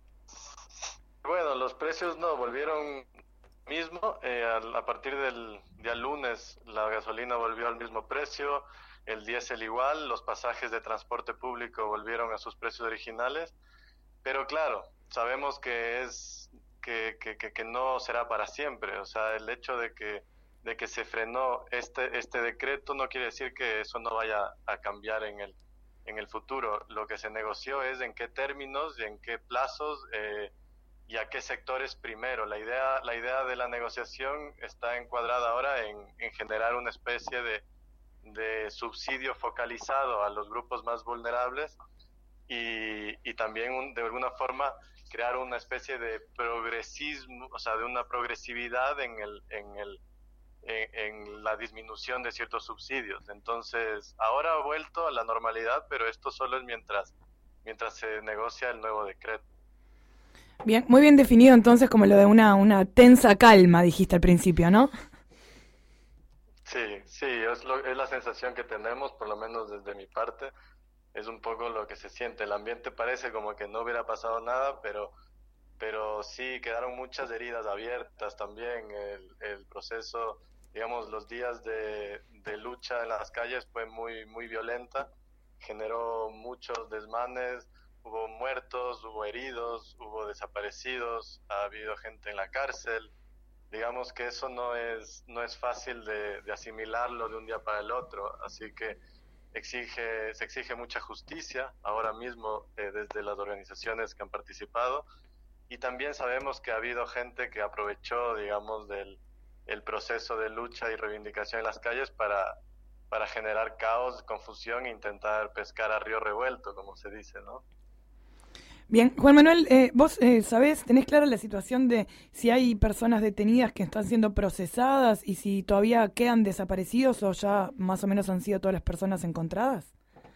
Bueno, los precios no, volvieron mismo, eh, a, a partir del día lunes la gasolina volvió al mismo precio, el diésel igual, los pasajes de transporte público volvieron a sus precios originales, pero claro, sabemos que es que, que, que, que no será para siempre. O sea, el hecho de que de que se frenó este este decreto no quiere decir que eso no vaya a cambiar en el en el futuro. Lo que se negoció es en qué términos y en qué plazos eh, y a qué sectores primero. La idea la idea de la negociación está encuadrada ahora en, en generar una especie de de subsidio focalizado a los grupos más vulnerables y, y también un, de alguna forma crear una especie de progresismo, o sea, de una progresividad en el en el en, en la disminución de ciertos subsidios. Entonces, ahora ha vuelto a la normalidad, pero esto solo es mientras mientras se negocia el nuevo decreto. Bien, muy bien definido entonces como lo de una una tensa calma, dijiste al principio, ¿no? Sí, sí, es, lo, es la sensación que tenemos, por lo menos desde mi parte, es un poco lo que se siente. El ambiente parece como que no hubiera pasado nada, pero pero sí quedaron muchas heridas abiertas también. El, el proceso, digamos, los días de, de lucha en las calles fue muy, muy violenta, generó muchos desmanes, hubo muertos, hubo heridos, hubo desaparecidos, ha habido gente en la cárcel. Digamos que eso no es no es fácil de, de asimilarlo de un día para el otro, así que exige se exige mucha justicia ahora mismo eh, desde las organizaciones que han participado, y también sabemos que ha habido gente que aprovechó, digamos, del el proceso de lucha y reivindicación en las calles para para generar caos, confusión e intentar pescar a río revuelto, como se dice, ¿no? Bien, Juan Manuel, eh, vos eh, sabés, tenés clara la situación de si hay personas detenidas que están siendo procesadas y si todavía quedan desaparecidos o ya más o menos han sido todas las personas encontradas.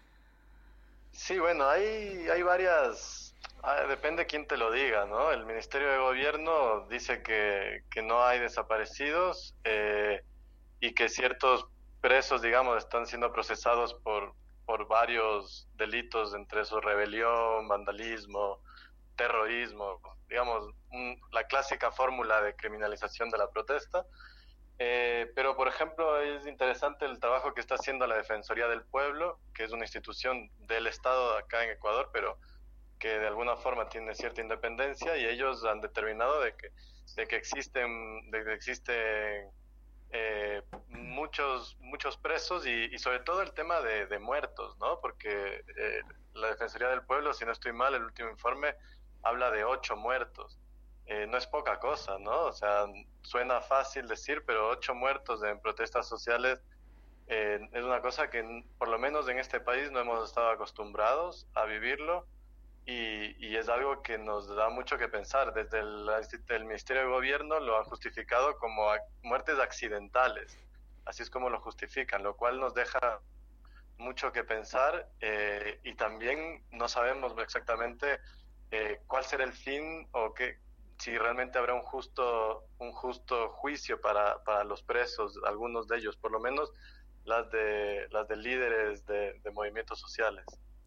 Sí, bueno, hay hay varias, ah, depende quién te lo diga, ¿no? El Ministerio de Gobierno dice que, que no hay desaparecidos eh, y que ciertos presos, digamos, están siendo procesados por por varios delitos, entre esos rebelión, vandalismo, terrorismo, digamos, un, la clásica fórmula de criminalización de la protesta. Eh, pero, por ejemplo, es interesante el trabajo que está haciendo la Defensoría del Pueblo, que es una institución del Estado acá en Ecuador, pero que de alguna forma tiene cierta independencia, y ellos han determinado de que, de que existen, de que existen eh, muchos, muchos presos y, y sobre todo el tema de, de muertos, ¿no? Porque eh, la Defensoría del Pueblo, si no estoy mal, el último informe habla de ocho muertos. Eh, no es poca cosa, ¿no? O sea, suena fácil decir, pero ocho muertos en protestas sociales eh, es una cosa que por lo menos en este país no hemos estado acostumbrados a vivirlo, y, y es algo que nos da mucho que pensar. Desde el, el Ministerio de Gobierno lo han justificado como a, muertes accidentales, así es como lo justifican, lo cual nos deja mucho que pensar, eh, y también no sabemos exactamente eh, cuál será el fin o qué, si realmente habrá un justo un justo juicio para, para los presos, algunos de ellos, por lo menos las de las de líderes de, de movimientos sociales.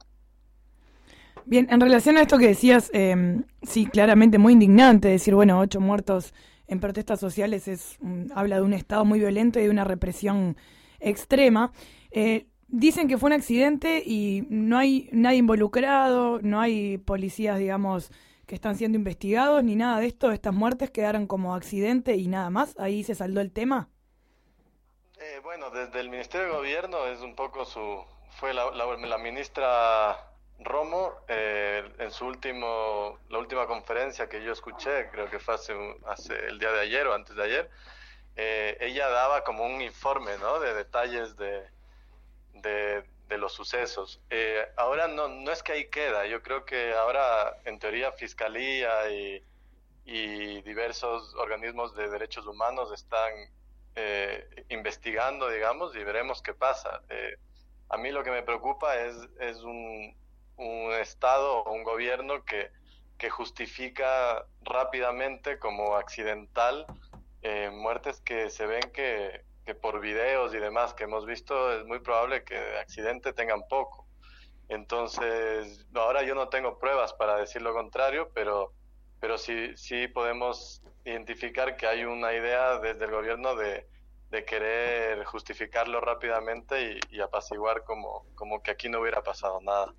Bien, en relación a esto que decías, eh, sí, claramente muy indignante decir, bueno, ocho muertos en protestas sociales es um, habla de un Estado muy violento y de una represión extrema. Eh, dicen que fue un accidente y no hay nadie involucrado, no hay policías, digamos, que están siendo investigados, ni nada de esto. Estas muertes quedaron como accidente y nada más. Ahí se saldó el tema. Eh, bueno, desde el Ministerio de Gobierno es un poco su... Fue la, la, la ministra Romo, eh, en su último... La última conferencia que yo escuché, creo que fue hace, hace el día de ayer o antes de ayer, eh, ella daba como un informe, ¿no?, de detalles de... de de los sucesos. Eh, ahora no no es que ahí queda, yo creo que ahora en teoría Fiscalía y, y diversos organismos de derechos humanos están eh, investigando, digamos, y veremos qué pasa. Eh, a mí lo que me preocupa es, es un, un Estado o un gobierno que, que justifica rápidamente como accidental eh, muertes que se ven que que por videos y demás que hemos visto es muy probable que de accidente tengan poco. Entonces, ahora yo no tengo pruebas para decir lo contrario, pero pero sí sí podemos identificar que hay una idea desde el gobierno de, de querer justificarlo rápidamente y, y apaciguar como, como que aquí no hubiera pasado nada.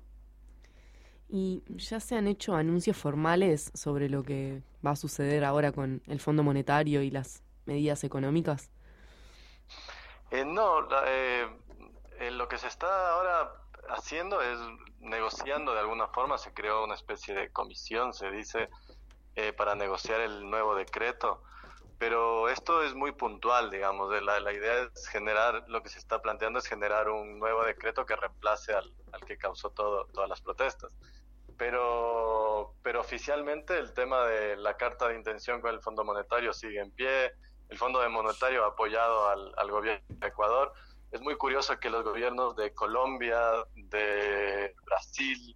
¿Y ya se han hecho anuncios formales sobre lo que va a suceder ahora con el Fondo Monetario y las medidas económicas? Eh, no, la, eh, eh, lo que se está ahora haciendo es negociando de alguna forma. Se creó una especie de comisión, se dice, eh, para negociar el nuevo decreto, pero esto es muy puntual, digamos. La, la idea es generar, lo que se está planteando es generar un nuevo decreto que reemplace al, al que causó todo, todas las protestas. Pero, pero oficialmente el tema de la carta de intención con el Fondo Monetario sigue en pie. El Fondo Monetario ha apoyado al, al gobierno de Ecuador. Es muy curioso que los gobiernos de Colombia, de Brasil,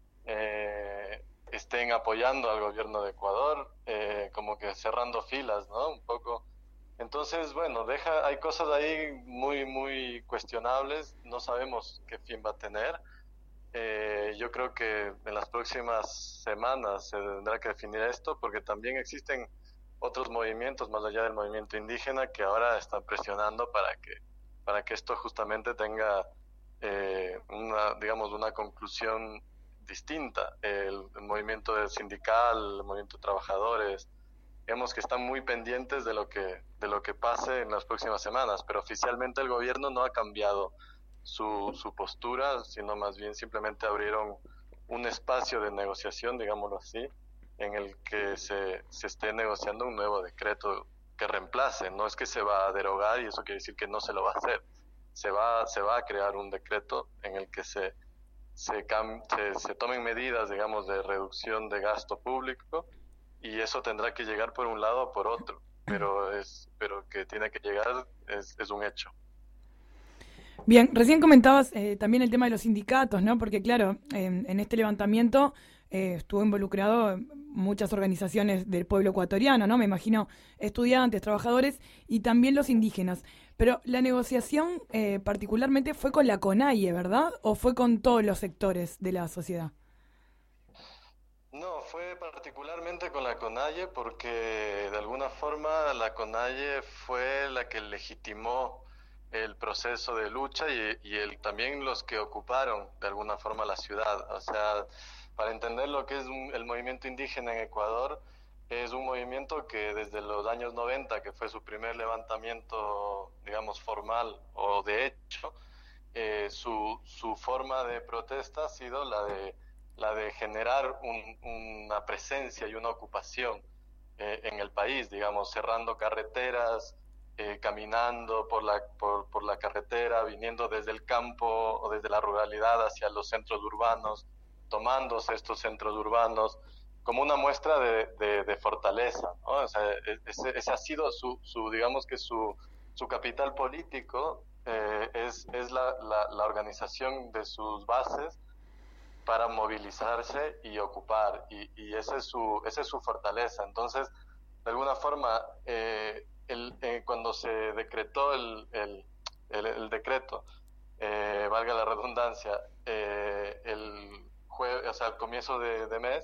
eh, estén apoyando al gobierno de Ecuador, eh, como que cerrando filas, ¿no? Un poco. Entonces, bueno, deja, hay cosas ahí muy, muy cuestionables. No sabemos qué fin va a tener. Eh, yo creo que en las próximas semanas se tendrá que definir esto, porque también existen otros movimientos más allá del movimiento indígena que ahora están presionando para que para que esto justamente tenga eh, una digamos una conclusión distinta. El, el movimiento del sindical, el movimiento de trabajadores, digamos que están muy pendientes de lo que de lo que pase en las próximas semanas, pero oficialmente el gobierno no ha cambiado su su postura, sino más bien simplemente abrieron un espacio de negociación, digámoslo así, en el que se, se esté negociando un nuevo decreto que reemplace. No es que se va a derogar y eso quiere decir que no se lo va a hacer. Se va, se va a crear un decreto en el que se, se, cam, se, se tomen medidas, digamos, de reducción de gasto público, y eso tendrá que llegar por un lado o por otro, pero es pero que tiene que llegar es, es un hecho. Bien, recién comentabas eh, también el tema de los sindicatos, ¿no? Porque claro, eh, en este levantamiento eh, estuvo involucrado muchas organizaciones del pueblo ecuatoriano, ¿no? Me imagino estudiantes, trabajadores y también los indígenas. Pero la negociación eh, particularmente fue con la CONAIE, ¿verdad? ¿O fue con todos los sectores de la sociedad? No, fue particularmente con la CONAIE porque de alguna forma la CONAIE fue la que legitimó el proceso de lucha y, y el, también los que ocuparon de alguna forma la ciudad. O sea, para entender lo que es un, el movimiento indígena en Ecuador, es un movimiento que desde los años noventa, que fue su primer levantamiento, digamos, formal o de hecho, eh, su, su forma de protesta ha sido la de, la de generar un, una presencia y una ocupación eh, en el país, digamos, cerrando carreteras, Eh, caminando por la, por, por la carretera, viniendo desde el campo o desde la ruralidad hacia los centros urbanos, tomándose estos centros urbanos como una muestra de, de, de fortaleza, ¿no? O sea, ese, ese ha sido su, su digamos que su, su capital político, eh, es, es la, la, la organización de sus bases para movilizarse y ocupar, y, y esa es su, esa es su fortaleza. Entonces, de alguna forma, eh, El, eh, cuando se decretó el, el, el, el decreto, eh, valga la redundancia, eh, el jueves, o sea, al comienzo de, de mes,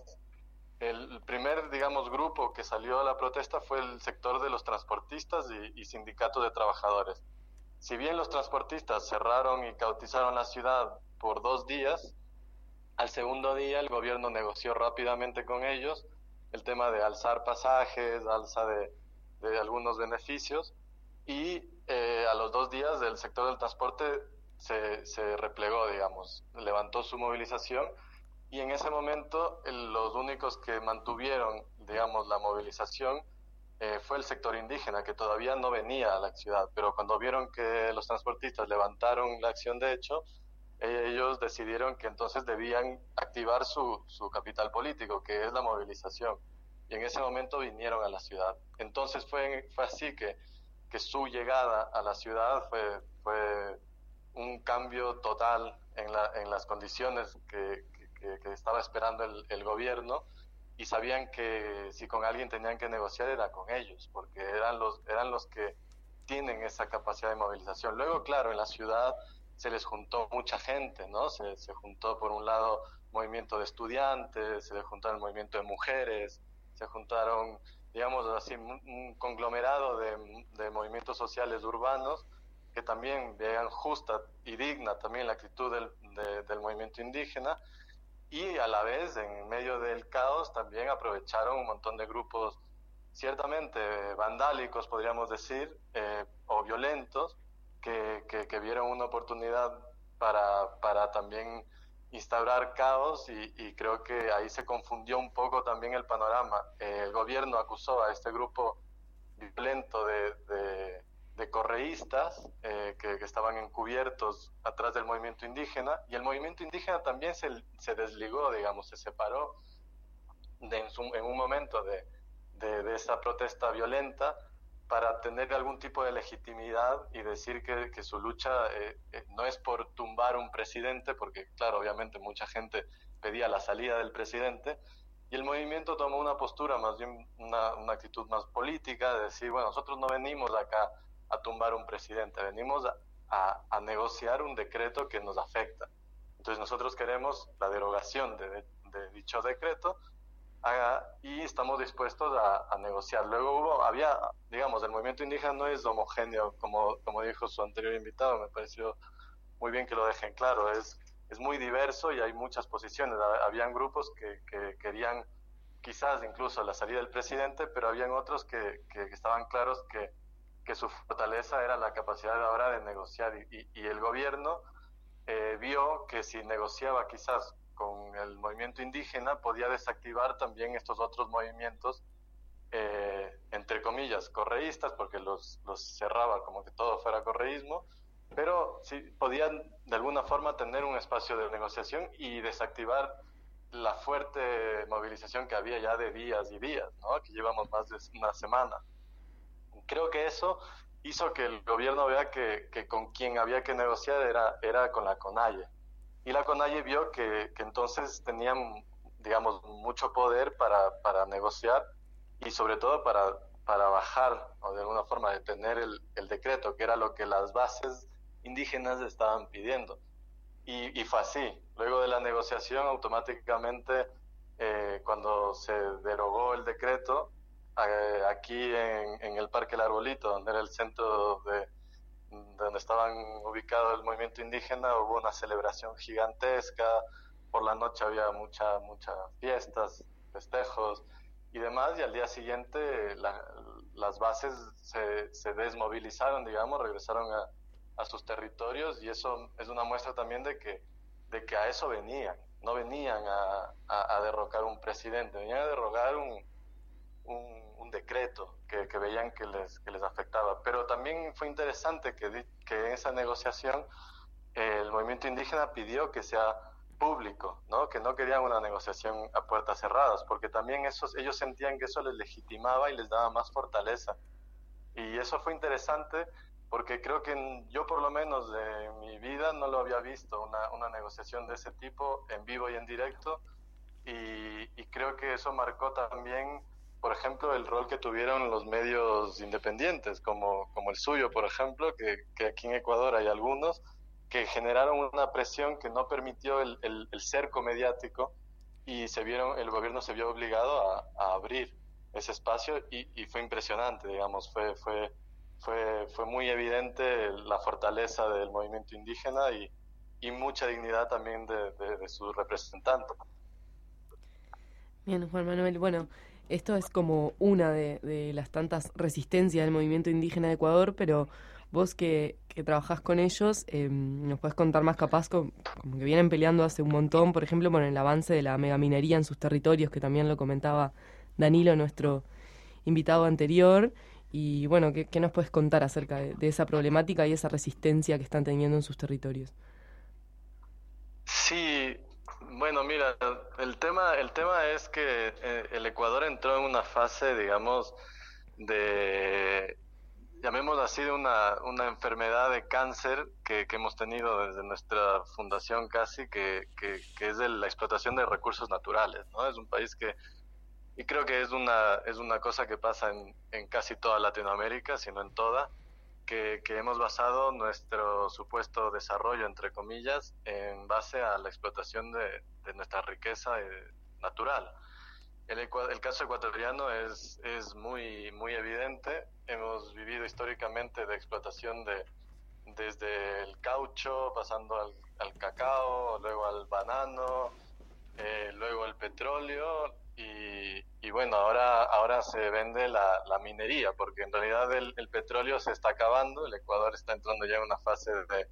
el primer, digamos, grupo que salió a la protesta fue el sector de los transportistas y, y sindicatos de trabajadores. Si bien los transportistas cerraron y cautizaron la ciudad por dos días, al segundo día el gobierno negoció rápidamente con ellos el tema de alzar pasajes, alza de de algunos beneficios, y eh, a los dos días el sector del transporte se, se replegó, digamos, levantó su movilización, y en ese momento el, los únicos que mantuvieron, digamos, la movilización eh, fue el sector indígena, que todavía no venía a la ciudad, pero cuando vieron que los transportistas levantaron la acción de hecho, eh, ellos decidieron que entonces debían activar su, su capital político, que es la movilización. Y en ese momento vinieron a la ciudad. Entonces fue, fue así que, que su llegada a la ciudad fue, fue un cambio total en, la, en las condiciones que, que, que estaba esperando el, el gobierno, y sabían que si con alguien tenían que negociar era con ellos, porque eran los, eran los que tienen esa capacidad de movilización. Luego, claro, en la ciudad se les juntó mucha gente, ¿no? Se, se juntó por un lado movimiento de estudiantes, se les juntó el movimiento de mujeres, se juntaron, digamos así, un conglomerado de, de movimientos sociales urbanos que también vean justa y digna también la actitud del, de, del movimiento indígena, y a la vez, en medio del caos, también aprovecharon un montón de grupos ciertamente vandálicos, podríamos decir, eh, o violentos, que, que, que vieron una oportunidad para, para también instaurar caos, y, y creo que ahí se confundió un poco también el panorama. Eh, el gobierno acusó a este grupo violento de, de, de correístas eh, que, que estaban encubiertos atrás del movimiento indígena, y el movimiento indígena también se, se desligó, digamos, se separó de, en, su, en un momento de, de, de esa protesta violenta, para tener algún tipo de legitimidad y decir que, que su lucha eh, eh, no es por tumbar un presidente, porque claro, obviamente mucha gente pedía la salida del presidente, y el movimiento tomó una postura, más bien una, una actitud más política, de decir, bueno, nosotros no venimos acá a tumbar un presidente, venimos a, a, a negociar un decreto que nos afecta. Entonces nosotros queremos la derogación de, de, de dicho decreto, y estamos dispuestos a, a negociar. Luego hubo, había, digamos, el movimiento indígena no es homogéneo, como, como dijo su anterior invitado, me pareció muy bien que lo dejen claro, es, es muy diverso y hay muchas posiciones. Habían grupos que, que querían quizás incluso la salida del presidente, pero habían otros que, que, que estaban claros que, que su fortaleza era la capacidad ahora de negociar, y, y, y el gobierno eh, vio que si negociaba quizás con el movimiento indígena, podía desactivar también estos otros movimientos, eh, entre comillas, correístas, porque los, los cerraba como que todo fuera correísmo, pero sí podían de alguna forma tener un espacio de negociación y desactivar la fuerte movilización que había ya de días y días, ¿no? Que llevamos más de una semana. Creo que eso hizo que el gobierno vea que, que con quien había que negociar era, era con la CONAIE. Y la CONAIE vio que, que entonces tenían, digamos, mucho poder para, para negociar, y sobre todo para, para bajar, o de alguna forma detener el, el decreto, que era lo que las bases indígenas estaban pidiendo. Y, y fue así. Luego de la negociación, automáticamente eh, cuando se derogó el decreto, eh, aquí en, en el Parque El Arbolito, donde era el centro de donde estaban ubicados el movimiento indígena, hubo una celebración gigantesca. Por la noche había muchas muchas fiestas, festejos y demás, y al día siguiente la, las bases se, se desmovilizaron, digamos, regresaron a, a sus territorios, y eso es una muestra también de que, de que a eso venían, no venían a, a, a derrocar un presidente, venían a derrocar un, un, un decreto que, que veían que les, que les afectaba. Pero también fue interesante que, que en esa negociación eh, el movimiento indígena pidió que sea público, ¿no? Que no querían una negociación a puertas cerradas, porque también esos, ellos sentían que eso les legitimaba y les daba más fortaleza. Y eso fue interesante porque creo que en, yo por lo menos de mi vida no lo había visto, una, una negociación de ese tipo en vivo y en directo, y, y creo que eso marcó también, por ejemplo, el rol que tuvieron los medios independientes, como, como el suyo, por ejemplo, que, que aquí en Ecuador hay algunos, que generaron una presión que no permitió el, el, el cerco mediático, y se vieron, el gobierno se vio obligado a, a abrir ese espacio, y, y fue impresionante, digamos, fue, fue, fue, fue muy evidente la fortaleza del movimiento indígena y, y mucha dignidad también de, de, de sus representantes. Bien, Juan Manuel, bueno, esto es como una de, de las tantas resistencias del movimiento indígena de Ecuador, pero vos que, que trabajás con ellos, eh, nos podés contar más capaz, con, como que vienen peleando hace un montón, por ejemplo, por el avance de la megaminería en sus territorios, que también lo comentaba Danilo, nuestro invitado anterior, y bueno, ¿qué, qué nos puedes contar acerca de, de esa problemática y esa resistencia que están teniendo en sus territorios? Sí, bueno, mira, el tema, el tema es que eh, el Ecuador entró en una fase, digamos, de... llamémoslo así, de una, una enfermedad de cáncer que, que hemos tenido desde nuestra fundación casi, que, que, que es de la explotación de recursos naturales, ¿no? Es un país que, y creo que es una, es una cosa que pasa en, en casi toda Latinoamérica, si no en toda, que, que hemos basado nuestro supuesto desarrollo, entre comillas, en base a la explotación de, de nuestra riqueza eh, natural. El, el caso ecuatoriano es, es muy, muy evidente. Hemos vivido históricamente de explotación de, desde el caucho, pasando al, al cacao, luego al banano, eh, luego el petróleo, y, y bueno, ahora, ahora se vende la, la minería, porque en realidad el, el petróleo se está acabando, el Ecuador está entrando ya en una fase de,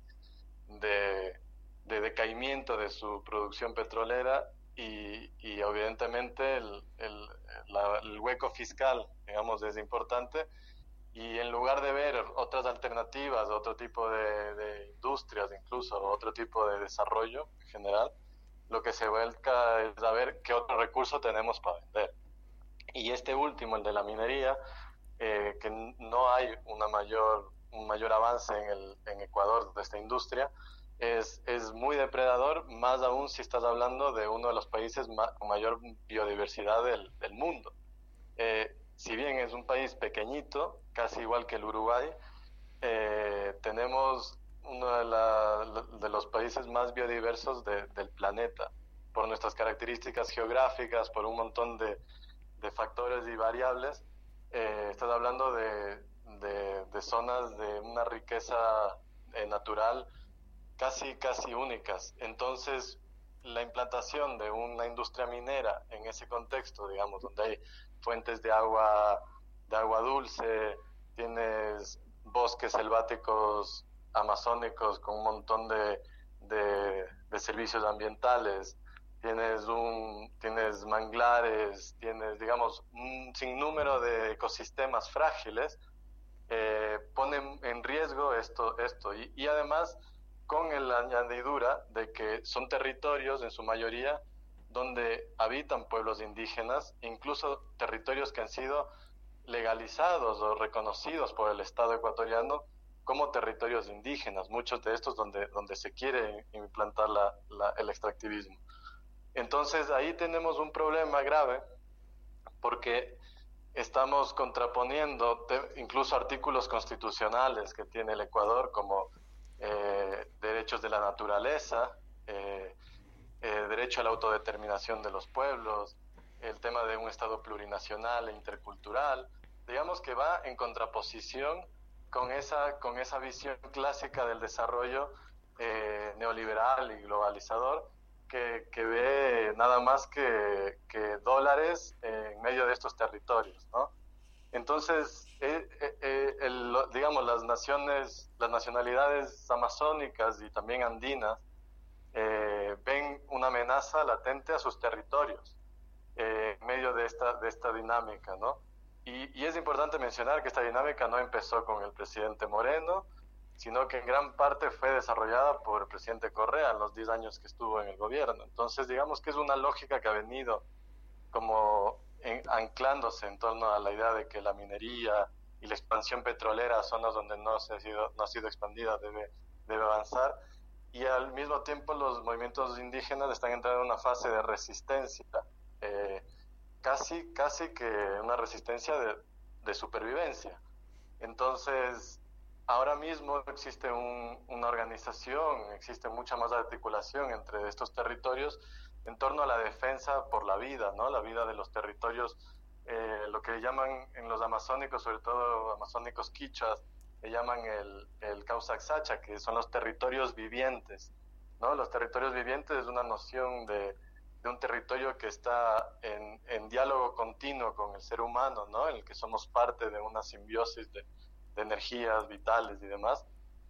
de, de decaimiento de su producción petrolera, Y, y evidentemente el, el, la, el hueco fiscal, digamos, es importante, y en lugar de ver otras alternativas, otro tipo de, de industrias, incluso otro tipo de desarrollo en general, lo que se vuelca es a ver qué otro recurso tenemos para vender. Y este último, el de la minería, eh, que no hay una mayor, un mayor avance en, el, en Ecuador de esta industria, Es, es muy depredador, más aún si estás hablando de uno de los países ma- con mayor biodiversidad del, del mundo. Eh, si bien es un país pequeñito, casi igual que el Uruguay, eh, tenemos uno de, la, de los países más biodiversos de, del planeta, por nuestras características geográficas, por un montón de, de factores y variables. Eh, estás hablando de, de, de zonas de una riqueza eh, natural casi casi únicas. Entonces, la implantación de una industria minera en ese contexto, digamos, donde hay fuentes de agua de agua dulce, tienes bosques selváticos amazónicos con un montón de, de, de servicios ambientales, tienes un tienes manglares, tienes, digamos, un sinnúmero de ecosistemas frágiles, eh, ponen en riesgo esto esto y, y además con la añadidura de que son territorios, en su mayoría, donde habitan pueblos indígenas, incluso territorios que han sido legalizados o reconocidos por el Estado ecuatoriano como territorios indígenas, muchos de estos donde, donde se quiere implantar la, la, el extractivismo. Entonces ahí tenemos un problema grave, porque estamos contraponiendo te, incluso artículos constitucionales que tiene el Ecuador, como Eh, derechos de la naturaleza, eh, eh, derecho a la autodeterminación de los pueblos, el tema de un Estado plurinacional e intercultural, digamos que va en contraposición con esa, con esa visión clásica del desarrollo eh, neoliberal y globalizador, que, que ve nada más que, que dólares en medio de estos territorios, ¿no? Entonces, eh, eh, el, digamos, las naciones, las nacionalidades amazónicas y también andinas eh, ven una amenaza latente a sus territorios eh, en medio de esta, de esta dinámica, ¿no? Y, y es importante mencionar que esta dinámica no empezó con el presidente Moreno, sino que en gran parte fue desarrollada por el presidente Correa en los diez años que estuvo en el gobierno. Entonces, digamos que es una lógica que ha venido como en, anclándose en torno a la idea de que la minería y la expansión petrolera a zonas donde no, se ha, sido, no ha sido expandida debe, debe avanzar, y al mismo tiempo los movimientos indígenas están entrando en una fase de resistencia, eh, casi, casi que una resistencia de, de supervivencia. Entonces, ahora mismo existe un, una organización, existe mucha más articulación entre estos territorios en torno a la defensa por la vida, ¿no? La vida de los territorios, eh, lo que llaman en los amazónicos, sobre todo amazónicos quichuas, le llaman el, el Causaxacha, que son los territorios vivientes, ¿no? Los territorios vivientes es una noción de, de un territorio que está en, en diálogo continuo con el ser humano, ¿no? En el que somos parte de una simbiosis de de energías vitales y demás,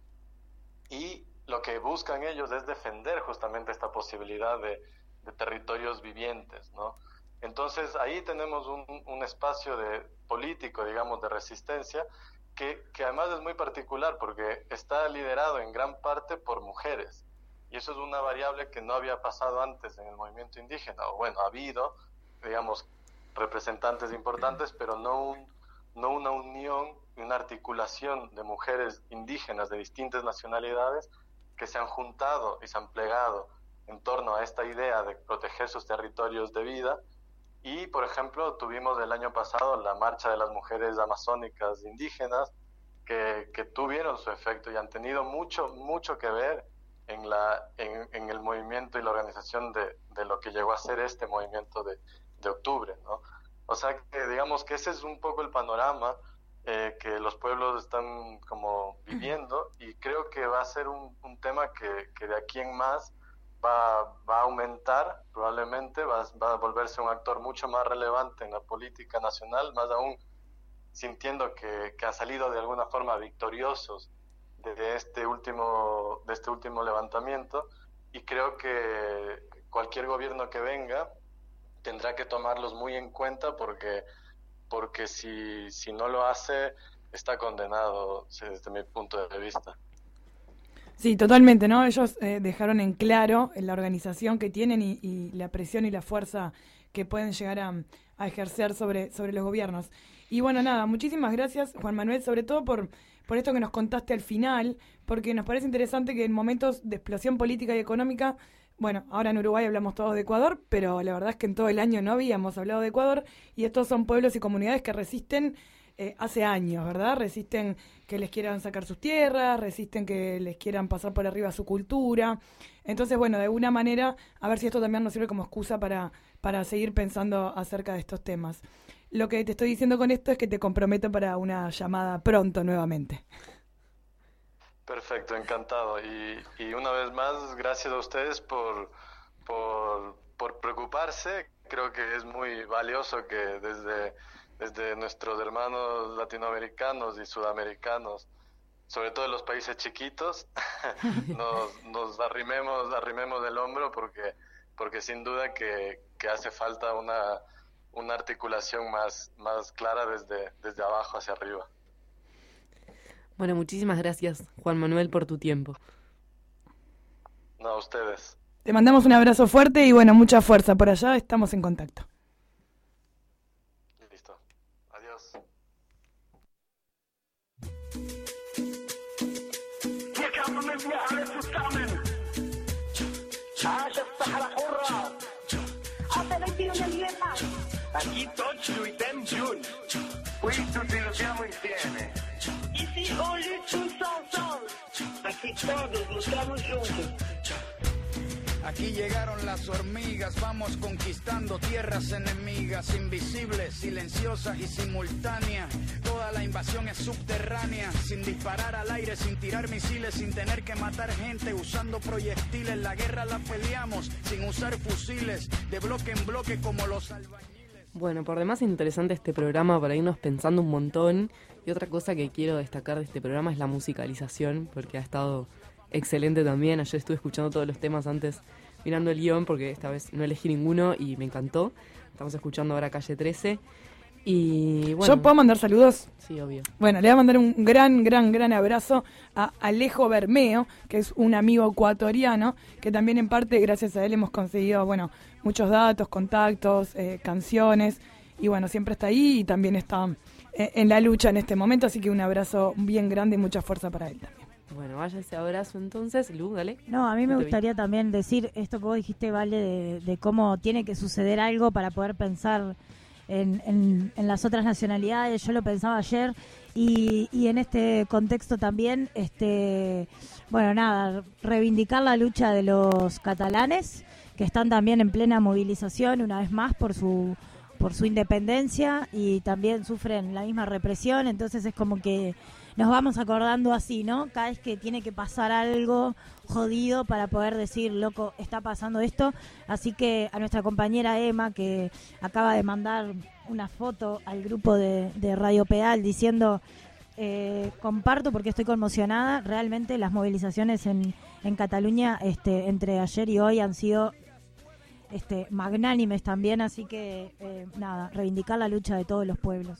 y lo que buscan ellos es defender justamente esta posibilidad de, de territorios vivientes, ¿no? Entonces ahí tenemos un, un espacio de político, digamos, de resistencia, que, que además es muy particular porque está liderado en gran parte por mujeres, y eso es una variable que no había pasado antes en el movimiento indígena, o bueno, ha habido, digamos, representantes importantes, pero no, un, no una unión, una articulación de mujeres indígenas de distintas nacionalidades que se han juntado y se han plegado en torno a esta idea de proteger sus territorios de vida. Y, por ejemplo, tuvimos el año pasado la marcha de las mujeres amazónicas indígenas que, que tuvieron su efecto y han tenido mucho, mucho que ver en, la, en, en el movimiento y la organización de, de lo que llegó a ser este movimiento de, de octubre, ¿no? O sea que digamos que ese es un poco el panorama Eh, que los pueblos están como viviendo, y creo que va a ser un, un tema que, que de aquí en más va, va a aumentar probablemente, va, va a volverse un actor mucho más relevante en la política nacional, más aún sintiendo que, que han salido de alguna forma victoriosos de, de, este último, de este último levantamiento, y creo que cualquier gobierno que venga tendrá que tomarlos muy en cuenta porque porque si, si no lo hace, está condenado desde mi punto de vista. Sí, totalmente, ¿no? Ellos eh, dejaron en claro la organización que tienen y, y la presión y la fuerza que pueden llegar a, a ejercer sobre, sobre los gobiernos. Y bueno, nada, muchísimas gracias, Juan Manuel, sobre todo por, por esto que nos contaste al final, porque nos parece interesante que en momentos de explosión política y económica, bueno, ahora en Uruguay hablamos todos de Ecuador, pero la verdad es que en todo el año no habíamos hablado de Ecuador, y estos son pueblos y comunidades que resisten eh, hace años, ¿verdad? Resisten que les quieran sacar sus tierras, resisten que les quieran pasar por arriba su cultura. Entonces, bueno, de alguna manera, a ver si esto también nos sirve como excusa para, para seguir pensando acerca de estos temas. Lo que te estoy diciendo con esto es que te comprometo para una llamada pronto nuevamente. Perfecto, encantado. Y, y una vez más, gracias a ustedes por, por, por preocuparse. Creo que es muy valioso que desde, desde nuestros hermanos latinoamericanos y sudamericanos, sobre todo en los países chiquitos, nos, nos arrimemos, arrimemos el hombro porque, porque sin duda que, que hace falta una, una articulación más, más clara desde, desde abajo hacia arriba. Bueno, muchísimas gracias, Juan Manuel, por tu tiempo. No, a ustedes. Te mandamos un abrazo fuerte y bueno, mucha fuerza por allá, estamos en contacto. Listo. Adiós. Aquí tots lluitem junts. Qui tutti lottiamo insieme. Ici on lutte tous ensemble. Aquí todos luchamos juntos. Aquí llegaron las hormigas, vamos conquistando tierras enemigas, invisibles, silenciosas y simultáneas. Toda la invasión es subterránea, sin disparar al aire, sin tirar misiles, sin tener que matar gente, usando proyectiles. La guerra la peleamos sin usar fusiles, de bloque en bloque como los albañiles. Bueno, por demás interesante este programa para irnos pensando un montón. Y otra cosa que quiero destacar de este programa es la musicalización, porque ha estado excelente también. Ayer estuve escuchando todos los temas antes, mirando el guión, porque esta vez no elegí ninguno y me encantó. Estamos escuchando ahora Calle trece. Y bueno. ¿Yo puedo mandar saludos? Sí, obvio. Bueno, le voy a mandar un gran, gran, gran abrazo a Alejo Bermeo, que es un amigo ecuatoriano, que también en parte, gracias a él, hemos conseguido, bueno, muchos datos, contactos, eh, canciones, y bueno, siempre está ahí y también está eh, en la lucha en este momento, así que un abrazo bien grande y mucha fuerza para él también. Bueno, vaya ese abrazo entonces. Lu, dale. No, a mí me No te gustaría vi. también decir esto que vos dijiste, Vale, de, de cómo tiene que suceder algo para poder pensar en, en, en las otras nacionalidades. Yo lo pensaba ayer y, y en este contexto también, este, bueno, nada, reivindicar la lucha de los catalanes, que están también en plena movilización una vez más por su por su independencia y también sufren la misma represión. Entonces es como que nos vamos acordando así, ¿no? Cada vez que tiene que pasar algo jodido para poder decir, loco, está pasando esto. Así que a nuestra compañera Emma, que acaba de mandar una foto al grupo de, de Radio Pedal diciendo, eh, comparto porque estoy conmocionada. Realmente las movilizaciones en, en Cataluña este, entre ayer y hoy han sido este, magnánimes también. Así que, eh, nada, reivindicar la lucha de todos los pueblos.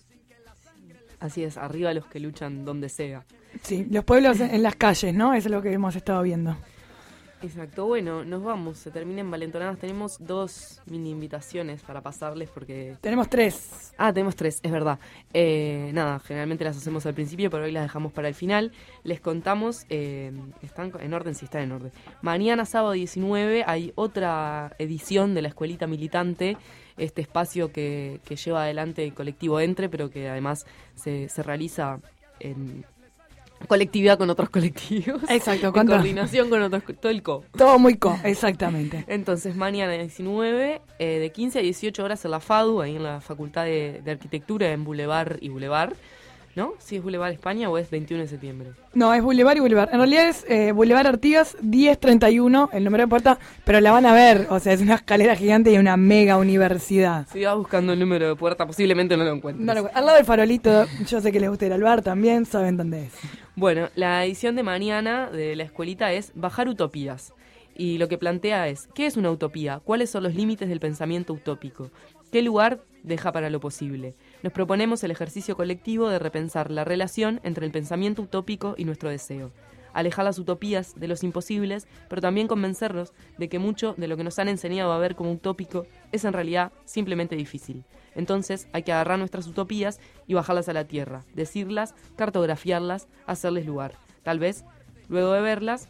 Así es, arriba los que luchan donde sea. Sí, los pueblos en las calles, ¿no? Eso es lo que hemos estado viendo. Exacto, bueno, nos vamos, se termina en Valentonadas. Tenemos dos mini invitaciones para pasarles porque... Tenemos tres. Ah, tenemos tres, es verdad. Eh, nada, generalmente las hacemos al principio, pero hoy las dejamos para el final. Les contamos, eh, ¿están en orden? Sí, están en orden. Mañana, sábado diecinueve, hay otra edición de la Escuelita Militante, este espacio que, que lleva adelante el colectivo Entre, pero que además se, se realiza en colectividad con otros colectivos. Exacto, en con coordinación con otros, todo el co. Todo muy co, exactamente. Entonces, mañana diecinueve, eh, de quince a dieciocho horas en la FADU, ahí en la Facultad de, de Arquitectura, en Boulevard y Boulevard. ¿No? ¿Si es Boulevard España o es veintiuno de septiembre? No, es Boulevard y Boulevard. En realidad es eh, Boulevard Artigas diez treinta y uno, el número de puerta, pero la van a ver. O sea, es una escalera gigante y una mega universidad. Si vas buscando el número de puerta, posiblemente no lo encuentres. No lo, al lado del farolito, yo sé que les gusta ir al bar también, saben dónde es. Bueno, la edición de mañana de la escuelita es Bajar Utopías. Y lo que plantea es, ¿qué es una utopía? ¿Cuáles son los límites del pensamiento utópico? ¿Qué lugar deja para lo posible? Nos proponemos el ejercicio colectivo de repensar la relación entre el pensamiento utópico y nuestro deseo. Alejar las utopías de los imposibles, pero también convencernos de que mucho de lo que nos han enseñado a ver como utópico es en realidad simplemente difícil. Entonces hay que agarrar nuestras utopías y bajarlas a la tierra, decirlas, cartografiarlas, hacerles lugar. Tal vez, luego de verlas,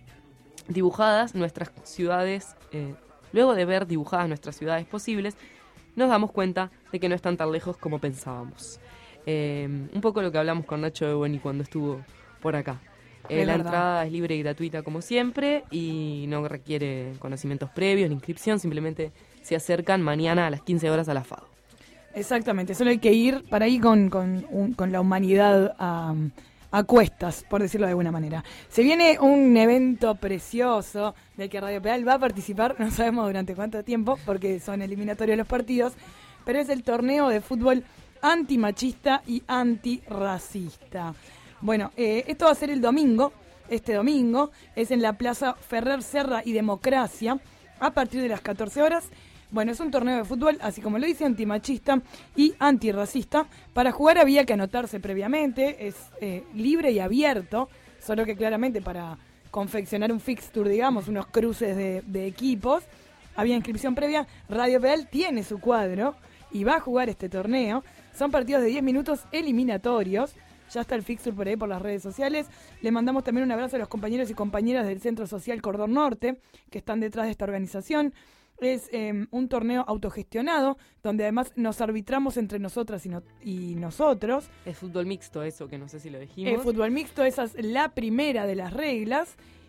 dibujadas nuestras ciudades, eh, luego de ver dibujadas nuestras ciudades posibles, nos damos cuenta de que no están tan lejos como pensábamos. Eh, un poco lo que hablamos con Nacho de Boni cuando estuvo por acá. Eh, la verdad. Entrada es libre y gratuita como siempre y no requiere conocimientos previos ni inscripción, simplemente se acercan mañana a las quince horas a la FADU. Exactamente, solo hay que ir para ahí con, con, un, con la humanidad a, a cuestas, por decirlo de alguna manera. Se viene un evento precioso del que Radio Pedal va a participar, no sabemos durante cuánto tiempo, porque son eliminatorios los partidos, pero es el torneo de fútbol antimachista y antirracista. Bueno, eh, esto va a ser el domingo, este domingo, es en la Plaza Ferrer Serra y Democracia, a partir de las catorce horas. Bueno, es un torneo de fútbol, así como lo dice, antimachista y antirracista. Para jugar había que anotarse previamente, es eh, libre y abierto, solo que claramente para confeccionar un fixture, digamos, unos cruces de, de equipos, había inscripción previa. Radio Pedal tiene su cuadro y va a jugar este torneo. Son partidos de diez minutos eliminatorios. Ya está el fixture por ahí por las redes sociales. Le mandamos también un abrazo a los compañeros y compañeras del Centro Social Cordón Norte, que están detrás de esta organización. Es eh, un torneo autogestionado, donde además nos arbitramos entre nosotras y, no, y nosotros. Es fútbol mixto eso, que no sé si lo dijimos. Es fútbol mixto, esa es la primera de las reglas.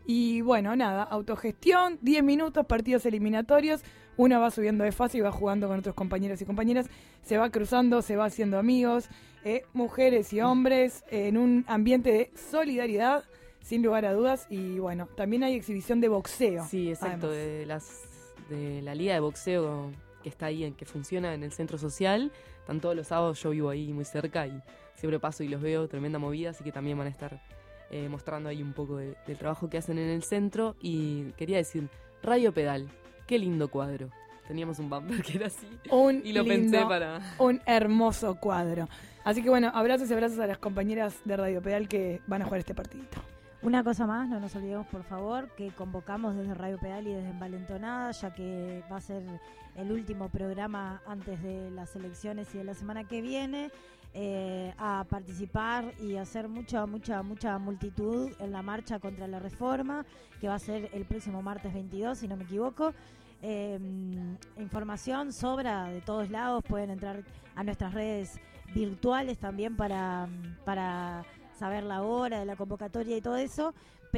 Y bueno, nada, autogestión, diez minutos, partidos eliminatorios, uno va subiendo de fase y va jugando con otros compañeros y compañeras, se va cruzando, se va haciendo amigos, eh, mujeres y hombres, eh, en un ambiente de solidaridad, sin lugar a dudas, y bueno, también hay exhibición de boxeo. Sí, exacto, además. de las de la liga de boxeo que está ahí, en que funciona en el centro social, están todos los sábados, yo vivo ahí muy cerca y siempre paso y los veo, tremenda movida, así que también van a estar eh, mostrando ahí un poco de, del trabajo que hacen en el centro. Y quería decir, Radio Pedal, qué lindo cuadro. Teníamos un bumper que era así Un y lo lindo, pensé para... un hermoso cuadro. Así que bueno, abrazos y abrazos a las compañeras de Radio Pedal que van a jugar este partidito. Una cosa más, no nos olvidemos por favor, que convocamos desde Radio Pedal y desde Envalentonada, ya que va a ser el último programa antes de las elecciones y de la semana que viene, eh, a participar y hacer mucha, mucha, mucha multitud en la marcha contra la reforma, que va a ser el próximo martes veintidós, si no me equivoco. Eh, información sobra de todos lados, pueden entrar a nuestras redes virtuales también para... para saber la hora de la convocatoria y todo eso,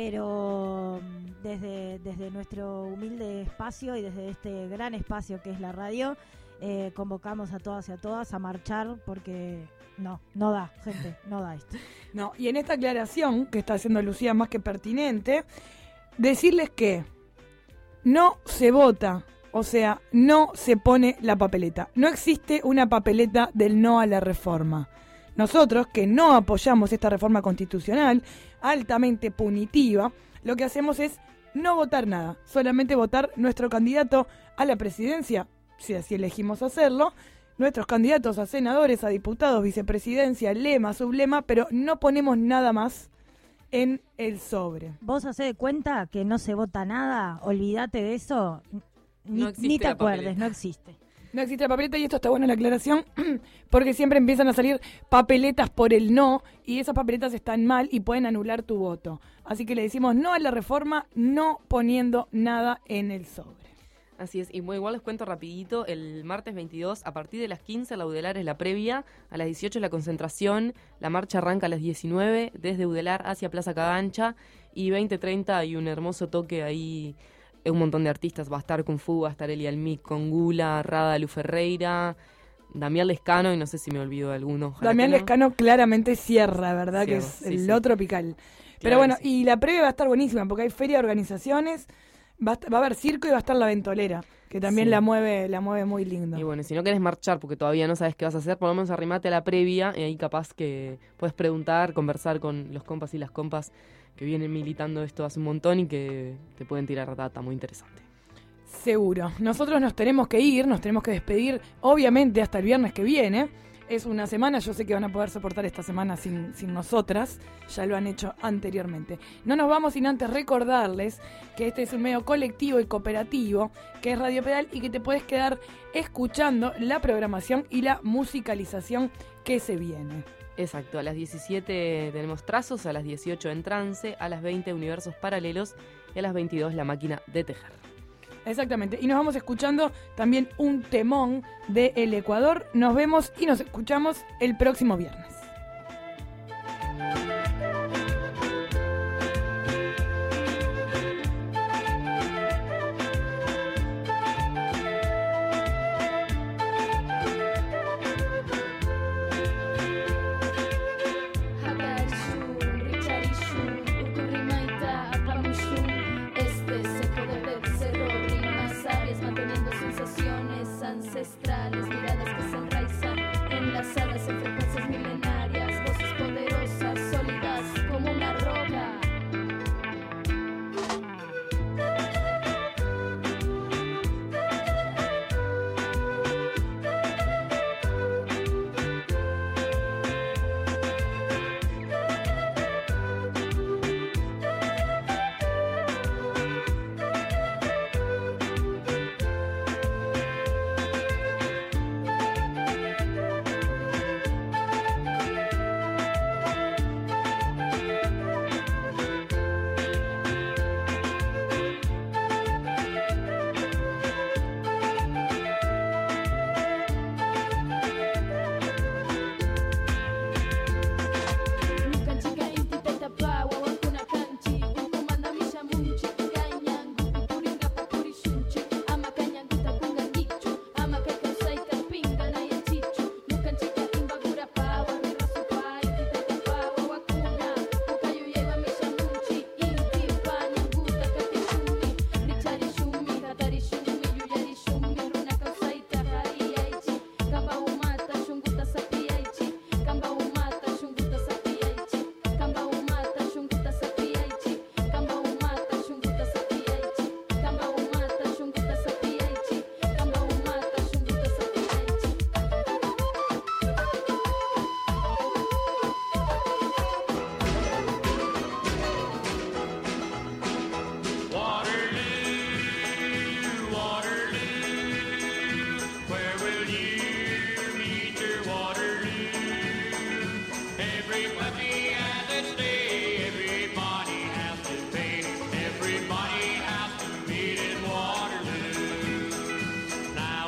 pero desde, desde nuestro humilde espacio y desde este gran espacio que es la radio, eh, convocamos a todas y a todas a marchar porque no, no da, gente, no da esto. No, y en esta aclaración que está haciendo Lucía más que pertinente, decirles que no se vota, o sea, no se pone la papeleta. No existe una papeleta del no a la reforma. Nosotros, que no apoyamos esta reforma constitucional altamente punitiva, lo que hacemos es no votar nada, solamente votar nuestro candidato a la presidencia, si así elegimos hacerlo, nuestros candidatos a senadores, a diputados, vicepresidencia, lema, sublema, pero no ponemos nada más en el sobre. Vos hacés de cuenta que no se vota nada, olvídate de eso, ni, No ni te la acuerdes, papeleta. no existe. No existe la papeleta y esto está bueno la aclaración porque siempre empiezan a salir papeletas por el no y esas papeletas están mal y pueden anular tu voto. Así que le decimos no a la reforma, no poniendo nada en el sobre. Así es, y bueno, igual les cuento rapidito, el martes veintidós, a partir de las quince, la Udelar es la previa, a las dieciocho la concentración, la marcha arranca a las diecinueve, desde Udelar hacia Plaza Cagancha, y veinte treinta hay un hermoso toque ahí, un montón de artistas, va a estar Kung Fu, va a estar Eli Almic, Congula, Rada Lu Ferreira, Damián Lescano, y no sé si me olvido de alguno. ojalá Damián que no. Lescano claramente cierra, ¿verdad? Cierra, que es sí, el sí. otro tropical. Pero Claro bueno, que sí. y la previa va a estar buenísima porque hay feria de organizaciones, va a, est- va a haber circo y va a estar la ventolera, que también Sí. la mueve la mueve muy lindo. Y bueno, si no querés marchar porque todavía no sabes qué vas a hacer, por lo menos arrimate a la previa y ahí capaz que puedes preguntar, conversar con los compas y las compas que vienen militando esto hace un montón y que te pueden tirar data muy interesante. Seguro. Nosotros nos tenemos que ir, nos tenemos que despedir, obviamente, hasta el viernes que viene. Es una semana, yo sé que van a poder soportar esta semana sin, sin nosotras, ya lo han hecho anteriormente. No nos vamos sin antes recordarles que este es un medio colectivo y cooperativo, que es Radio Pedal, y que te puedes quedar escuchando la programación y la musicalización que se viene. Exacto, a las diecisiete tenemos Trazos, a las dieciocho En Trance, a las veinte Universos Paralelos y a las veintidós La Máquina de Tejer. Exactamente, y nos vamos escuchando también un temón de El Ecuador. Nos vemos y nos escuchamos el próximo viernes.